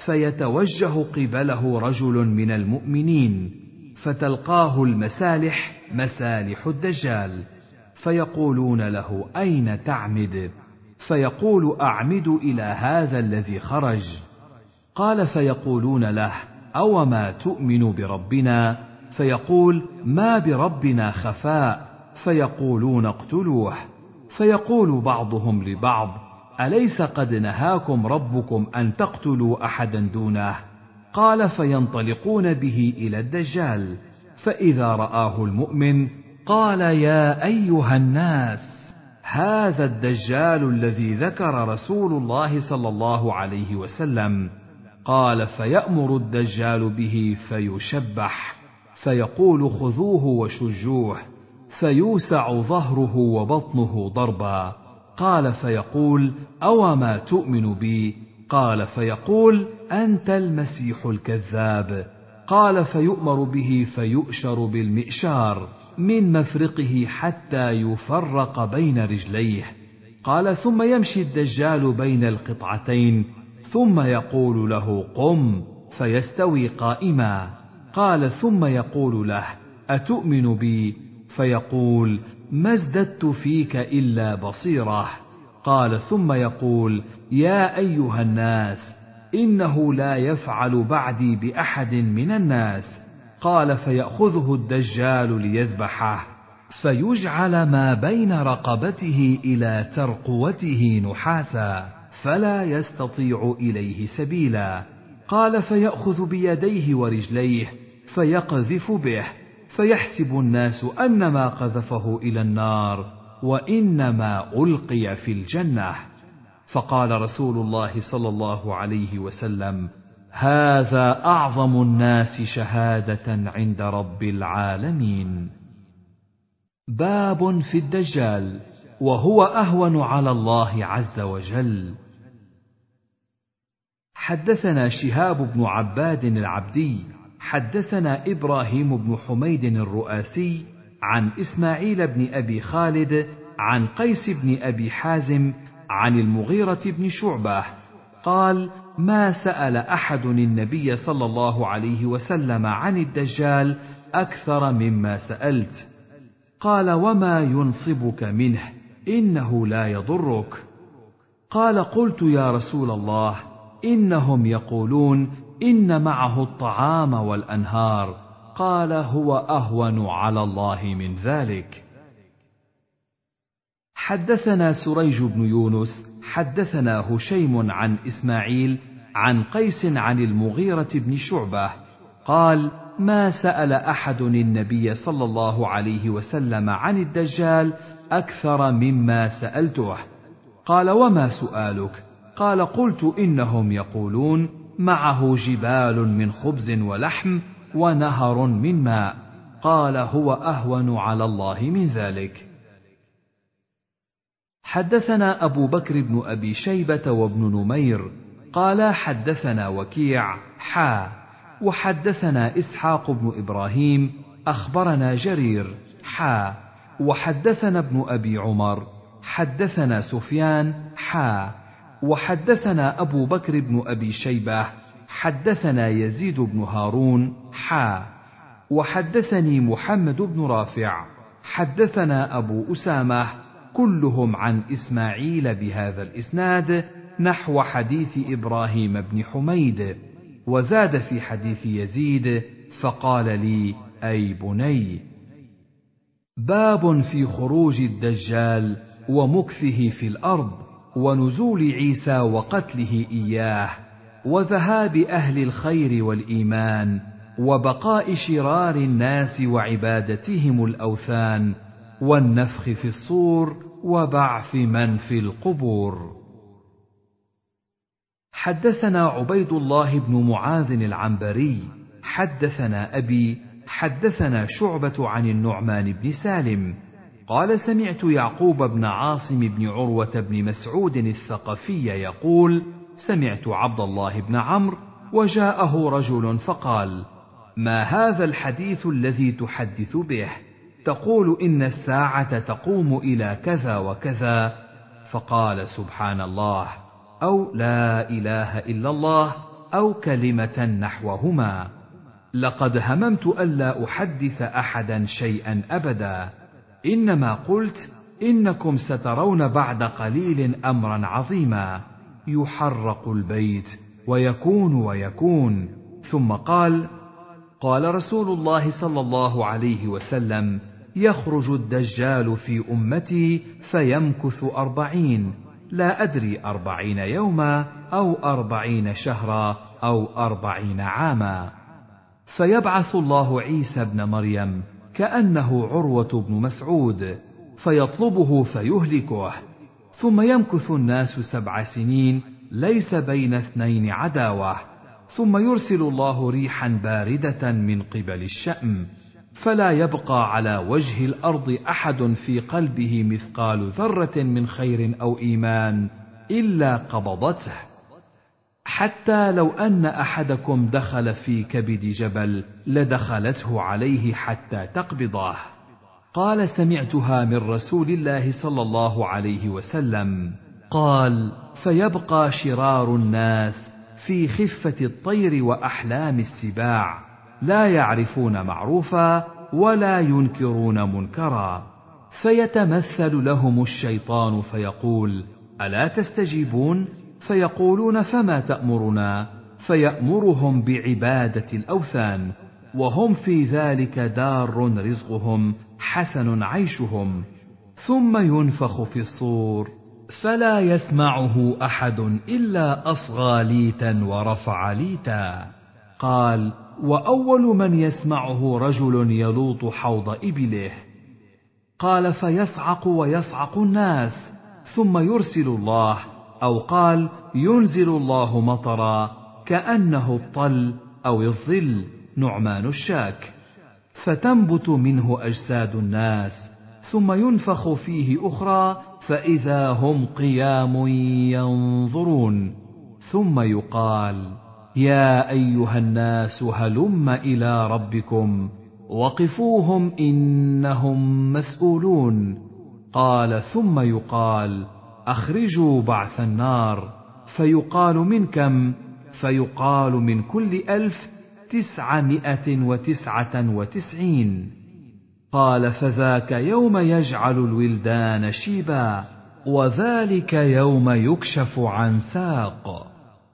فيتوجه قبله رجل من المؤمنين فتلقاه المسالح مسالح الدجال، فيقولون له: أين تعمد؟ فيقول: أعمد إلى هذا الذي خرج. قال: فيقولون له: أوما تؤمن بربنا؟ فيقول: ما بربنا خفاء. فيقولون: اقتلوه. فيقول بعضهم لبعض: أليس قد نهاكم ربكم أن تقتلوا أحدا دونه؟ قال: فينطلقون به إلى الدجال، فإذا رآه المؤمن قال: يا أيها الناس، هذا الدجال الذي ذكر رسول الله صلى الله عليه وسلم. قال: فيأمر الدجال به فيشبح، فيقول: خذوه وشجوه، فيوسع ظهره وبطنه ضربا. قال: فيقول: أوما تؤمن بي؟ قال: فيقول: أنت المسيح الكذاب. قال: فيؤمر به فيؤشر بالمئشار من مفرقه حتى يفرق بين رجليه. قال: ثم يمشي الدجال بين القطعتين ثم يقول له: قم، فيستوي قائما. قال: ثم يقول له: أتؤمن بي؟ فيقول: ما ازددت فيك إلا بصيرة. قال: ثم يقول: يا أيها الناس، إنه لا يفعل بعدي بأحد من الناس. قال: فيأخذه الدجال ليذبحه، فيجعل ما بين رقبته إلى ترقوته نحاسا، فلا يستطيع إليه سبيلا. قال: فيأخذ بيديه ورجليه فيقذف به، فيحسب الناس أنما قذفه إلى النار وإنما ألقي في الجنة. فقال رسول الله صلى الله عليه وسلم: هذا أعظم الناس شهادة عند رب العالمين. باب في الدجال، وهو أهون على الله عز وجل. حدثنا شهاب بن عباد العبدي حدثنا إبراهيم بن حميد الرؤاسي عن إسماعيل بن أبي خالد عن قيس بن أبي حازم عن المغيرة بن شعبة قال: ما سأل أحد النبي صلى الله عليه وسلم عن الدجال أكثر مما سألت. قال: وما ينصبك منه؟ إنه لا يضرك. قال: قلت: يا رسول الله، إنهم يقولون إن معه الطعام والأنهار. قال: هو أهون على الله من ذلك. حدثنا سريج بن يونس حدثنا هشيم عن إسماعيل عن قيس عن المغيرة بن شعبة قال: ما سأل أحد النبي صلى الله عليه وسلم عن الدجال أكثر مما سألته. قال: وما سؤالك؟ قال: قلت: إنهم يقولون معه جبال من خبز ولحم ونهر من ماء. قال: هو أهون على الله من ذلك. حدثنا أبو بكر بن أبي شيبة وابن نمير قال: حدثنا وكيع حا وحدثنا إسحاق بن إبراهيم أخبرنا جرير حا وحدثنا ابن أبي عمر حدثنا سفيان حا وحدثنا أبو بكر بن أبي شيبة حدثنا يزيد بن هارون حا وحدثني محمد بن رافع حدثنا أبو أسامة كلهم عن إسماعيل بهذا الإسناد نحو حديث إبراهيم بن حميد، وزاد في حديث يزيد فقال لي أي بني. باب في خروج الدجال ومكثه في الأرض ونزول عيسى وقتله إياه وذهاب أهل الخير والإيمان وبقاء شرار الناس وعبادتهم الأوثان والنفخ في الصور وبعث من في القبور. حدثنا عبيد الله بن معاذ العنبري حدثنا أبي حدثنا شعبة عن النعمان بن سالم قال سمعت يعقوب بن عاصم بن عروة بن مسعود الثقفي يقول سمعت عبد الله بن عمرو وجاءه رجل فقال ما هذا الحديث الذي تحدث به؟ تقول إن الساعة تقوم إلى كذا وكذا. فقال سبحان الله أو لا إله إلا الله أو كلمة نحوهما. لقد هممت ألا أحدث أحدا شيئا أبدا، إنما قلت إنكم سترون بعد قليل أمرا عظيما يحرق البيت ويكون ويكون. ثم قال قال رسول الله صلى الله عليه وسلم يخرج الدجال في أمتي فيمكث أربعين، لا أدري أربعين يوما أو أربعين شهرا أو أربعين عاما، فيبعث الله عيسى ابن مريم كأنه عروة بن مسعود فيطلبه فيهلكه، ثم يمكث الناس سبع سنين ليس بين اثنين عداوة، ثم يرسل الله ريحا باردة من قبل الشأم فلا يبقى على وجه الأرض أحد في قلبه مثقال ذرة من خير أو إيمان إلا قبضته، حتى لو أن أحدكم دخل في كبد جبل لدخلته عليه حتى تقبضه. قال سمعتها من رسول الله صلى الله عليه وسلم قال فيبقى شرار الناس في خفة الطير وأحلام السباع لا يعرفون معروفا ولا ينكرون منكرا، فيتمثل لهم الشيطان فيقول ألا تستجيبون؟ فيقولون فما تأمرنا؟ فيأمرهم بعبادة الأوثان، وهم في ذلك دار رزقهم حسن عيشهم، ثم ينفخ في الصور فلا يسمعه أحد إلا أصغى ليتا ورفع ليتا. قال وأول من يسمعه رجل يلوط حوض إبله. قال فيصعق ويصعق الناس ثم يرسل الله، أو قال ينزل الله مطرا كأنه الطل أو الظل نعمان الشاك، فتنبت منه أجساد الناس، ثم ينفخ فيه أخرى فإذا هم قيام ينظرون، ثم يقال يا أيها الناس هلم إلى ربكم وقفوهم إنهم مسؤولون. قال ثم يقال أخرجوا بعث النار، فيقال من كم؟ فيقال من كل ألف تسعمائة وتسعة وتسعين. قال فذاك يوم يجعل الولدان شيبا، وذلك يوم يكشف عن ساق.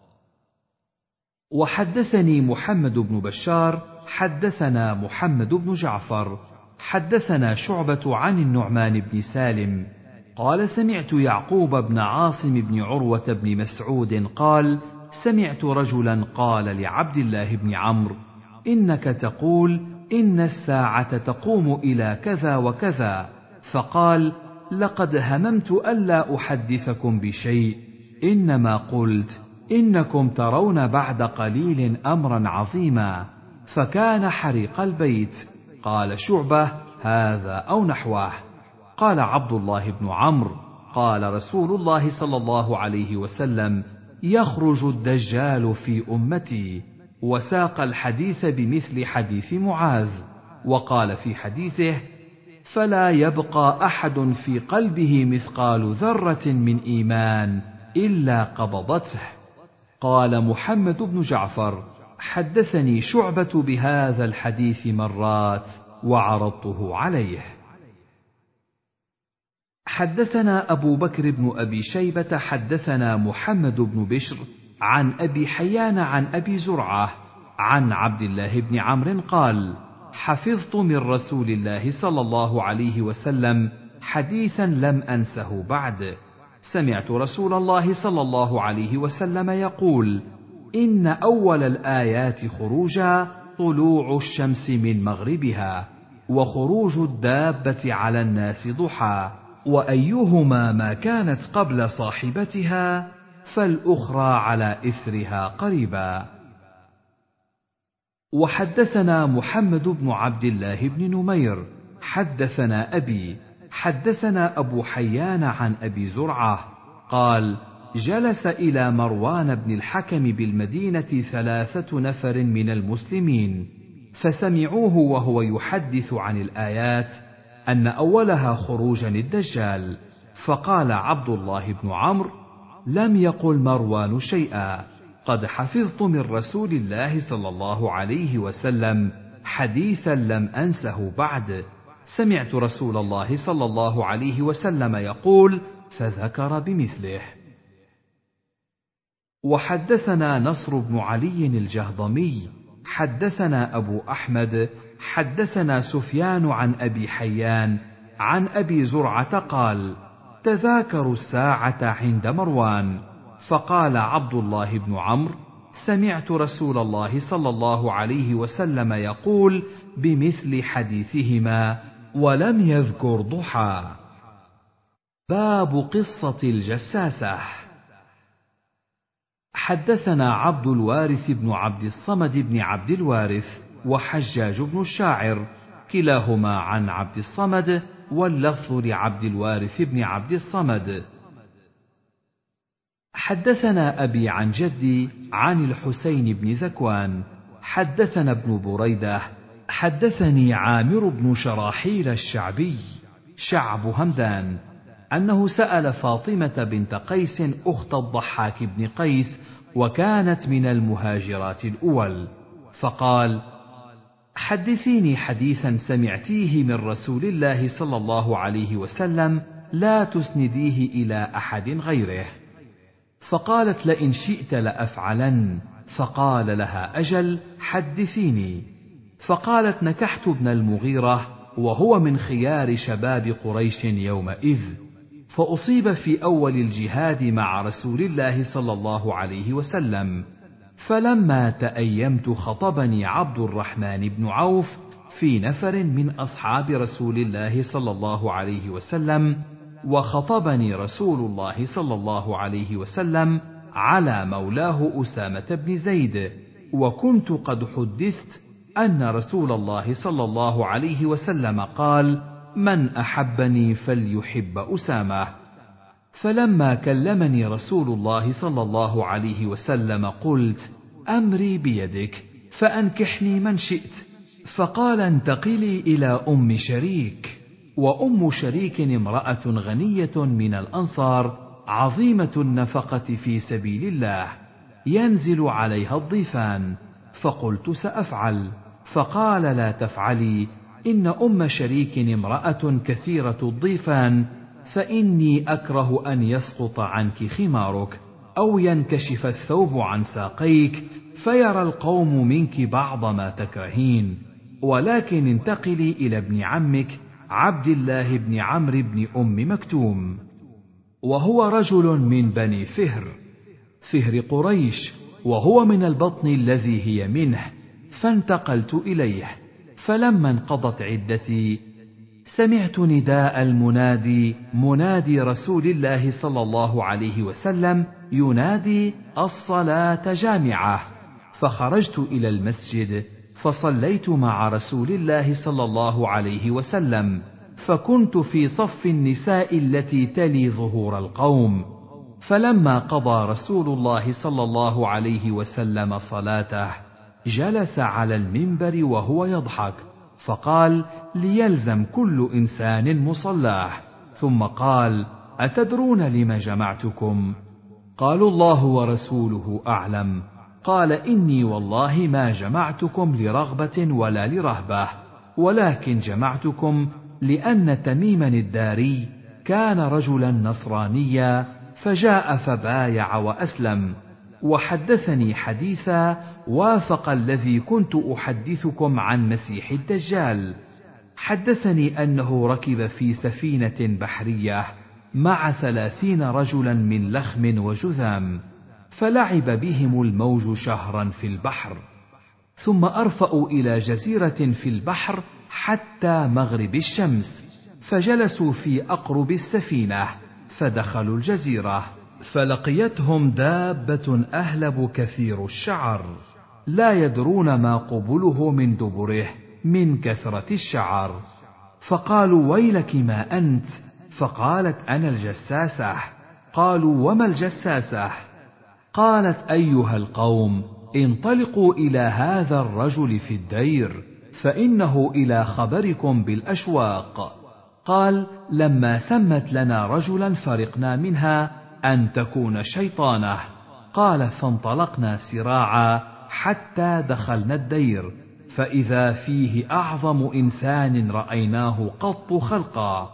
وحدثني محمد بن بشار حدثنا محمد بن جعفر حدثنا شعبة عن النعمان بن سالم قال سمعت يعقوب بن عاصم بن عروة بن مسعود قال سمعت رجلا قال لعبد الله بن عمرو إنك تقول إن الساعة تقوم إلى كذا وكذا، فقال لقد هممت ألا أحدثكم بشيء، إنما قلت إنكم ترون بعد قليل أمرا عظيما، فكان حريق البيت. قال شعبة هذا أو نحوه. قال عبد الله بن عمرو قال رسول الله صلى الله عليه وسلم يخرج الدجال في أمتي، وساق الحديث بمثل حديث معاذ، وقال في حديثه فلا يبقى أحد في قلبه مثقال ذرة من إيمان إلا قبضته. قال محمد بن جعفر: حدثني شعبة بهذا الحديث مرات وعرضته عليه. حدثنا أبو بكر بن أبي شيبة حدثنا محمد بن بشر عن أبي حيان عن أبي زرعة عن عبد الله بن عمرو قال: حفظت من رسول الله صلى الله عليه وسلم حديثا لم أنسه بعد. سمعت رسول الله صلى الله عليه وسلم يقول: إن أول الآيات خروجا طلوع الشمس من مغربها، وخروج الدابة على الناس ضحى، وأيهما ما كانت قبل صاحبتها فالأخرى على إثرها قريبا. وحدثنا محمد بن عبد الله بن نمير حدثنا أبي حدثنا أبو حيان عن أبي زرعة قال: جلس إلى مروان بن الحكم بالمدينة ثلاثة نفر من المسلمين، فسمعوه وهو يحدث عن الآيات أن أولها خروجا الدجال، فقال عبد الله بن عمرو: لم يقل مروان شيئا، قد حفظت من رسول الله صلى الله عليه وسلم حديثا لم أنسه بعد. سمعت رسول الله صلى الله عليه وسلم يقول، فذكر بمثله. وحدثنا نصر بن علي الجهضمي حدثنا أبو أحمد حدثنا سفيان عن أبي حيان عن أبي زرعة قال: تذاكروا الساعة عند مروان، فقال عبد الله بن عمرو: سمعت رسول الله صلى الله عليه وسلم يقول بمثل حديثهما ولم يذكر ضحى. باب قصة الجساسة. حدثنا عبد الوارث بن عبد الصمد بن عبد الوارث وحجاج بن الشاعر كلاهما عن عبد الصمد، واللفظ لعبد الوارث بن عبد الصمد. حدثنا أبي عن جدي عن الحسين بن ذكوان حدثنا ابن بريدة حدثني عامر بن شراحيل الشعبي شعب همدان أنه سأل فاطمة بنت قيس أخت الضحاك بن قيس، وكانت من المهاجرات الأول، فقال: حدثيني حديثا سمعتيه من رسول الله صلى الله عليه وسلم لا تسنديه إلى أحد غيره. فقالت: لئن شئت لأفعلن. فقال لها: أجل، حدثيني. فقالت: نكحت ابن المغيرة وهو من خيار شباب قريش يومئذ، فأصيب في أول الجهاد مع رسول الله صلى الله عليه وسلم، فلما تأيمت خطبني عبد الرحمن بن عوف في نفر من أصحاب رسول الله صلى الله عليه وسلم، وخطبني رسول الله صلى الله عليه وسلم على مولاه أسامة بن زيد، وكنت قد حدثت أن رسول الله صلى الله عليه وسلم قال: من أحبني فليحب أسامة. فلما كلمني رسول الله صلى الله عليه وسلم قلت: أمري بيدك، فأنكحني من شئت. فقال: انتقلي إلى أم شريك. وأم شريك امرأة غنية من الأنصار عظيمة النفقة في سبيل الله، ينزل عليها الضيفان. فقلت: سأفعل. فقال: لا تفعلي، إن أم شريك امرأة كثيرة الضيفان، فإني أكره أن يسقط عنك خمارك، أو ينكشف الثوب عن ساقيك، فيرى القوم منك بعض ما تكرهين، ولكن انتقلي إلى ابن عمك عبد الله بن عمرو بن أم مكتوم، وهو رجل من بني فهر فهر قريش، وهو من البطن الذي هي منه. فانتقلت إليه. فلما انقضت عدتي سمعت نداء المنادي منادي رسول الله صلى الله عليه وسلم ينادي: الصلاة جامعة. فخرجت إلى المسجد فصليت مع رسول الله صلى الله عليه وسلم، فكنت في صف النساء التي تلي ظهور القوم. فلما قضى رسول الله صلى الله عليه وسلم صلاته جلس على المنبر وهو يضحك، فقال: ليلزم كل إنسان مصلاه. ثم قال: أتدرون لم جمعتكم؟ قالوا: الله ورسوله أعلم. قال: إني والله ما جمعتكم لرغبة ولا لرهبة، ولكن جمعتكم لأن تميما الداري كان رجلا نصرانيا فجاء فبايع وأسلم، وحدثني حديثا وافق الذي كنت أحدثكم عن مسيح الدجال. حدثني أنه ركب في سفينة بحرية مع ثلاثين رجلا من لخم وجذام، فلعب بهم الموج شهرا في البحر، ثم أرفأوا إلى جزيرة في البحر حتى مغرب الشمس، فجلسوا في أقرب السفينة، فدخلوا الجزيرة، فلقيتهم دابة أهلب كثير الشعر، لا يدرون ما قبله من دبره من كثرة الشعر، فقالوا: ويلك ما أنت؟ فقالت: أنا الجساسة. قالوا: وما الجساسة؟ قالت: أيها القوم، انطلقوا إلى هذا الرجل في الدير، فإنه إلى خبركم بالأشواق. قال: لما سمت لنا رجلا فرقنا منها أن تكون شيطانه. قال: فانطلقنا سراعا حتى دخلنا الدير، فإذا فيه أعظم إنسان رأيناه قط خلقا،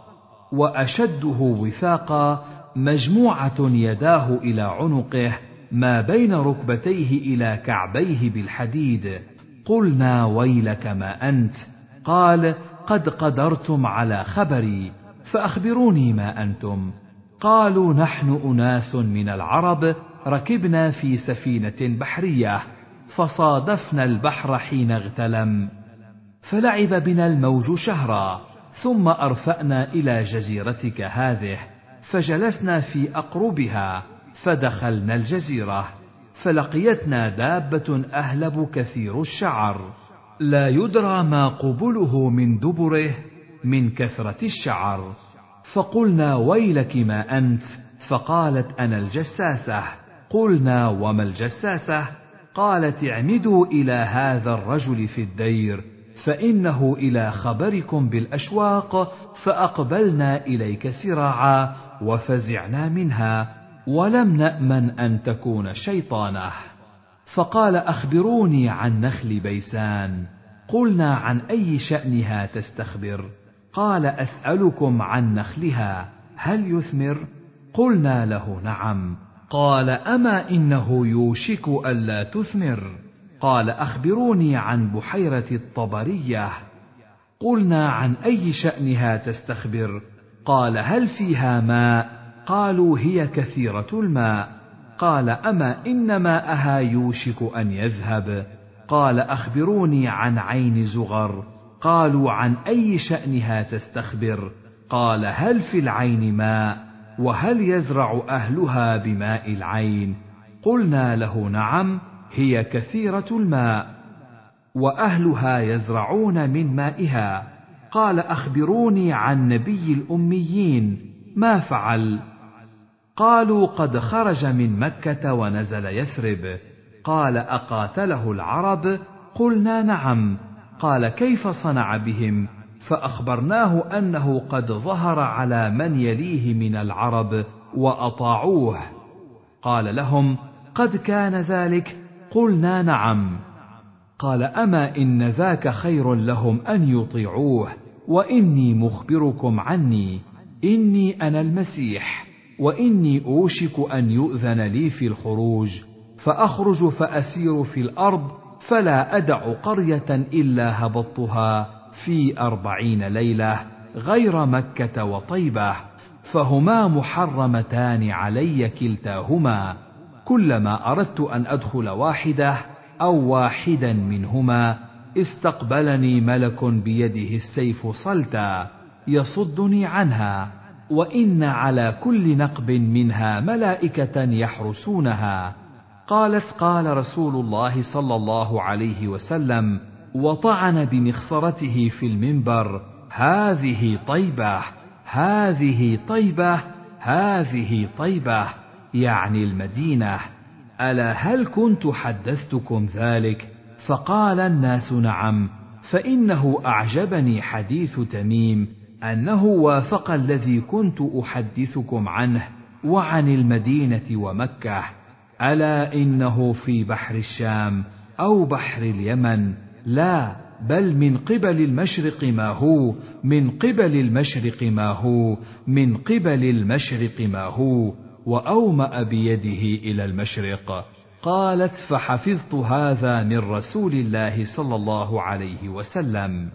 وأشده وثاقا، مجموعة يداه إلى عنقه، ما بين ركبتيه إلى كعبيه بالحديد. قلنا: ويلك ما أنت؟ قال: قد قدرتم على خبري، فأخبروني ما أنتم. قالوا: نحن أناس من العرب ركبنا في سفينة بحرية، فصادفنا البحر حين اغتلم، فلعب بنا الموج شهرا، ثم أرفأنا إلى جزيرتك هذه، فجلسنا في أقربها، فدخلنا الجزيرة، فلقيتنا دابة أهلب كثير الشعر، لا يدرى ما قبله من دبره من كثرة الشعر، فقلنا: ويلك ما أنت؟ فقالت: أنا الجساسة. قلنا: وما الجساسة؟ قالت: اعمدوا إلى هذا الرجل في الدير، فإنه إلى خبركم بالأشواق. فأقبلنا إليك سراعا، وفزعنا منها، ولم نأمن أن تكون شيطانه. فقال: أخبروني عن نخل بيسان. قلنا: عن أي شأنها تستخبر؟ قال: أسألكم عن نخلها، هل يثمر؟ قلنا له: نعم. قال: أما إنه يوشك ألا تثمر. قال: أخبروني عن بحيرة الطبرية. قلنا: عن أي شأنها تستخبر؟ قال: هل فيها ماء؟ قالوا: هي كثيرة الماء. قال: أما إن ماءها يوشك أن يذهب. قال: أخبروني عن عين زغر. قالوا: عن أي شأنها تستخبر؟ قال: هل في العين ماء؟ وهل يزرع أهلها بماء العين؟ قلنا له: نعم، هي كثيرة الماء، وأهلها يزرعون من مائها. قال: أخبروني عن نبي الأميين، ما فعل؟ قالوا: قد خرج من مكة ونزل يثرب. قال: أقاتله العرب؟ قلنا: نعم. قال: كيف صنع بهم؟ فأخبرناه أنه قد ظهر على من يليه من العرب وأطاعوه. قال لهم: قد كان ذلك؟ قلنا: نعم. قال: أما إن ذاك خير لهم أن يطيعوه، وإني مخبركم عني، إني أنا المسيح، وإني أوشك أن يؤذن لي في الخروج، فأخرج فأسير في الأرض، فلا أدع قرية إلا هبطتها في أربعين ليلة غير مكة وطيبة، فهما محرمتان علي كلتاهما، كلما أردت أن أدخل واحدة أو واحدا منهما استقبلني ملك بيده السيف صلتا يصدني عنها، وإن على كل نقب منها ملائكة يحرسونها. قالت: قال رسول الله صلى الله عليه وسلم، وطعن بمخصرته في المنبر: هذه طيبة، هذه طيبة، هذه طيبة، يعني المدينة. ألا هل كنت حدثتكم ذلك؟ فقال الناس: نعم. فإنه أعجبني حديث تميم، أنه وافق الذي كنت أحدثكم عنه، وعن المدينة ومكة، ألا إنه في بحر الشام أو بحر اليمن، لا بل من قبل المشرق ما هو، من قبل المشرق ما هو، من قبل المشرق ما هو، وأومأ بيده إلى المشرق. قالت: فحفظت هذا من رسول الله صلى الله عليه وسلم.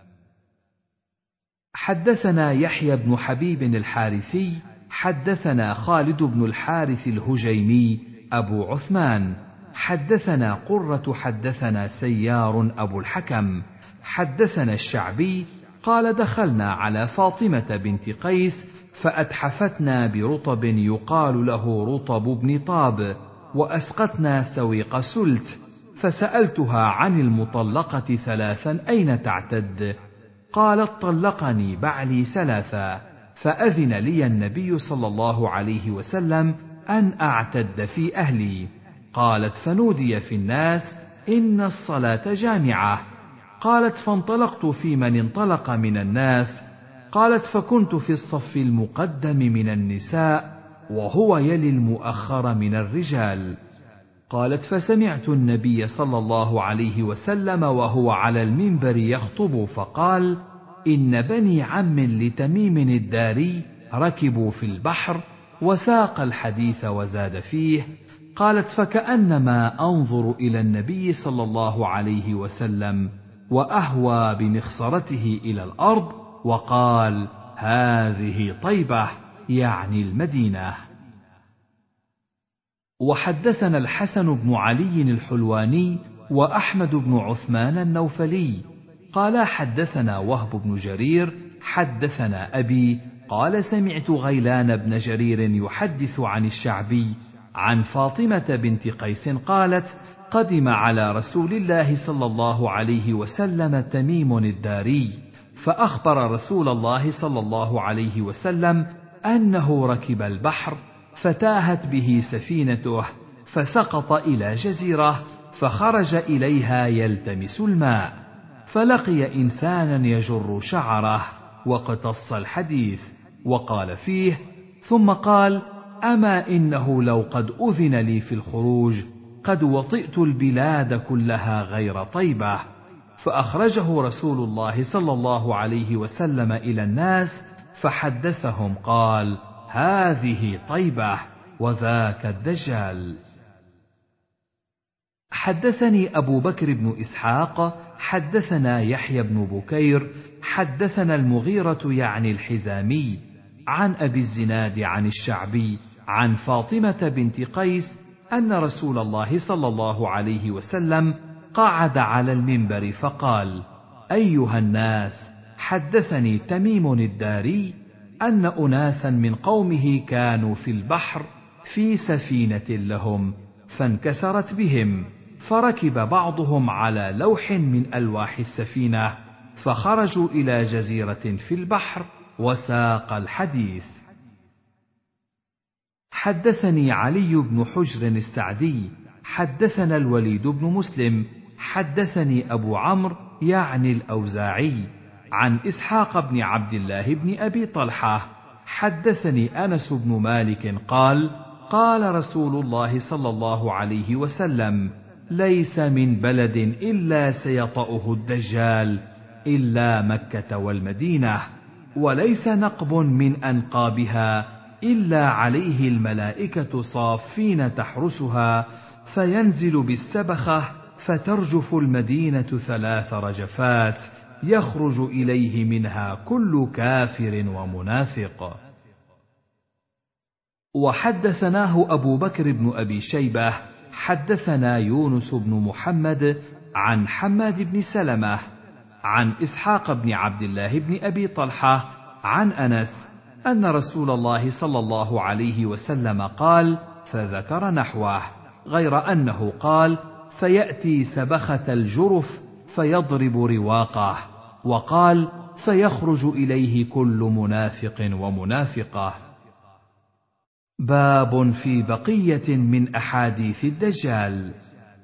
حدثنا يحيى بن حبيب الحارثي حدثنا خالد بن الحارث الهجيمي أبو عثمان حدثنا قرة حدثنا سيار أبو الحكم حدثنا الشعبي قال: دخلنا على فاطمة بنت قيس فأتحفتنا برطب يقال له رطب بن طاب، وأسقتنا سويق سلت، فسألتها عن المطلقة ثلاثا أين تعتد؟ قالت: طلقني بعلي ثلاثا، فأذن لي النبي صلى الله عليه وسلم أن أعتد في أهلي. قالت: فنودي في الناس إن الصلاة جامعة. قالت: فانطلقت في من انطلق من الناس. قالت: فكنت في الصف المقدم من النساء وهو يلي المؤخر من الرجال. قالت: فسمعت النبي صلى الله عليه وسلم وهو على المنبر يخطب فقال: إن بني عم لتميم الداري ركبوا في البحر، وساق الحديث وزاد فيه. قالت: فكأنما أنظر إلى النبي صلى الله عليه وسلم وأهوى بمخصرته إلى الأرض وقال: هذه طيبة، يعني المدينة. وحدثنا الحسن بن علي الحلواني وأحمد بن عثمان النوفلي قال: حدثنا وهب بن جرير حدثنا أبي قال: سمعت غيلان بن جرير يحدث عن الشعبي عن فاطمة بنت قيس قالت: قدم على رسول الله صلى الله عليه وسلم تميم الداري، فأخبر رسول الله صلى الله عليه وسلم أنه ركب البحر، فتاهت به سفينته، فسقط إلى جزيرة، فخرج إليها يلتمس الماء، فلقي إنسانا يجر شعره، واقتص الحديث وقال فيه، ثم قال: أما إنه لو قد أذن لي في الخروج قد وطئت البلاد كلها غير طيبة. فأخرجه رسول الله صلى الله عليه وسلم إلى الناس فحدثهم قال: هذه طيبة، وذاك الدجال. حدثني أبو بكر بن إسحاق حدثنا يحيى بن بكير حدثنا المغيرة يعني الحزامي عن أبي الزناد عن الشعبي عن فاطمة بنت قيس أن رسول الله صلى الله عليه وسلم قعد على المنبر فقال: أيها الناس، حدثني تميم الداري أن أناسا من قومه كانوا في البحر في سفينة لهم، فانكسرت بهم، فركب بعضهم على لوح من ألواح السفينة، فخرجوا إلى جزيرة في البحر، وساق الحديث. حدثني علي بن حجر السعدي حدثنا الوليد بن مسلم حدثني أبو عمرو يعني الأوزاعي عن إسحاق بن عبد الله بن أبي طلحة حدثني أنس بن مالك قال: قال رسول الله صلى الله عليه وسلم: ليس من بلد إلا سيطأه الدجال إلا مكة والمدينة، وليس نقب من أنقابها إلا عليه الملائكة صافين تحرسها، فينزل بالسبخة فترجف المدينة ثلاث رجفات، يخرج إليه منها كل كافر ومنافق. وحدثناه أبو بكر بن أبي شيبة حدثنا يونس بن محمد عن حماد بن سلمة عن إسحاق بن عبد الله بن أبي طلحة عن أنس أن رسول الله صلى الله عليه وسلم قال، فذكر نحوه، غير أنه قال: فيأتي سبخة الجرف فيضرب رواقه، وقال: فيخرج إليه كل منافق ومنافقة. باب في بقية من أحاديث الدجال.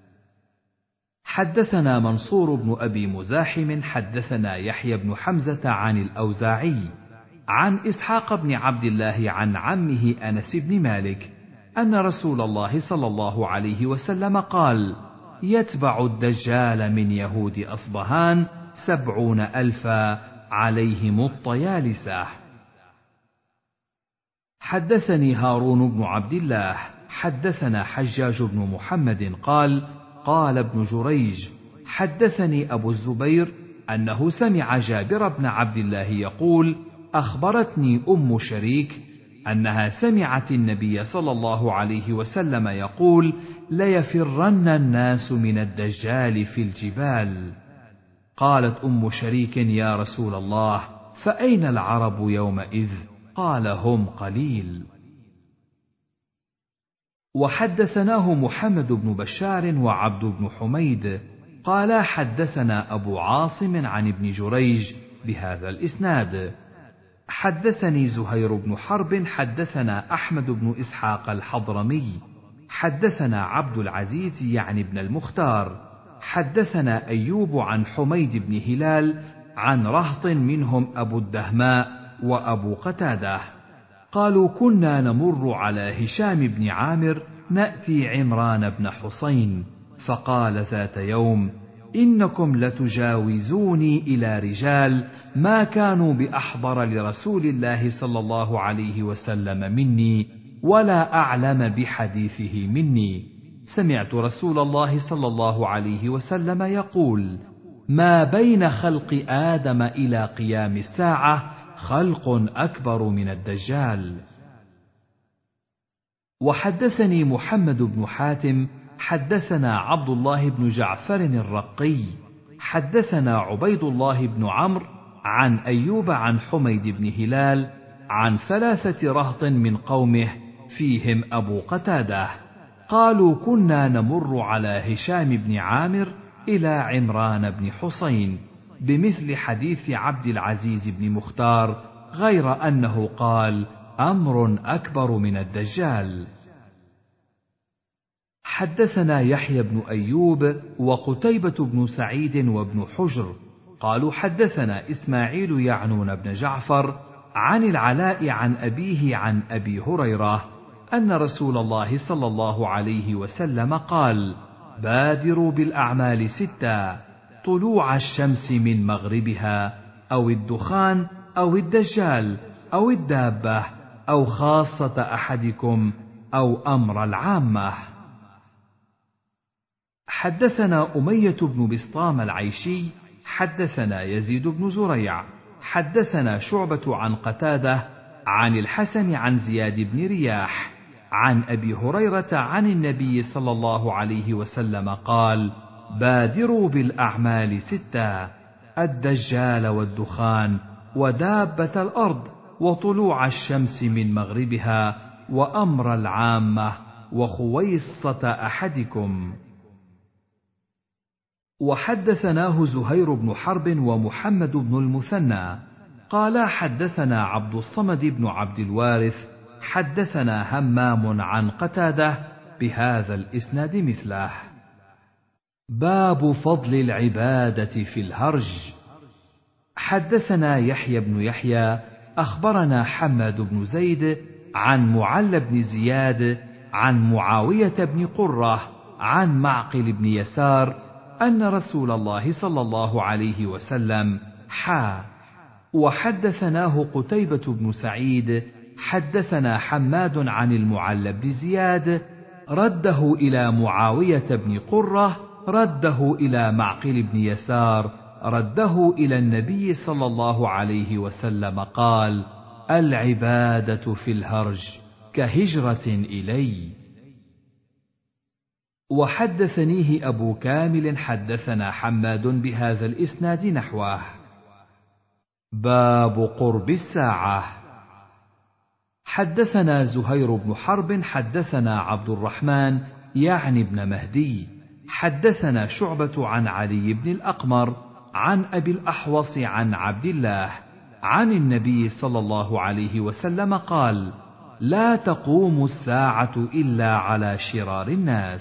حدثنا منصور بن أبي مزاحم حدثنا يحيى بن حمزة عن الأوزاعي عن إسحاق بن عبد الله عن عمه أنس بن مالك أن رسول الله صلى الله عليه وسلم قال: يتبع الدجال من يهود أصبهان سبعون ألفا عليهم الطيالسة. حدثني هارون بن عبد الله حدثنا حجاج بن محمد قال: قال ابن جريج: حدثني أبو الزبير أنه سمع جابر بن عبد الله يقول: أخبرتني أم شريك أنها سمعت النبي صلى الله عليه وسلم يقول: ليفرن الناس من الدجال في الجبال. قالت أم شريك: يا رسول الله، فأين العرب يومئذ؟ قال: هم قليل. وحدثناه محمد بن بشار وعبد بن حميد قالا حدثنا أبو عاصم عن ابن جريج بهذا الإسناد. حدثني زهير بن حرب حدثنا أحمد بن إسحاق الحضرمي حدثنا عبد العزيز يعني ابن المختار حدثنا أيوب عن حميد بن هلال عن رهط منهم أبو الدهماء وأبو قتادة قالوا: كنا نمر على هشام بن عامر نأتي عمران بن حسين، فقال ذات يوم: إنكم لتجاوزوني إلى رجال ما كانوا بأحضر لرسول الله صلى الله عليه وسلم مني ولا أعلم بحديثه مني. سمعت رسول الله صلى الله عليه وسلم يقول: ما بين خلق آدم إلى قيام الساعة خلق أكبر من الدجال. وحدثني محمد بن حاتم حدثنا عبد الله بن جعفر الرقي حدثنا عبيد الله بن عمرو عن أيوب عن حميد بن هلال عن ثلاثة رهط من قومه فيهم أبو قتادة قالوا: كنا نمر على هشام بن عامر إلى عمران بن حسين بمثل حديث عبد العزيز بن مختار، غير أنه قال: أمر أكبر من الدجال. حدثنا يحيى بن أيوب وقتيبة بن سعيد وابن حجر قالوا: حدثنا إسماعيل يعنون بن جعفر عن العلاء عن أبيه عن أبي هريرة أن رسول الله صلى الله عليه وسلم قال: بادروا بالأعمال ستا: طلوع الشمس من مغربها، أو الدخان، أو الدجال، أو الدابة، أو خاصة أحدكم، أو أمر العامة. حدثنا أمية بن بسطام العيشي حدثنا يزيد بن زريع حدثنا شعبة عن قتادة عن الحسن عن زياد بن رياح عن أبي هريرة عن النبي صلى الله عليه وسلم قال: بادروا بالأعمال ستا: الدجال والدخان ودابة الأرض وطلوع الشمس من مغربها وأمر العامة وخويصة أحدكم. وحدثناه زهير بن حرب ومحمد بن المثنى قالا حدثنا عبد الصمد بن عبد الوارث حدثنا همام عن قتادة بهذا الإسناد مثله. باب فضل العبادة في الهرج. حدثنا يحيى بن يحيى أخبرنا حماد بن زيد عن معل بن زياد عن معاوية بن قرة عن معقل بن يسار أن رسول الله صلى الله عليه وسلم حا. وحدثناه قتيبة بن سعيد حدثنا حماد عن المعل بن زياد رده إلى معاوية بن قرة رده إلى معقل بن يسار رده إلى النبي صلى الله عليه وسلم قال: العبادة في الهرج كهجرة إلي. وحدثنيه أبو كامل حدثنا حماد بهذا الإسناد نحوه. باب قرب الساعة. حدثنا زهير بن حرب حدثنا عبد الرحمن يعني ابن مهدي حدثنا شعبة عن علي بن الأقمر عن أبي الأحوص عن عبد الله عن النبي صلى الله عليه وسلم قال: لا تقوم الساعة إلا على شرار الناس.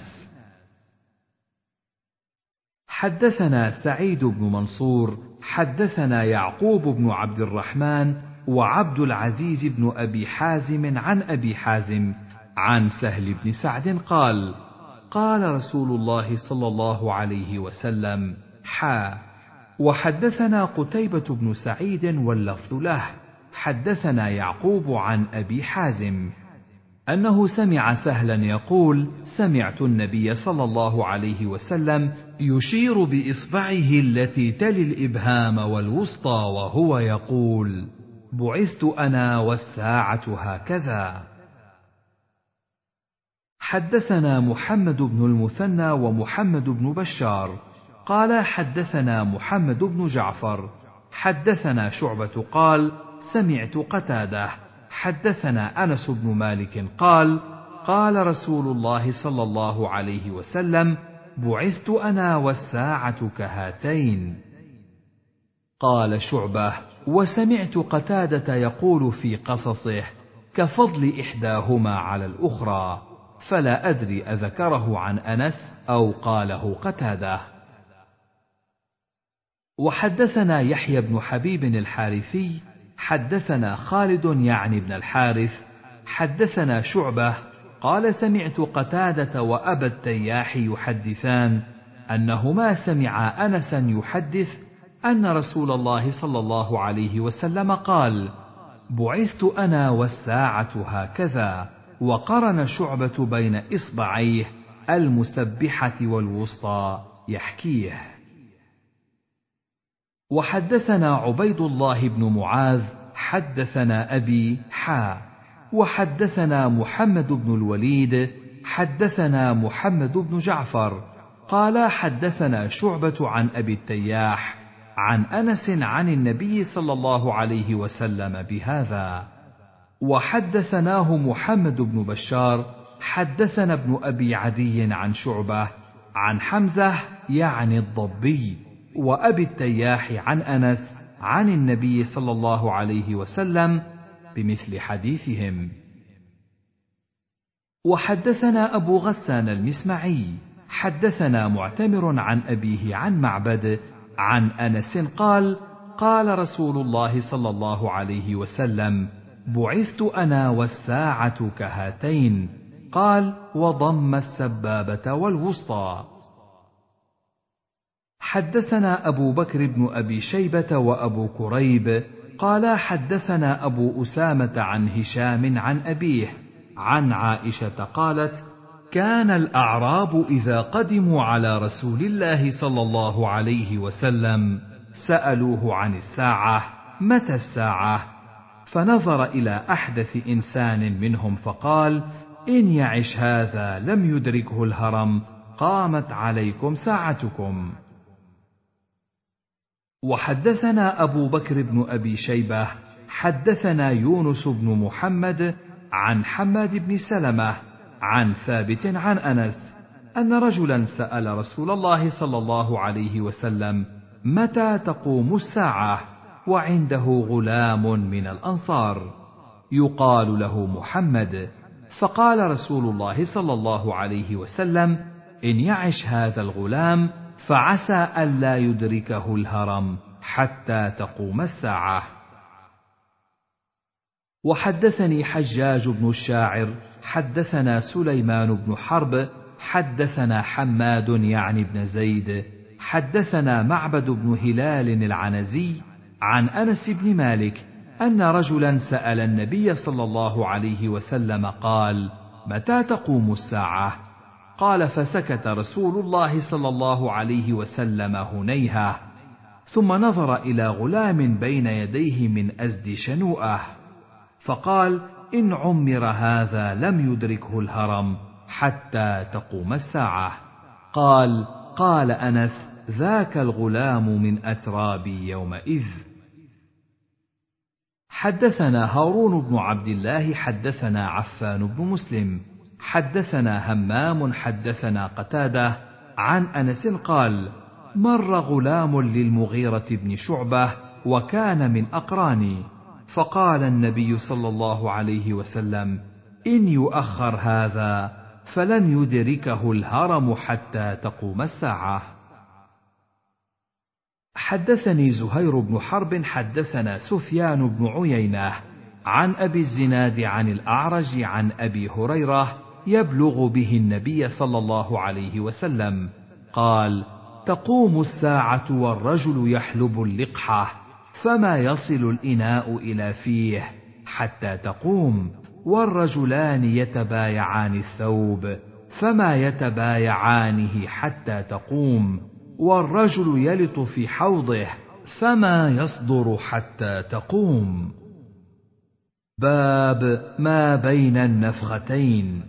حدثنا سعيد بن منصور حدثنا يعقوب بن عبد الرحمن وعبد العزيز بن أبي حازم عن أبي حازم عن سهل بن سعد قال قال رسول الله صلى الله عليه وسلم حا. وحدثنا قتيبة بن سعيد واللفظ له حدثنا يعقوب عن أبي حازم أنه سمع سهلا يقول سمعت النبي صلى الله عليه وسلم يشير بإصبعه التي تلي الإبهام والوسطى وهو يقول بعثت أنا والساعة هكذا. حدثنا محمد بن المثنى ومحمد بن بشار قال حدثنا محمد بن جعفر حدثنا شعبة قال سمعت قتادة حدثنا أنس بن مالك قال قال رسول الله صلى الله عليه وسلم بعثت أنا والساعة كهاتين. قال شعبة وسمعت قتادة يقول في قصصه كفضل إحداهما على الأخرى، فلا أدري أذكره عن أنس أو قاله قتادة. وحدثنا يحيى بن حبيب الحارثي حدثنا خالد يعني بن الحارث حدثنا شعبة قال سمعت قتادة وأبا التياح يحدثان أنهما سمعا أنسا يحدث أن رسول الله صلى الله عليه وسلم قال بعثت أنا والساعة هكذا، وقرن شعبة بين إصبعيه المسبحة والوسطى يحكيه. وحدثنا عبيد الله بن معاذ حدثنا أبي حا. وحدثنا محمد بن الوليد حدثنا محمد بن جعفر قال حدثنا شعبة عن أبي التياح عن أنس عن النبي صلى الله عليه وسلم بهذا. وحدثناه محمد بن بشار حدثنا ابن أبي عدي عن شعبة عن حمزة يعني الضبي وأبي التياح عن أنس عن النبي صلى الله عليه وسلم بمثل حديثهم. وحدثنا أبو غسان المسمعي حدثنا معتمر عن أبيه عن معبد عن أنس قال قال رسول الله صلى الله عليه وسلم بعثت أنا والساعة كهاتين، قال وضم السبابة والوسطى. حدثنا أبو بكر بن أبي شيبة وأبو كريب قال حدثنا أبو أسامة عن هشام عن أبيه عن عائشة قالت كان الأعراب إذا قدموا على رسول الله صلى الله عليه وسلم سألوه عن الساعة متى الساعة، فنظر إلى أحدث إنسان منهم فقال إن يعش هذا لم يدركه الهرم قامت عليكم ساعتكم. وحدثنا أبو بكر بن أبي شيبة حدثنا يونس بن محمد عن حماد بن سلمة عن ثابت عن أنس أن رجلا سأل رسول الله صلى الله عليه وسلم متى تقوم الساعة، وعنده غلام من الأنصار يقال له محمد، فقال رسول الله صلى الله عليه وسلم إن يعش هذا الغلام فعسى ألا يدركه الهرم حتى تقوم الساعة. وحدثني حجاج بن الشاعر حدثنا سليمان بن حرب حدثنا حماد يعني بن زيد حدثنا معبد بن هلال العنزي عن أنس بن مالك أن رجلا سأل النبي صلى الله عليه وسلم قال متى تقوم الساعة؟ قال فسكت رسول الله صلى الله عليه وسلم هنيهة، ثم نظر إلى غلام بين يديه من أزد شنوءه فقال إن عمر هذا لم يدركه الهرم حتى تقوم الساعة. قال قال أنس ذاك الغلام من أترابي يومئذ. حدثنا هارون بن عبد الله حدثنا عفان بن مسلم حدثنا همام حدثنا قتادة عن أنس قال مر غلام للمغيرة بن شعبة وكان من أقراني، فقال النبي صلى الله عليه وسلم إن يؤخر هذا فلن يدركه الهرم حتى تقوم الساعة. حدثني زهير بن حرب حدثنا سفيان بن عيينة عن أبي الزناد عن الأعرج عن أبي هريرة يبلغ به النبي صلى الله عليه وسلم قال: تقوم الساعة والرجل يحلب اللقحة فما يصل الإناء إلى فيه حتى تقوم، والرجلان يتبايعان الثوب فما يتبايعانه حتى تقوم، والرجل يلط في حوضه فما يصدر حتى تقوم. باب ما بين النفختين.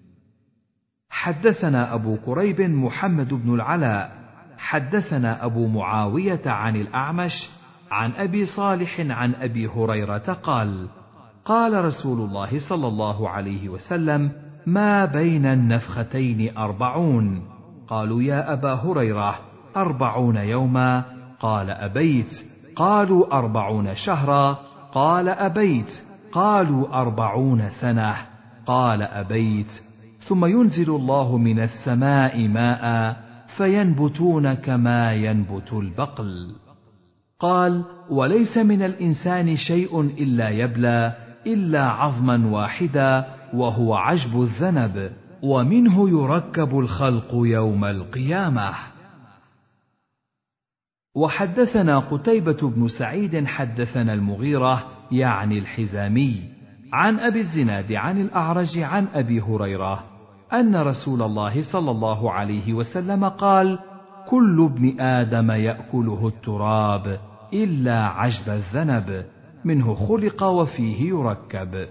حدثنا أبو كريب محمد بن العلاء حدثنا أبو معاوية عن الأعمش عن أبي صالح عن أبي هريرة قال: قال رسول الله صلى الله عليه وسلم: ما بين النفختين أربعون. قالوا: يا أبا هريرة أربعون يوما؟ قال: أبيت. قالوا: أربعون شهرا؟ قال: أبيت. قالوا: أربعون سنة؟ قال: أبيت. ثم ينزل الله من السماء ماء فينبتون كما ينبت البقل. قال: وليس من الإنسان شيء إلا يبلى إلا عظما واحدا وهو عجب الذنب، ومنه يركب الخلق يوم القيامة. وحدثنا قتيبة بن سعيد حدثنا المغيرة يعني الحزامي عن أبي الزناد عن الأعرج عن أبي هريرة أن رسول الله صلى الله عليه وسلم قال: كل ابن آدم يأكله التراب إلا عجب الذنب، منه خلق وفيه يركب.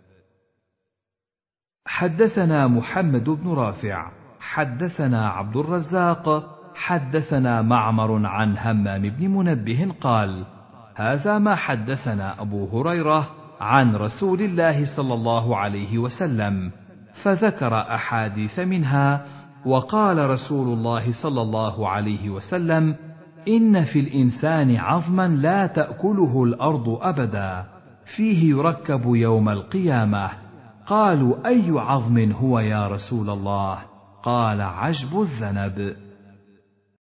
حدثنا محمد بن رافع حدثنا عبد الرزاق حدثنا معمر عن همام بن منبه قال: هذا ما حدثنا أبو هريرة عن رسول الله صلى الله عليه وسلم، فذكر أحاديث منها، وقال رسول الله صلى الله عليه وسلم: إن في الإنسان عظما لا تأكله الأرض أبدا، فيه يركب يوم القيامة. قالوا: أي عظم هو يا رسول الله؟ قال: عجب الذنب.